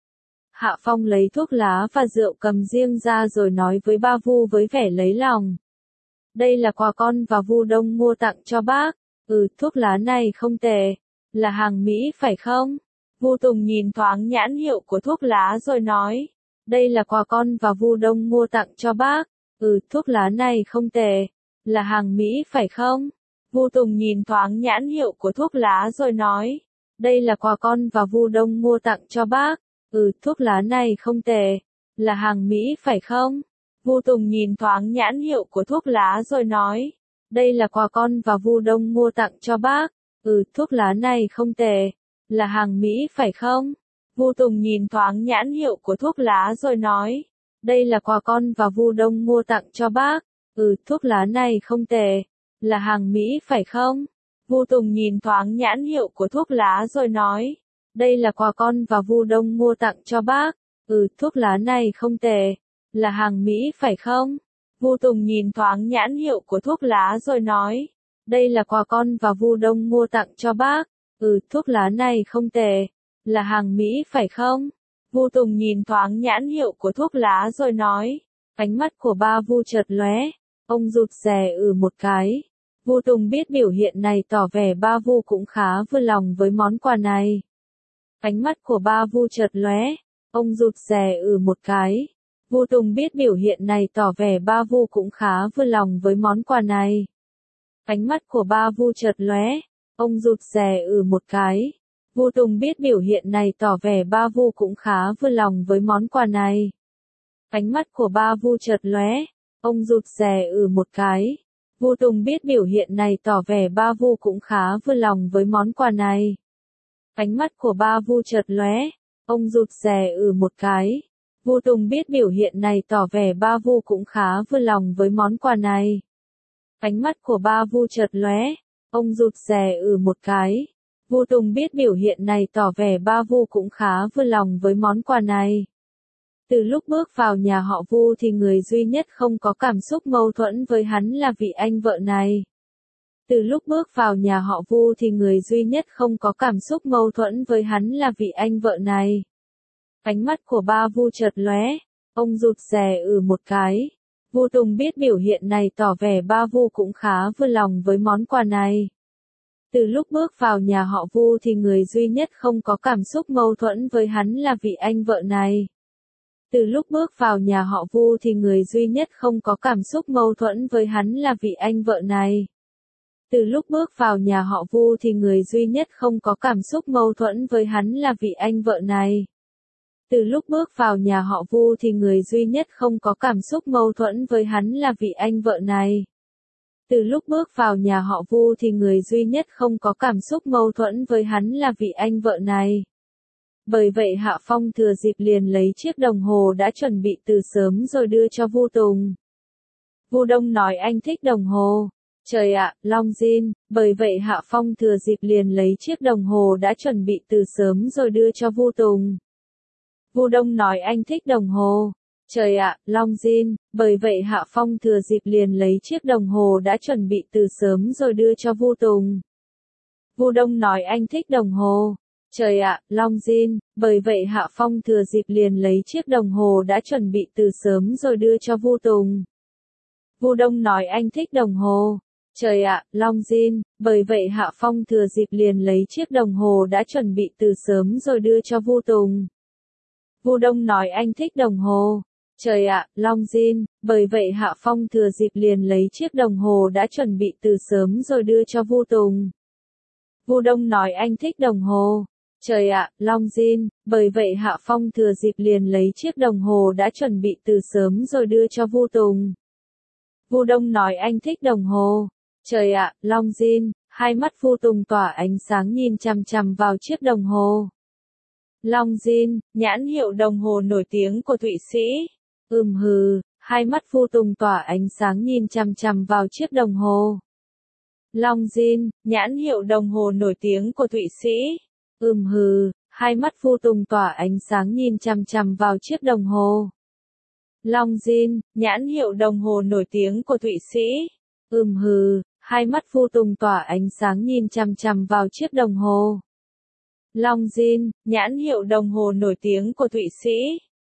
Hạ Phong lấy thuốc lá và rượu cầm riêng ra rồi nói với ba Vu với vẻ lấy lòng. Đây là quà con và Vu Đông mua tặng cho bác. Thuốc lá này không tệ. Là hàng Mỹ phải không? Vu Tùng nhìn thoáng nhãn hiệu của thuốc lá rồi nói. Đây là quà con và Vu Đông mua tặng cho bác. Thuốc lá này không tệ. Là hàng Mỹ phải không? Vu Tùng nhìn thoáng nhãn hiệu của thuốc lá rồi nói. Đây là quà con và Vu Đông mua tặng cho bác. Thuốc lá này không tệ. Là hàng Mỹ phải không? Vu Tùng nhìn thoáng nhãn hiệu của thuốc lá rồi nói. Đây là quà con và Vu Đông mua tặng cho bác. Thuốc lá này không tệ. Là hàng Mỹ phải không? Vu Tùng nhìn thoáng nhãn hiệu của thuốc lá rồi nói. Đây là quà con và Vu Đông mua tặng cho bác. Thuốc lá này không tệ. Là hàng Mỹ phải không? Vu Tùng nhìn thoáng nhãn hiệu của thuốc lá rồi nói. Đây là quà con và Vu Đông mua tặng cho bác. Thuốc lá này không tệ. Là hàng Mỹ phải không? Vu Tùng nhìn thoáng nhãn hiệu của thuốc lá rồi nói. Đây là quà con và Vu Đông mua tặng cho bác. Thuốc lá này không tệ. Là hàng Mỹ phải không? Vu Tùng nhìn thoáng nhãn hiệu của thuốc lá rồi nói. Ánh mắt của ba Vu chợt lóe. Ông rụt rè một cái. Vu Tùng biết biểu hiện này tỏ vẻ ba Vu cũng khá vừa lòng với món quà này. Ánh mắt của ba Vu chợt lóe, ông rụt rè một cái. Vu Tùng biết biểu hiện này tỏ vẻ ba Vu cũng khá vừa lòng với món quà này. Ánh mắt của ba Vu chợt lóe, ông rụt rè một cái. Vu Tùng biết biểu hiện này tỏ vẻ ba Vu cũng khá vừa lòng với món quà này. Ánh mắt của ba Vu chợt lóe, ông rụt rè một cái. Vu Tùng biết biểu hiện này tỏ vẻ ba Vu cũng khá vừa lòng với món quà này. Ánh mắt của ba Vu chợt lóe, ông rụt rè một cái. Vu Tùng biết biểu hiện này tỏ vẻ ba Vu cũng khá vừa lòng với món quà này. Ánh mắt của ba Vu chợt lóe, ông rụt rè một cái. Vu Tùng biết biểu hiện này tỏ vẻ ba Vu cũng khá vừa lòng với món quà này. Từ lúc bước vào nhà họ Vu thì người duy nhất không có cảm xúc mâu thuẫn với hắn là vị anh vợ này. Từ lúc bước vào nhà họ Vu thì người duy nhất không có cảm xúc mâu thuẫn với hắn là vị anh vợ này. Ánh mắt của ba Vu chợt lóe, ông rụt rè một cái. Vu Tùng biết biểu hiện này tỏ vẻ ba Vu cũng khá vừa lòng với món quà này. Từ lúc bước vào nhà họ Vu thì người duy nhất không có cảm xúc mâu thuẫn với hắn là vị anh vợ này. Từ lúc bước vào nhà họ Vu thì người duy nhất không có cảm xúc mâu thuẫn với hắn là vị anh vợ này. Từ lúc bước vào nhà họ Vu thì người duy nhất không có cảm xúc mâu thuẫn với hắn là vị anh vợ này. Từ lúc bước vào nhà họ Vu thì người duy nhất không có cảm xúc mâu thuẫn với hắn là vị anh vợ này. Từ lúc bước vào nhà họ Vu thì người duy nhất không có cảm xúc mâu thuẫn với hắn là vị anh vợ này. Bởi vậy Hạ Phong thừa dịp liền lấy chiếc đồng hồ đã chuẩn bị từ sớm rồi đưa cho Vu Tùng. Vu Đông nói anh thích đồng hồ. Trời ạ, Long Jin, bởi vậy Hạ Phong thừa dịp liền lấy chiếc đồng hồ đã chuẩn bị từ sớm rồi đưa cho Vu Tùng. Vu Đông nói anh thích đồng hồ. Trời ạ, Long Jin, bởi vậy Hạ Phong thừa dịp liền lấy chiếc đồng hồ đã chuẩn bị từ sớm rồi đưa cho Vu Tùng. Vu Đông nói anh thích đồng hồ. Trời ạ, Long Jin, bởi vậy Hạ Phong thừa dịp liền lấy chiếc đồng hồ đã chuẩn bị từ sớm rồi đưa cho Vu Tùng. Vu Đông nói anh thích đồng hồ. Trời ạ, Long Jin, bởi vậy Hạ Phong thừa dịp liền lấy chiếc đồng hồ đã chuẩn bị từ sớm rồi đưa cho Vu Tùng. Vu Đông nói anh thích đồng hồ. Trời ạ, Long Jin, bởi vậy Hạ Phong thừa dịp liền lấy chiếc đồng hồ đã chuẩn bị từ sớm rồi đưa cho Vu Tùng. Vu Đông nói anh thích đồng hồ. Trời ạ, Long Jin, bởi vậy Hạ Phong thừa dịp liền lấy chiếc đồng hồ đã chuẩn bị từ sớm rồi đưa cho Vu Tùng. Vu Đông nói anh thích đồng hồ. Trời ạ, Long Jin, hai mắt Vu Tùng tỏa ánh sáng nhìn chằm chằm vào chiếc đồng hồ. Long Jin, nhãn hiệu đồng hồ nổi tiếng của Thụy Sĩ. Hừ, hai mắt Vu Tùng tỏa ánh sáng nhìn chằm chằm vào chiếc đồng hồ. Long Jin, nhãn hiệu đồng hồ nổi tiếng của Thụy Sĩ. Hừ, hai mắt Vu Tùng tỏa ánh sáng nhìn chằm chằm vào chiếc đồng hồ. Long Jin, nhãn hiệu đồng hồ nổi tiếng của Thụy Sĩ. Hừ, hai mắt Vu Tùng tỏa ánh sáng nhìn chằm chằm vào chiếc đồng hồ. Long Jin, nhãn hiệu đồng hồ nổi tiếng của Thụy Sĩ.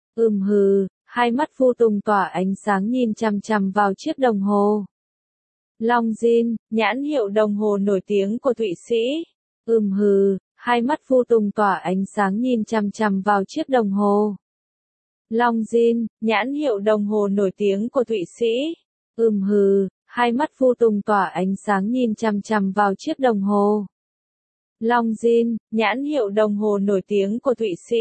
Hừ, hai mắt Vu Tùng tỏa ánh sáng nhìn chằm chằm vào chiếc đồng hồ. Long Jin, nhãn hiệu đồng hồ nổi tiếng của Thụy Sĩ. Hừ, hai mắt Vu Tùng tỏa ánh sáng nhìn chằm chằm vào chiếc đồng hồ. Long Jin, nhãn hiệu đồng hồ nổi tiếng của Thụy Sĩ. Hừ, hai mắt Vu Tùng tỏa ánh sáng nhìn chằm chằm vào chiếc đồng hồ. Long Jin, nhãn hiệu đồng hồ nổi tiếng của Thụy Sĩ.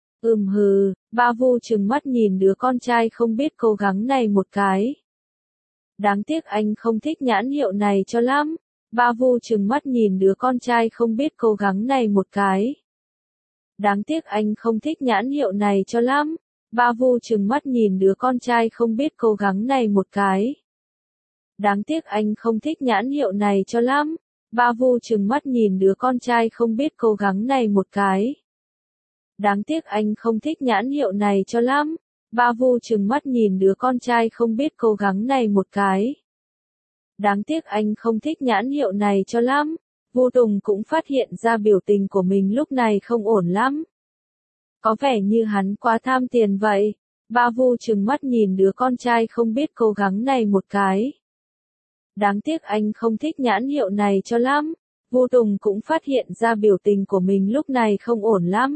Hừ, ba Vu trừng mắt nhìn đứa con trai không biết cố gắng này một cái. Đáng tiếc anh không thích nhãn hiệu này cho lắm. Ba Vu trừng mắt nhìn đứa con trai không biết cố gắng này một cái. Đáng tiếc anh không thích nhãn hiệu này cho lắm. Ba Vu trừng mắt nhìn đứa con trai không biết cố gắng này một cái. Đáng tiếc anh không thích nhãn hiệu này cho lắm. Ba Vu trừng mắt nhìn đứa con trai không biết cố gắng này một cái. Đáng tiếc anh không thích nhãn hiệu này cho lắm. Ba Vu trừng mắt nhìn đứa con trai không biết cố gắng này một cái. Đáng tiếc anh không thích nhãn hiệu này cho lắm. Vu Tùng cũng phát hiện ra biểu tình của mình lúc này không ổn lắm. Có vẻ như hắn quá tham tiền vậy. Ba Vu trừng mắt nhìn đứa con trai không biết cố gắng này một cái. Đáng tiếc anh không thích nhãn hiệu này cho lắm. Vu Tùng cũng phát hiện ra biểu tình của mình lúc này không ổn lắm.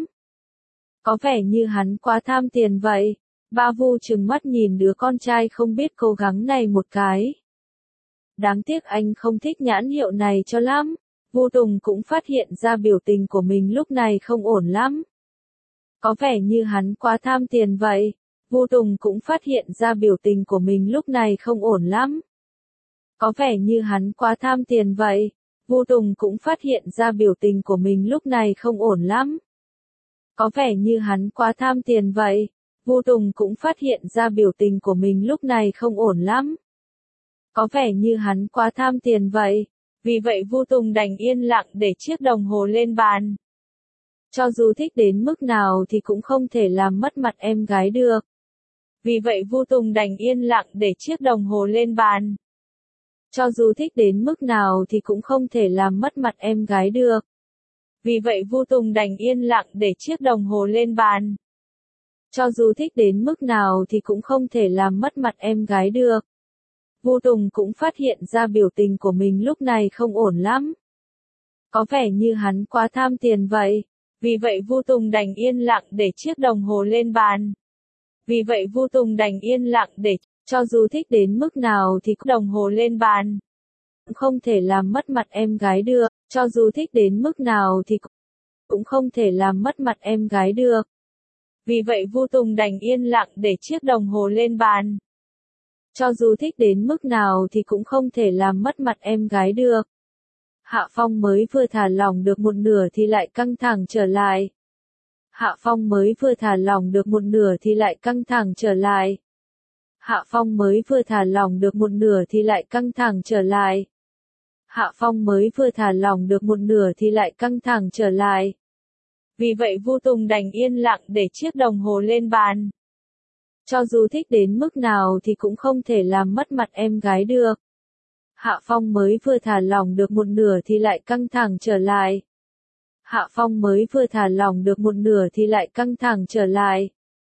Có vẻ như hắn quá tham tiền vậy. Ba Vu trừng mắt nhìn đứa con trai không biết cố gắng này một cái. Đáng tiếc anh không thích nhãn hiệu này cho lắm. Vu Tùng cũng phát hiện ra biểu tình của mình lúc này không ổn lắm. Có vẻ như hắn quá tham tiền vậy. Vu Tùng cũng phát hiện ra biểu tình của mình lúc này không ổn lắm. Có vẻ như hắn quá tham tiền vậy. Vu Tùng cũng phát hiện ra biểu tình của mình lúc này không ổn lắm. Có vẻ như hắn quá tham tiền vậy. Vu Tùng cũng phát hiện ra biểu tình của mình lúc này không ổn lắm. Có vẻ như hắn quá tham tiền vậy. Vì vậy Vu Tùng đành yên lặng để chiếc đồng hồ lên bàn. Cho dù thích đến mức nào thì cũng không thể làm mất mặt em gái được. Vì vậy Vu Tùng đành yên lặng để chiếc đồng hồ lên bàn. Cho dù thích đến mức nào thì cũng không thể làm mất mặt em gái được. Vì vậy Vu Tùng đành yên lặng để chiếc đồng hồ lên bàn. Cho dù thích đến mức nào thì cũng không thể làm mất mặt em gái được. Vu Tùng cũng phát hiện ra biểu tình của mình lúc này không ổn lắm. Có vẻ như hắn quá tham tiền vậy. Vì vậy Vu Tùng đành yên lặng để chiếc đồng hồ lên bàn. Vì vậy Vu Tùng đành yên lặng để, cho dù thích đến mức nào thì đồng hồ lên bàn. Không thể làm mất mặt em gái được, cho dù thích đến mức nào thì cũng không thể làm mất mặt em gái được. Vì vậy Vu Tùng đành yên lặng để chiếc đồng hồ lên bàn. Cho dù thích đến mức nào thì cũng không thể làm mất mặt em gái được. Hạ Phong mới vừa thả lỏng được một nửa thì lại căng thẳng trở lại. Hạ Phong mới vừa thả lỏng được một nửa thì lại căng thẳng trở lại. Hạ Phong mới vừa thả lỏng được một nửa thì lại căng thẳng trở lại. Hạ Phong mới vừa thả lỏng được một nửa thì lại căng thẳng trở lại. Vì vậy Vu Tùng đành yên lặng để chiếc đồng hồ lên bàn. Cho dù thích đến mức nào thì cũng không thể làm mất mặt em gái được. Hạ Phong mới vừa thả lỏng được một nửa thì lại căng thẳng trở lại. Hạ Phong mới vừa thả lỏng được một nửa thì lại căng thẳng trở lại.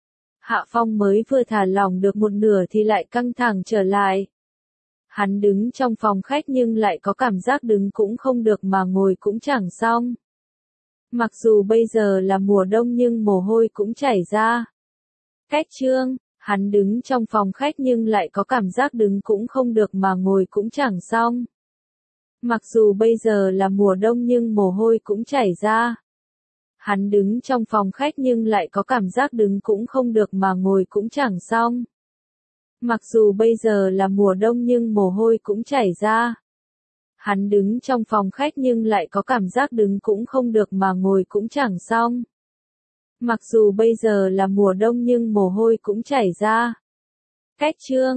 Hạ Phong mới vừa thả lỏng được một nửa thì lại căng thẳng trở lại. Hắn đứng trong phòng khách nhưng lại có cảm giác đứng cũng không được mà ngồi cũng chẳng xong. Mặc dù bây giờ là mùa đông nhưng mồ hôi cũng chảy ra. Cách chương, hắn đứng trong phòng khách nhưng lại có cảm giác đứng cũng không được mà ngồi cũng chẳng xong. Mặc dù bây giờ là mùa đông nhưng mồ hôi cũng chảy ra. Hắn đứng trong phòng khách nhưng lại có cảm giác đứng cũng không được mà ngồi cũng chẳng xong. Mặc dù bây giờ là mùa đông nhưng mồ hôi cũng chảy ra. Hắn đứng trong phòng khách nhưng lại có cảm giác đứng cũng không được mà ngồi cũng chẳng xong. Mặc dù bây giờ là mùa đông nhưng mồ hôi cũng chảy ra. Cách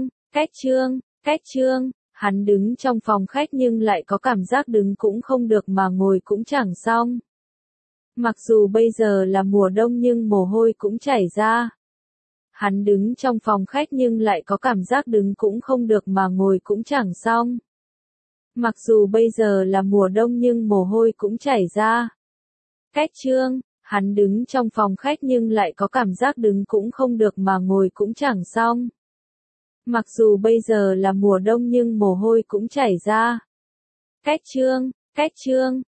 chương, hắn đứng trong phòng khách nhưng lại có cảm giác đứng cũng không được mà ngồi cũng chẳng xong. Mặc dù bây giờ là mùa đông nhưng mồ hôi cũng chảy ra. Hắn đứng trong phòng khách nhưng lại có cảm giác đứng cũng không được mà ngồi cũng chẳng xong. Mặc dù bây giờ là mùa đông nhưng mồ hôi cũng chảy ra. Cách chương, hắn đứng trong phòng khách nhưng lại có cảm giác đứng cũng không được mà ngồi cũng chẳng xong. Mặc dù bây giờ là mùa đông nhưng mồ hôi cũng chảy ra. Cách chương,